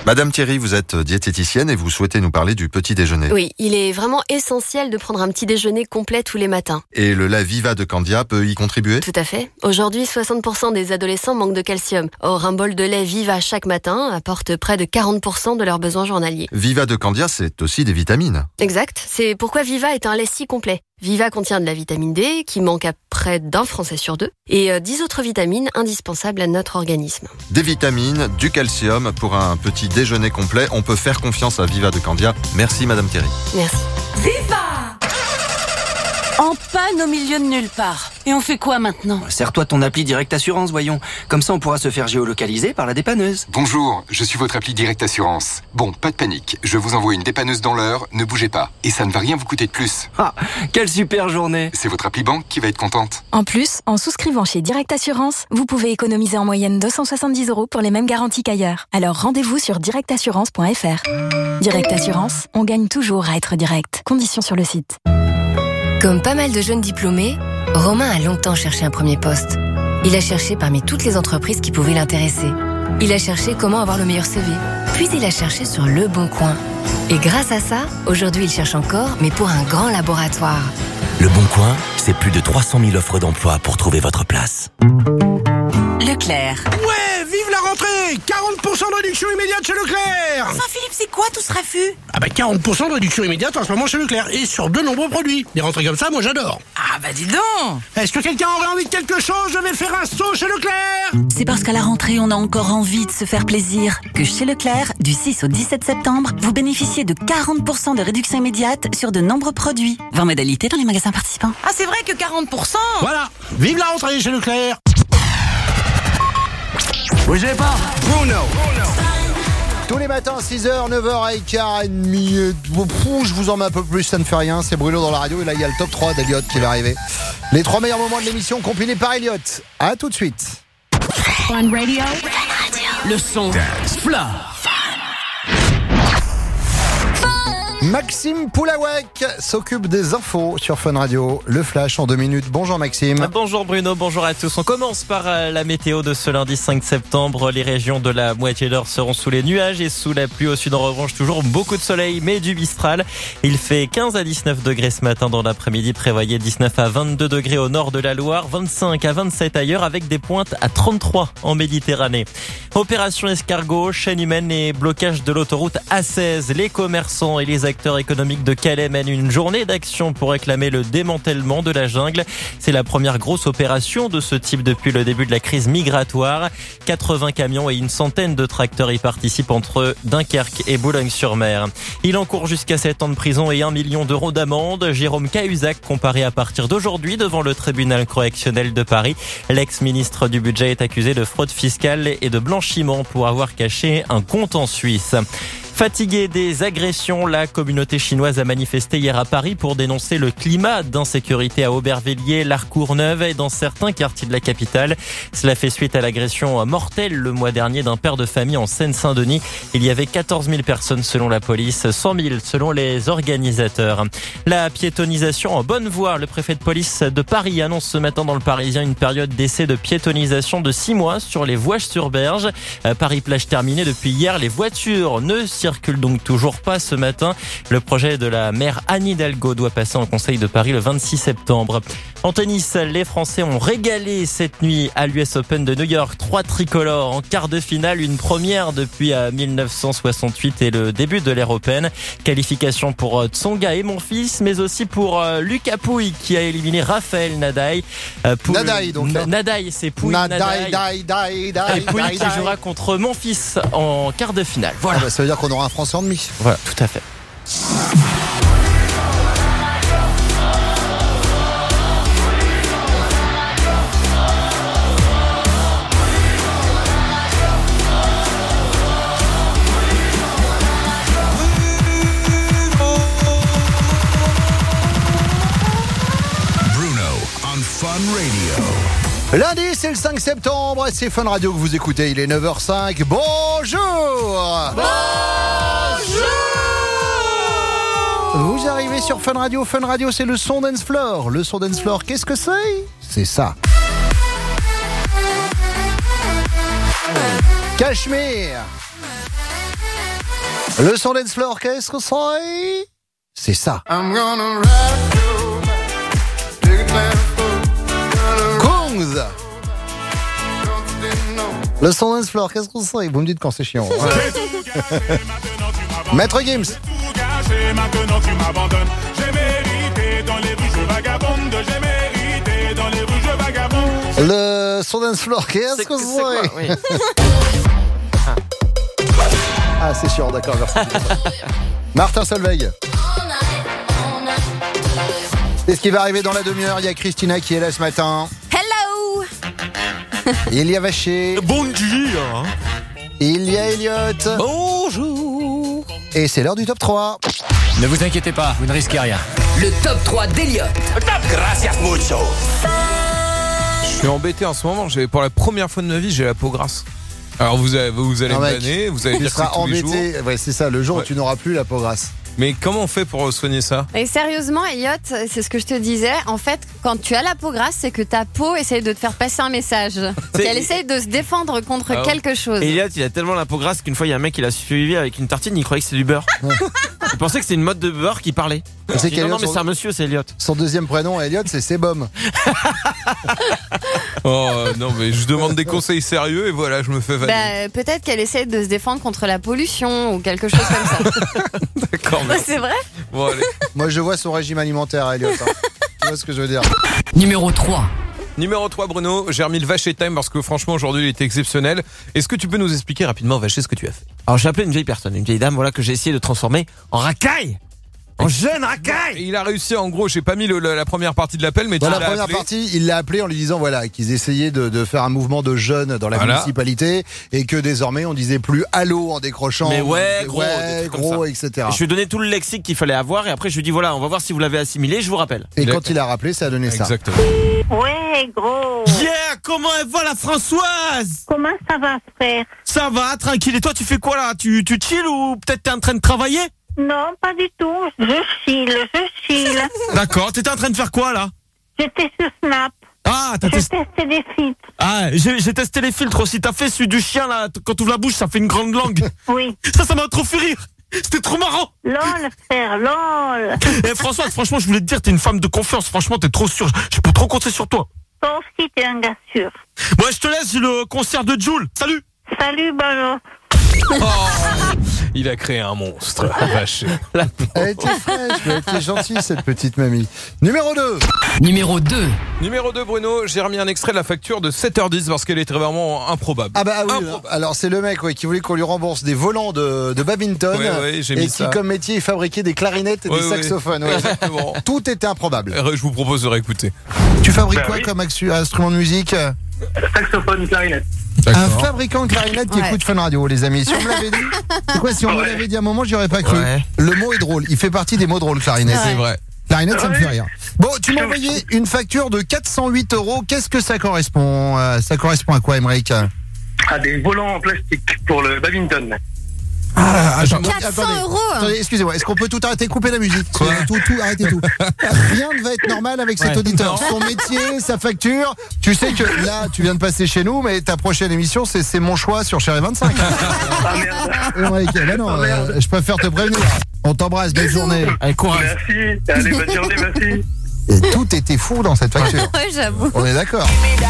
Madame Thierry, vous êtes diététicienne et vous souhaitez nous parler du petit déjeuner. Oui, il est vraiment essentiel de prendre un petit déjeuner complet tous les matins. Et le lait Viva de Candia peut y contribuer ? Tout à fait. Aujourd'hui, 60% des adolescents manquent de calcium. Or, un bol de lait Viva chaque matin apporte près de 40% de leurs besoins journaliers. Viva de Candia, c'est aussi des vitamines. Exact. C'est pourquoi Viva est un lait si complet. Viva contient de la vitamine D, qui manque à près d'un Français sur deux, et 10 autres vitamines indispensables à notre organisme. Des vitamines, du calcium pour un petit déjeuner complet. On peut faire confiance à Viva de Candia. Merci Madame Thierry. Merci. Viva! En panne au milieu de nulle part. Et on fait quoi maintenant ? Sers-toi de ton appli Direct Assurance, voyons. Comme ça, on pourra se faire géolocaliser par la dépanneuse. Bonjour, je suis votre appli Direct Assurance. Bon, pas de panique. Je vous envoie une dépanneuse dans l'heure, ne bougez pas. Et ça ne va rien vous coûter de plus. Ah, quelle super journée! C'est votre appli banque qui va être contente. En plus, en souscrivant chez Direct Assurance, vous pouvez économiser en moyenne 270 € pour les mêmes garanties qu'ailleurs. Alors rendez-vous sur directassurance.fr. Direct Assurance, on gagne toujours à être direct. Conditions sur le site. Comme pas mal de jeunes diplômés, Romain a longtemps cherché un premier poste. Il a cherché parmi toutes les entreprises qui pouvaient l'intéresser. Il a cherché comment avoir le meilleur CV. Puis il a cherché sur Le Bon Coin. Et grâce à ça, aujourd'hui il cherche encore, mais pour un grand laboratoire. Le Bon Coin, c'est plus de 300 000 offres d'emploi pour trouver votre place. Leclerc. Ouais, vive la rentrée! 40% de réduction immédiate chez Leclerc! Enfin Philippe, c'est quoi tout ce raffut? Ah bah 40% de réduction immédiate en ce moment chez Leclerc, et sur de nombreux produits. Des rentrées comme ça, moi j'adore. Ah bah dis donc! Est-ce que quelqu'un aurait envie de quelque chose? Je vais faire un saut chez Leclerc! C'est parce qu'à la rentrée, on a encore envie de se faire plaisir que chez Leclerc, du 6 au 17 septembre, vous bénéficiez de 40% de réduction immédiate sur de nombreux produits. 20 modalités dans les magasins participants. Ah c'est vrai que 40%! Voilà, vive la rentrée chez Leclerc! Bougez pas, Bruno. Tous les matins, 6h, 9h15, je vous en mets un peu plus, ça ne fait rien. C'est Bruno dans la radio et là il y a le top 3 d'Eliott qui va arriver. Les 3 meilleurs moments de l'émission compilés par Eliott. A tout de suite. Fun Radio. Le son. Fla. Maxime Poulawek s'occupe des infos sur Fun Radio. Le flash en 2 minutes. Bonjour Maxime. Bonjour Bruno, bonjour à tous. On commence par la météo de ce lundi 5 septembre. Les régions de la moitié nord seront sous les nuages et sous la pluie. Au sud en revanche, toujours beaucoup de soleil mais du Mistral. Il fait 15 à 19 degrés ce matin dans l'après-midi. Prévoyez 19 à 22 degrés au nord de la Loire, 25 à 27 ailleurs avec des pointes à 33 en Méditerranée. Opération escargot, chaîne humaine et blocage de l'autoroute A16. Les commerçants et les acteurs économiques de Calais mènent une journée d'action pour réclamer le démantèlement de la jungle. C'est la première grosse opération de ce type depuis le début de la crise migratoire. 80 camions et une centaine de tracteurs y participent entre Dunkerque et Boulogne-sur-Mer. Il encourt jusqu'à 7 ans de prison et 1 million d'euros d'amende. Jérôme Cahuzac comparé à partir d'aujourd'hui devant le tribunal correctionnel de Paris. L'ex-ministre du budget est accusé de fraude fiscale et de blanchiment pour avoir caché un compte en Suisse. Fatiguée des agressions, la communauté chinoise a manifesté hier à Paris pour dénoncer le climat d'insécurité à Aubervilliers, l'Arcourneuve et dans certains quartiers de la capitale. Cela fait suite à l'agression mortelle le mois dernier d'un père de famille en Seine-Saint-Denis. Il y avait 14 000 personnes selon la police, 100 000 selon les organisateurs. La piétonisation en bonne voie. Le préfet de police de Paris annonce ce matin dans le Parisien une période d'essai de piétonisation de 6 mois sur les voies sur berge. Paris-Plage terminée depuis hier. Les voitures ne circule donc toujours pas ce matin. Le projet de la maire Anne Hidalgo doit passer en Conseil de Paris le 26 septembre. En tennis, les Français ont régalé cette nuit à l'US Open de New York. 3 tricolores en quart de finale, une première depuis 1968 et le début de l'ère Open. Qualification pour Tsonga et Monfils, mais aussi pour Lucas Pouille qui a éliminé Raphaël Nadal. Nadal donc. Nadal, c'est Pouille. Et Pouille qui jouera contre Monfils en quart de finale. Voilà. Ah bah ça veut dire qu'on aura un Français en demi. Voilà, tout à fait. Bruno on Fun Radio. Lundi, c'est le 5 septembre, c'est Fun Radio que vous écoutez, il est 9h05. Bonjour. Vous arrivez sur Fun Radio. Fun Radio, c'est le son dance floor. Le son dance floor, qu'est-ce que c'est? C'est ça. Cachemire. Le son dance floor, qu'est-ce que c'est? C'est ça. Kongs. Le son dance floor, qu'est-ce que c'est? Vous me dites quand c'est chiant. Ouais. Maître Gims. Maintenant tu m'abandonnes. J'ai mérité dans les rues, je vagabonde. J'ai mérité dans les rues, je vagabonde. Le son dance floor, qu'est-ce que c'est? Oui. Ah, c'est chiant, d'accord, merci. Martin Solveig. C'est ce qui va arriver dans la demi-heure. Il y a Christina qui est là ce matin. Hello. Il y a Vaché. Bonjour. Il y a Elliot. Bonjour. Et c'est l'heure du top 3. Ne vous inquiétez pas, vous ne risquez rien. Le top 3 d'Eliott. Gracias mucho. Je suis embêté en ce moment. Pour la première fois de ma vie, j'ai la peau grasse. Alors vous allez me banner, vous allez tu dire que seras tous les embêté. jours. Ouais, c'est ça, le jour où tu n'auras plus la peau grasse. Mais comment on fait pour soigner ça? Et sérieusement, Elliot, c'est ce que je te disais. En fait, quand tu as la peau grasse, c'est que ta peau essaye de te faire passer un message. Elle essaye de se défendre contre quelque chose. Et Elliot, il a tellement la peau grasse qu'une fois, il y a un mec qui l'a suivi avec une tartine, il croyait que c'était du beurre. Il pensait que c'était une mode de beurre qui parlait. Non, mais c'est un monsieur, c'est Elliot. Son deuxième prénom, Elliot, c'est Sebum. Oh non, mais je demande des conseils sérieux et voilà, je me fais vanner. Peut-être qu'elle essaie de se défendre contre la pollution ou quelque chose comme ça. D'accord. C'est vrai? Bon, allez. Moi, je vois son régime alimentaire, Elliot. Tu vois ce que je veux dire? Numéro 3. Numéro 3, Bruno, j'ai remis le Vaché Time parce que franchement, aujourd'hui, il était exceptionnel. Est-ce que tu peux nous expliquer rapidement, Vaché, ce que tu as fait? Alors, j'ai appelé une vieille personne, une vieille dame, voilà, que j'ai essayé de transformer en racaille. En jeune racaille. Il a réussi, en gros, j'ai pas mis la première partie de l'appel, mais dans tu la première partie, il l'a appelé en lui disant voilà qu'ils essayaient de faire un mouvement de jeunes dans la municipalité et que désormais on disait plus allô en décrochant. Mais gros, etc. Je lui ai donné tout le lexique qu'il fallait avoir et après je lui ai dit voilà, on va voir si vous l'avez assimilé, je vous rappelle. Et quand il a rappelé, ça a donné ça. Exactement. Ouais, gros. Yeah, comment elle va la Françoise? Comment ça va, frère? Ça va, tranquille. Et toi, tu fais quoi là? Tu chill ou peut-être t'es en train de travailler? Non, pas du tout. Je chill. D'accord, t'étais en train de faire quoi là? J'étais sur Snap. Ah, j'ai testé des filtres. Ah, j'ai testé les filtres aussi. T'as fait celui du chien là, quand tu ouvres la bouche, ça fait une grande langue. Oui. Ça m'a trop fait rire. C'était trop marrant. Lol, frère, lol. Et Françoise, franchement, je voulais te dire, t'es une femme de confiance. Franchement, t'es trop sûre. Je peux trop compter sur toi. Toi aussi, t'es un gars sûr. Bon, je te laisse, j'ai le concert de Jul. Salut. Salut, Balo. Oh, il a créé un monstre, Vaché. Elle était fraîche, elle était gentille cette petite mamie. Numéro 2. Numéro 2. Numéro 2, Bruno, j'ai remis un extrait de la facture de 7h10 parce qu'elle était vraiment improbable. Ah bah oui, alors c'est le mec qui voulait qu'on lui rembourse des volants de badminton et qui comme métier fabriquait des clarinettes et des saxophones. Ouais. Tout était improbable. Je vous propose de réécouter. Tu fabriques quoi comme instrument de musique? Saxophone, clarinette. Un fabricant de clarinette qui écoute Fun Radio, les amis. Si on me l'avait dit, c'est quoi? Si on me l'avait dit à un moment, j'y aurais pas cru. Le mot est drôle. Il fait partie des mots drôles, clarinette. C'est vrai. Clarinette, ça me fait rire. Bon, tu m'as envoyé une facture de 408 €. Qu'est-ce que ça correspond? Ça correspond à quoi, Emmerich? À des volants en plastique pour le badminton. Ah, 400 €. Attendez, excusez-moi, est-ce qu'on peut tout arrêter? Couper la musique. Tout, arrêtez tout. Rien ne va être normal avec cet auditeur. Son métier, sa facture. Tu sais que là, tu viens de passer chez nous, mais ta prochaine émission, c'est mon choix sur Chérie 25. Ah merde. Là, non, je préfère te prévenir. On t'embrasse, belle journée. Allez, courage. Merci. Allez, bonne journée, merci. Et tout était fou dans cette facture. Ouais, j'avoue. On est d'accord.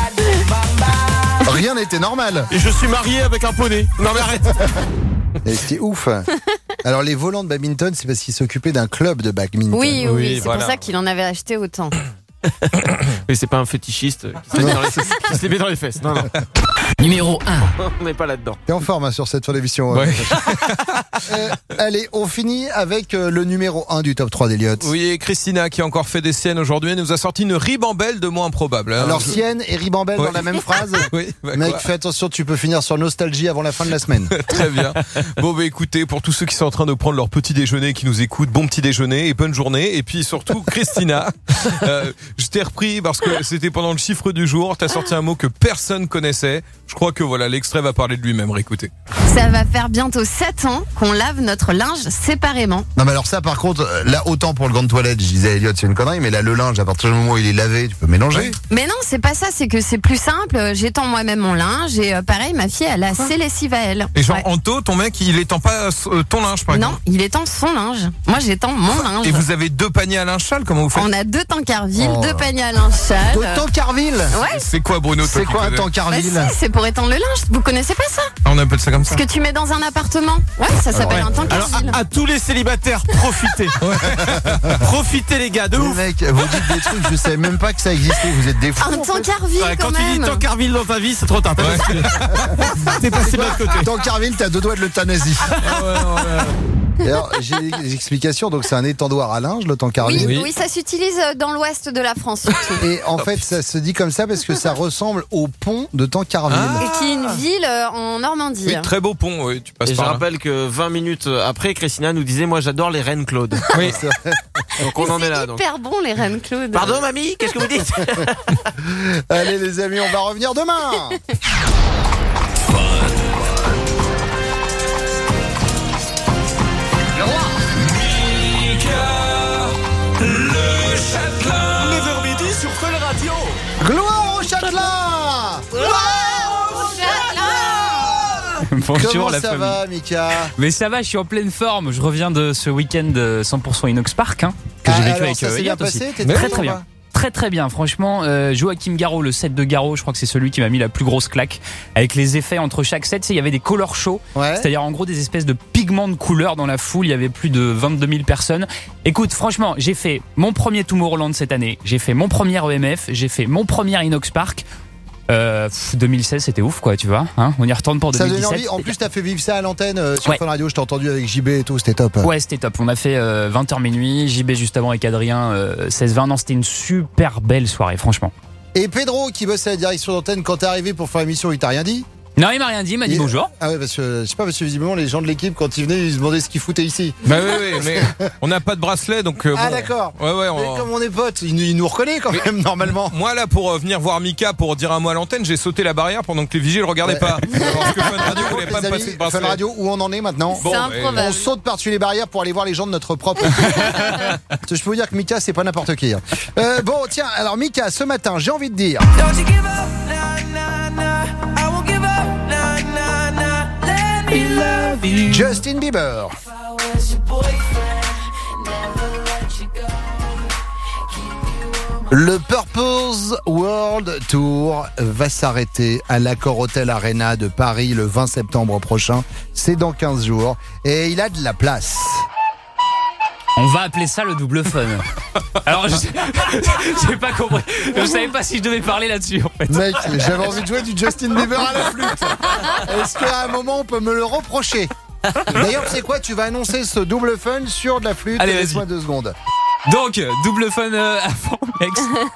Rien n'était normal. Et je suis marié avec un poney. Non mais arrête. Et c'était ouf. Alors les volants de badminton, c'est parce qu'ils s'occupaient d'un club de badminton. Oui, c'est pour ça qu'il en avait acheté autant. Mais c'est pas un fétichiste qui se met dans les fesses. Non. Numéro 1. On n'est pas là-dedans. T'es en forme sur cette fin d'émission. Ouais. Allez, on finit avec le numéro 1 du top 3 d'Eliott. Oui, et Christina qui a encore fait des siennes aujourd'hui, elle nous a sorti une ribambelle de mots improbables. Alors sienne et ribambelle dans la même phrase. Oui, mec, fais attention, tu peux finir sur nostalgie avant la fin de la semaine. Très bien. Bon, écoutez, pour tous ceux qui sont en train de prendre leur petit déjeuner, qui nous écoutent, bon petit déjeuner et bonne journée. Et puis surtout, Christina, je t'ai repris parce que c'était pendant le chiffre du jour. T'as sorti un mot que personne connaissait. Je crois que voilà, l'extrait va parler de lui-même. Réécoutez. Ça va faire bientôt 7 ans qu'on lave notre linge séparément. Non mais alors ça par contre, là autant pour le gant de toilette, je disais à Elliot c'est une connerie, mais là le linge à partir du moment où il est lavé, tu peux mélanger. Mais non, c'est pas ça, c'est que c'est plus simple, j'étends moi-même mon linge et pareil ma fille elle a ses lessives à elle. Et genre Anto, ton mec il étend pas ton linge par exemple? Non, il étend son linge. Moi j'étends mon linge. Et vous avez 2 paniers à linge sale, comment vous faites? On a 2 tankarvilles, 2 paniers à linge sale. 2 tankarvilles? Ouais. C'est quoi Bruno? C'est quoi un tankarville? C'est pour étendre le linge, vous connaissez pas ça? On appelle ça comme ça. Ce que tu mets dans un appartement. Ouais, ça s'appelle un tankarville. Alors, à tous les célibataires, profitez. Profitez les gars, de ouf. Mec, vous dites des trucs, je savais même pas que ça existait, vous êtes des fous. Un tankarville Quand quand tu même. dis tankarville dans ta vie, c'est trop tard. T'es passé de l'autre côté. Tankarville, t'as 2 doigts de l'euthanasie. Et alors, j'ai des explications, donc c'est un étendoir à linge, le tankarville. Oui, ça s'utilise dans l'ouest de la France surtout. Et en fait, ça se dit comme ça parce que ça ressemble au pont de Tancarville. Et qui est une ville en Normandie. Oui, très beau pont, oui, tu passes Et je par là. rappelle que 20 minutes après, Christina nous disait moi j'adore les reines Claude. Oui. Donc on en est là. C'est hyper bon les reines Claude. Pardon mamie, qu'est-ce que vous dites? Allez les amis, on va revenir demain. Le Châtelain. 9h sur Fun Radio. Gloire au Châtelain. Gloire au Châtelain. Bonjour Comment la ça famille. va Mika? Mais ça va, je suis en pleine forme. Je reviens de ce week-end 100% Inox Park que j'ai vécu alors, avec ça s'est Elliot bien aussi. passé? T'es Très très très bien. Très bien, franchement, Joachim Garraud, le set de Garraud, je crois que c'est celui qui m'a mis la plus grosse claque. Avec les effets entre chaque set, il y avait des color shows, c'est-à-dire en gros des espèces de pigments de couleurs dans la foule. Il y avait plus de 22 000 personnes. Écoute, franchement, j'ai fait mon premier Tomorrowland cette année, j'ai fait mon premier EMF, j'ai fait mon premier Inox Park. 2016 c'était ouf quoi, tu vois, hein, on y retourne pour 2017. Ça donne envie. En plus t'as fait vivre ça à l'antenne sur Fun Radio, je t'ai entendu avec JB et tout, c'était top. Ouais, c'était top, on a fait 20h minuit, JB juste avant avec Adrien 16-20, non c'était une super belle soirée franchement. Et Pedro qui bosse à la direction d'antenne, quand t'es arrivé pour faire l'émission il t'a rien dit? Non, il m'a rien dit, il m'a dit bonjour. Ah ouais, parce que je sais pas, parce que visiblement les gens de l'équipe quand ils venaient ils se demandaient ce qu'ils foutaient ici. Bah oui, mais on n'a pas de bracelet donc. Ah d'accord. Ouais, Mais comme on est potes, il nous reconnaît quand même normalement. Moi là pour venir voir Mika pour dire un mot à l'antenne, j'ai sauté la barrière pendant que les vigiles regardaient pas. Parce que Fun Radio voulait pas me passer de bracelet. Fun Radio, où on en est maintenant? C'est improbable. On saute par-dessus les barrières pour aller voir les gens de notre propre. Je peux vous dire que Mika c'est pas n'importe qui. Bon tiens, alors Mika, ce matin j'ai envie de dire. Justin Bieber. Le Purpose World Tour va s'arrêter à l'Accor Hotel Arena de Paris le 20 septembre prochain. C'est dans 15 jours. Et il a de la place. On va appeler ça le double fun. Alors, j'ai pas compris. Je savais pas si je devais parler là-dessus, en fait. Mec, j'avais envie de jouer du Justin Bieber à la flûte. Est-ce qu'à un moment, on peut me le reprocher? D'ailleurs, c'est quoi? Tu vas annoncer ce double fun sur de la flûte. Allez, laisse-moi 2 secondes. Donc, double fun avant, mec.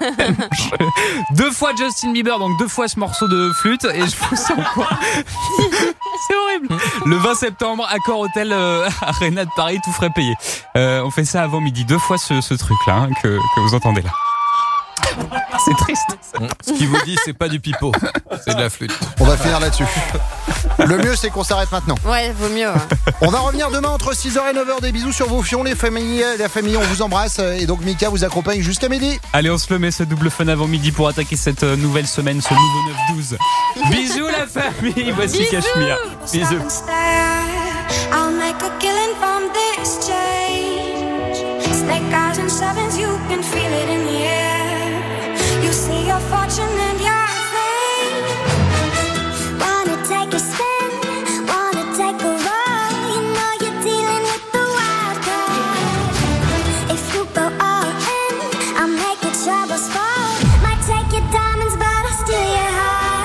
2 fois Justin Bieber, donc 2 fois ce morceau de flûte. Et je vous sens quoi? C'est horrible. Le 20 septembre, Accor Hotel Arena de Paris, tout frais payé. On fait ça avant midi. 2 fois ce truc-là hein, que vous entendez là. C'est triste. Ce qu'il vous dit, c'est pas du pipeau, c'est de la flûte. On va finir là-dessus. Le mieux, c'est qu'on s'arrête maintenant. Ouais, vaut mieux. On va revenir demain entre 6h et 9h. Des bisous sur vos fions, la famille, on vous embrasse. Et donc, Mika vous accompagne jusqu'à midi. Allez, on se le met ce double fun avant midi pour attaquer cette nouvelle semaine, ce nouveau 9-12. Bisous la famille, voici Cachemire. Bisous. I'll make a killing from this change. Snake eyes and sevens, you can feel it in the air. You see your fortune and your fame. Wanna take a spin, wanna take a ride. You know you're dealing with the wild card. If you go all in, I'll make your troubles fall. Might take your diamonds, but I'll steal your heart.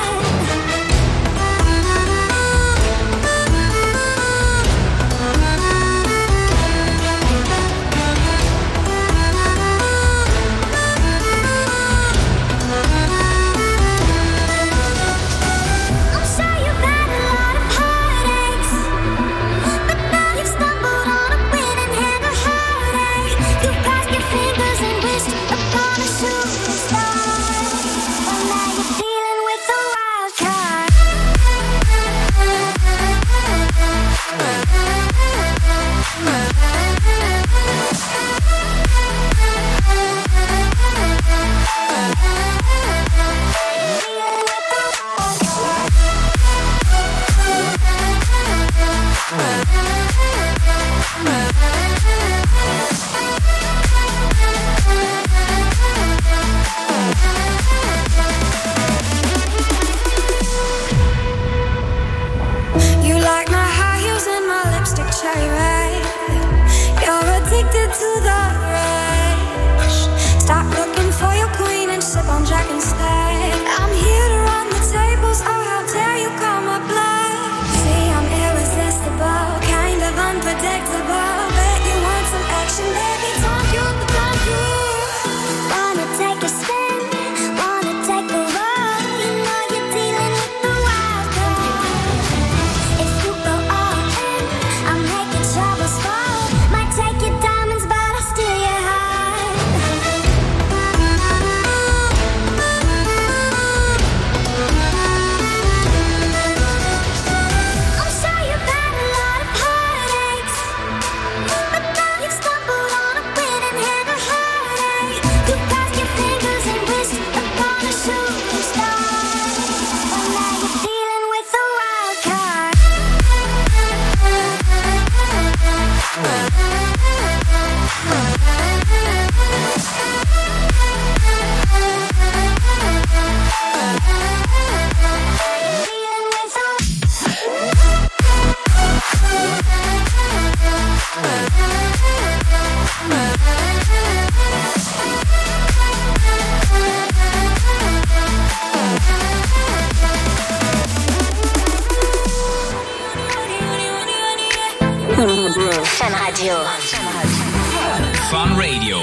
Radio. Fun Radio.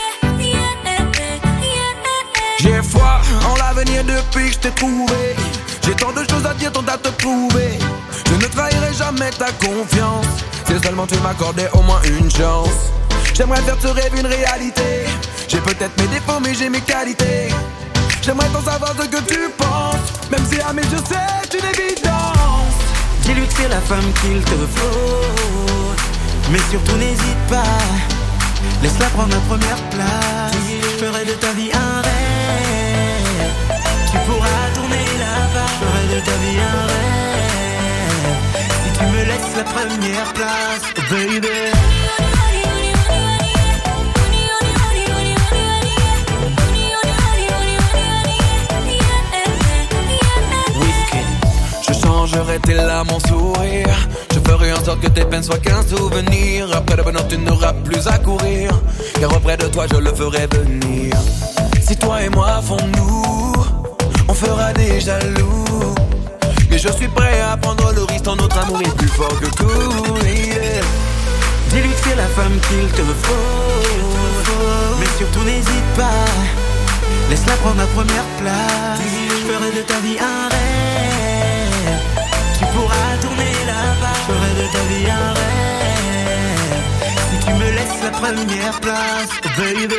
J'ai foi en l'avenir depuis que je t'ai trouvé. J'ai tant de choses à dire, tant à te prouver. Je ne trahirai jamais ta confiance. Si seulement tu m'accordais au moins une chance. J'aimerais faire de ce rêve une réalité. J'ai peut-être mes défauts mais j'ai mes qualités. J'aimerais t'en savoir ce que tu penses. Même si à mes yeux c'est une évidence. Dis-lui que c'est la femme qu'il te faut. Mais surtout n'hésite pas. Laisse-la prendre la première place. Je ferai de ta vie un rêve. Tu pourras tourner la page. Je ferai de ta vie un rêve. Si tu me laisses la première place, oh baby. J'aurais tes larmes, mon sourire. Je ferai en sorte que tes peines soient qu'un souvenir. Après le bonheur tu n'auras plus à courir. Car auprès de toi je le ferai venir. Si toi et moi font-nous, on fera des jaloux. Mais je suis prêt à prendre le risque. Notre amour est plus fort que tout, yeah. Dis-lui que c'est la femme qu'il te faut. Mais surtout n'hésite pas. Laisse-la prendre la première place. Je ferai de ta vie un rêve. Tu pourras tourner la page. Je ferai de ta vie un rêve. Si tu me laisses la première place, oh baby.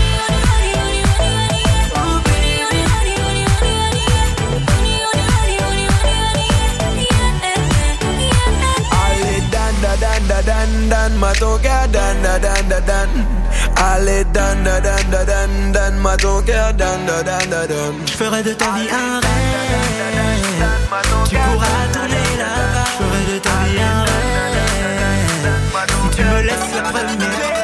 Allez dan da dan da dan dan matoka dan da dan da dan. Allez dan da dan da dan dan matoka dan da dan da dan. Je ferai de ta vie un rêve. Tu pourras tourner la page. Je ferai de ta vie un rêve. Si tu me laisses la première.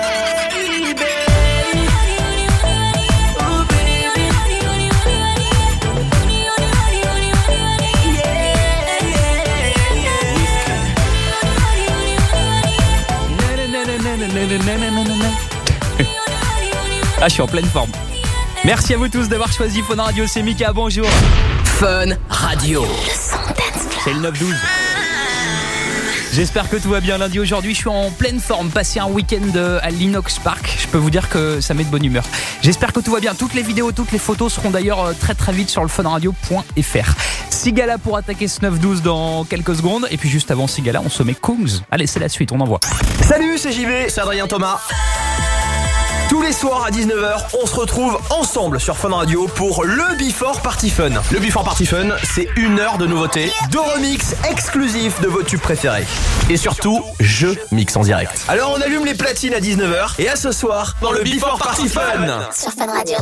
Ah, je suis en pleine forme. Merci à vous tous d'avoir choisi Fun Radio, c'est Mika, bonjour. Fun Radio. C'est le 9-12. J'espère que tout va bien lundi. Aujourd'hui, je suis en pleine forme. Passer un week-end à l'Inox Park, je peux vous dire que ça met de bonne humeur. J'espère que tout va bien. Toutes les vidéos, toutes les photos seront d'ailleurs très très vite sur le funradio.fr. Sigala pour attaquer ce 9-12 dans quelques secondes. Et puis juste avant Sigala, on se met Kungs. Allez, c'est la suite, on envoie. Salut, c'est JB, c'est Adrien Thomas. Tous les soirs à 19h, on se retrouve ensemble sur Fun Radio pour le Before Party Fun. Le Before Party Fun, c'est 1 heure de nouveautés, de remix exclusifs de vos tubes préférés. Et surtout, je mixe en direct. Alors on allume les platines à 19h et à ce soir dans le Before Party Fun. Sur Fun Radio.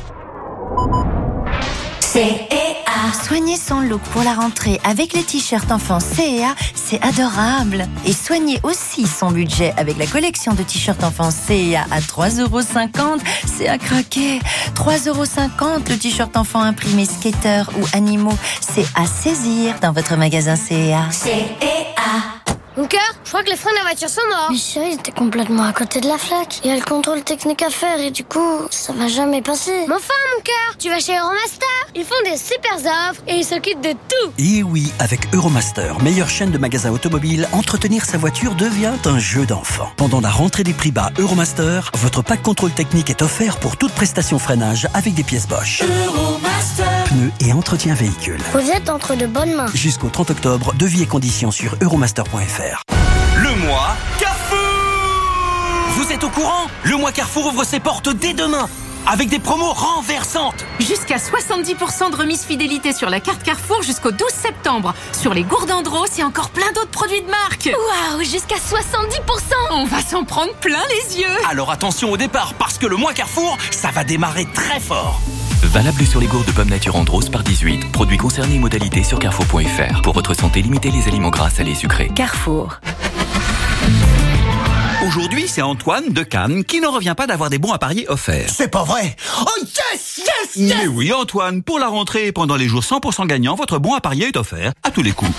CEA. Soigner son look pour la rentrée avec les t-shirts enfants CEA, c'est adorable. Et soigner aussi son budget avec la collection de t-shirts enfants CEA à 3,50€, c'est à craquer. 3,50€ le t-shirt enfant imprimé skater ou animaux, c'est à saisir dans votre magasin CEA. CEA. Mon cœur, je crois que les freins de la voiture sont morts. Mais chérie, t'es complètement à côté de la flaque. Il y a le contrôle technique à faire et du coup, ça va jamais passer. Mais enfin, mon cœur, tu vas chez Euromaster. Ils font des super offres et ils s'occupent de tout. Et oui, avec Euromaster, meilleure chaîne de magasins automobiles, entretenir sa voiture devient un jeu d'enfant. Pendant la rentrée des prix bas Euromaster, votre pack contrôle technique est offert pour toute prestation freinage avec des pièces Bosch. Euromaster. Pneus et entretien véhicule. Vous êtes entre de bonnes mains. Jusqu'au 30 octobre, devis et conditions sur euromaster.fr. Le mois Carrefour. Vous êtes au courant ? Le mois Carrefour ouvre ses portes dès demain avec des promos renversantes. Jusqu'à 70% de remise fidélité sur la carte Carrefour jusqu'au 12 septembre. Sur les gourdes Andros et encore plein d'autres produits de marque. Waouh, jusqu'à 70%. On va s'en prendre plein les yeux. Alors attention au départ, parce que le mois Carrefour, ça va démarrer très fort. Valable sur les gourdes de pommes nature Andros par 18. Produits concernés, modalités sur carrefour.fr. Pour votre santé, limitez les aliments gras, salés, sucrés. Carrefour. Aujourd'hui, c'est Antoine de Cannes qui ne revient pas d'avoir des bons à parier offerts. C'est pas vrai! Oh yes, yes, yes! Mais oui, Antoine, pour la rentrée et pendant les jours 100% gagnants, votre bon à parier est offert à tous les coups.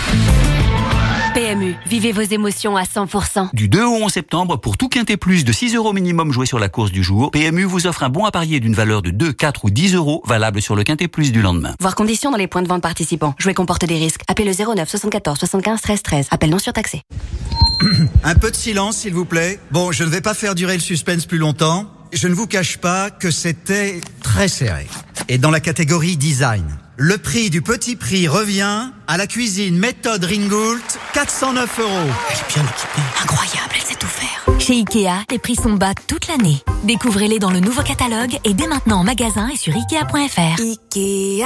PMU, vivez vos émotions à 100%. Du 2 au 11 septembre, pour tout quintet plus de 6 € minimum joué sur la course du jour, PMU vous offre un bon à parier d'une valeur de 2, 4 ou 10 € valable sur le quintet plus du lendemain. Voir conditions dans les points de vente participants. Jouer comporte des risques. Appelez le 09 74 75 13 13. Appel non surtaxé. Un peu de silence, s'il vous plaît. Bon, je ne vais pas faire durer le suspense plus longtemps. Je ne vous cache pas que c'était très serré. Et dans la catégorie design, le prix du petit prix revient à la cuisine méthode Ringgold, 409 €. Elle est bien équipée. Incroyable, elle sait tout faire. Chez Ikea, les prix sont bas toute l'année. Découvrez-les dans le nouveau catalogue et dès maintenant en magasin et sur Ikea.fr. Ikea.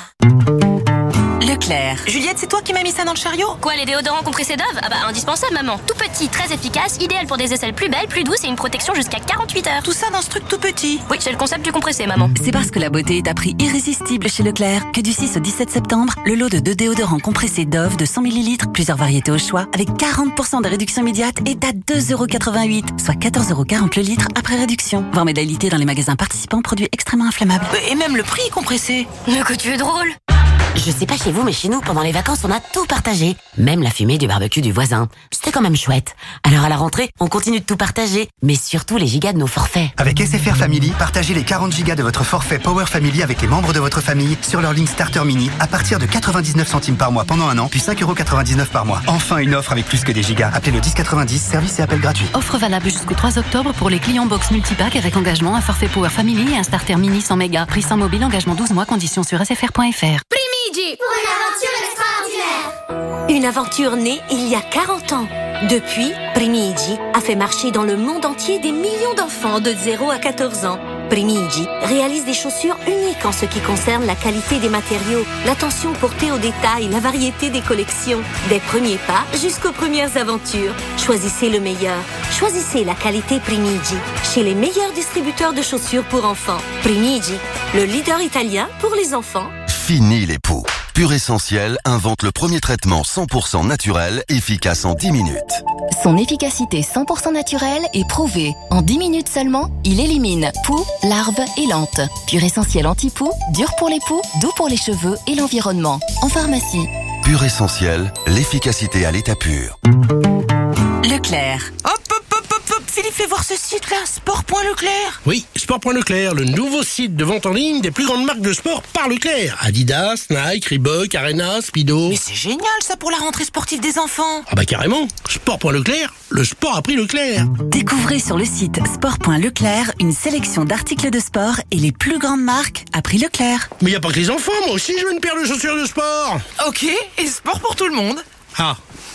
Leclerc. Juliette, c'est toi qui m'as mis ça dans le chariot? Quoi, les déodorants compressés Dove? Ah bah indispensable, maman. Tout petit, très efficace, idéal pour des aisselles plus belles, plus douces et une protection jusqu'à 48 heures. Tout ça dans ce truc tout petit? Oui, c'est le concept du compressé, maman. C'est parce que la beauté est à prix irrésistible chez Leclerc que du 6 au 17 septembre, le lot de 2 déodorants compressés Dove de 100 ml, plusieurs variétés au choix, avec 40% de réduction immédiate est à 2,88 €, soit 14,40 € le litre après réduction. Voir modalité dans les magasins participants, produits extrêmement inflammables. Et même le prix compressé. Mais que tu es drôle. Je sais pas chez vous, mais chez nous, pendant les vacances, on a tout partagé. Même la fumée du barbecue du voisin. C'était quand même chouette. Alors à la rentrée, on continue de tout partager. Mais surtout les gigas de nos forfaits. Avec SFR Family, partagez les 40 gigas de votre forfait Power Family avec les membres de votre famille sur leur ligne Starter Mini à partir de 99 centimes par mois pendant un an, puis 5,99 € par mois. Enfin, une offre avec plus que des gigas. Appelez le 1090, service et appel gratuit. Offre valable jusqu'au 3 octobre pour les clients box multipack avec engagement, un forfait Power Family et un Starter Mini 100 mégas. Prix sans mobile, engagement 12 mois, conditions sur sfr.fr. Pour une aventure extraordinaire. Une aventure née il y a 40 ans. Depuis, Primigi a fait marcher dans le monde entier des millions d'enfants de 0 à 14 ans. Primigi réalise des chaussures uniques en ce qui concerne la qualité des matériaux, l'attention portée aux détails, la variété des collections. Des premiers pas jusqu'aux premières aventures. Choisissez le meilleur. Choisissez la qualité Primigi. Chez les meilleurs distributeurs de chaussures pour enfants. Primigi, le leader italien pour les enfants. Fini les poux. Pur Essentiel invente le premier traitement 100% naturel, efficace en 10 minutes. Son efficacité 100% naturelle est prouvée. En 10 minutes seulement, il élimine poux, larves et lentes. Pur Essentiel anti-poux, dur pour les poux, doux pour les cheveux et l'environnement. En pharmacie. Pur Essentiel, l'efficacité à l'état pur. Leclerc. Hop, hop, hop, hop, hop. Philippe, fais voir ce site-là, sport.leclerc. Oui, sport.leclerc, le nouveau site de vente en ligne des plus grandes marques de sport par Leclerc. Adidas, Nike, Reebok, Arena, Speedo. Mais c'est génial ça pour la rentrée sportive des enfants. Ah bah carrément, sport.leclerc, le sport a pris Leclerc. Découvrez sur le site sport.leclerc une sélection d'articles de sport et les plus grandes marques à prix Leclerc. Mais y a pas que les enfants, moi aussi je veux une paire de chaussures de sport. Ok, et sport pour tout le monde. Ah,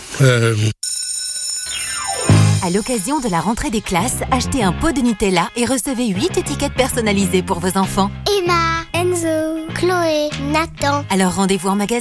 À l'occasion de la rentrée des classes, achetez un pot de Nutella et recevez 8 étiquettes personnalisées pour vos enfants. Emma, Enzo, Chloé, Nathan. Alors rendez-vous en magasin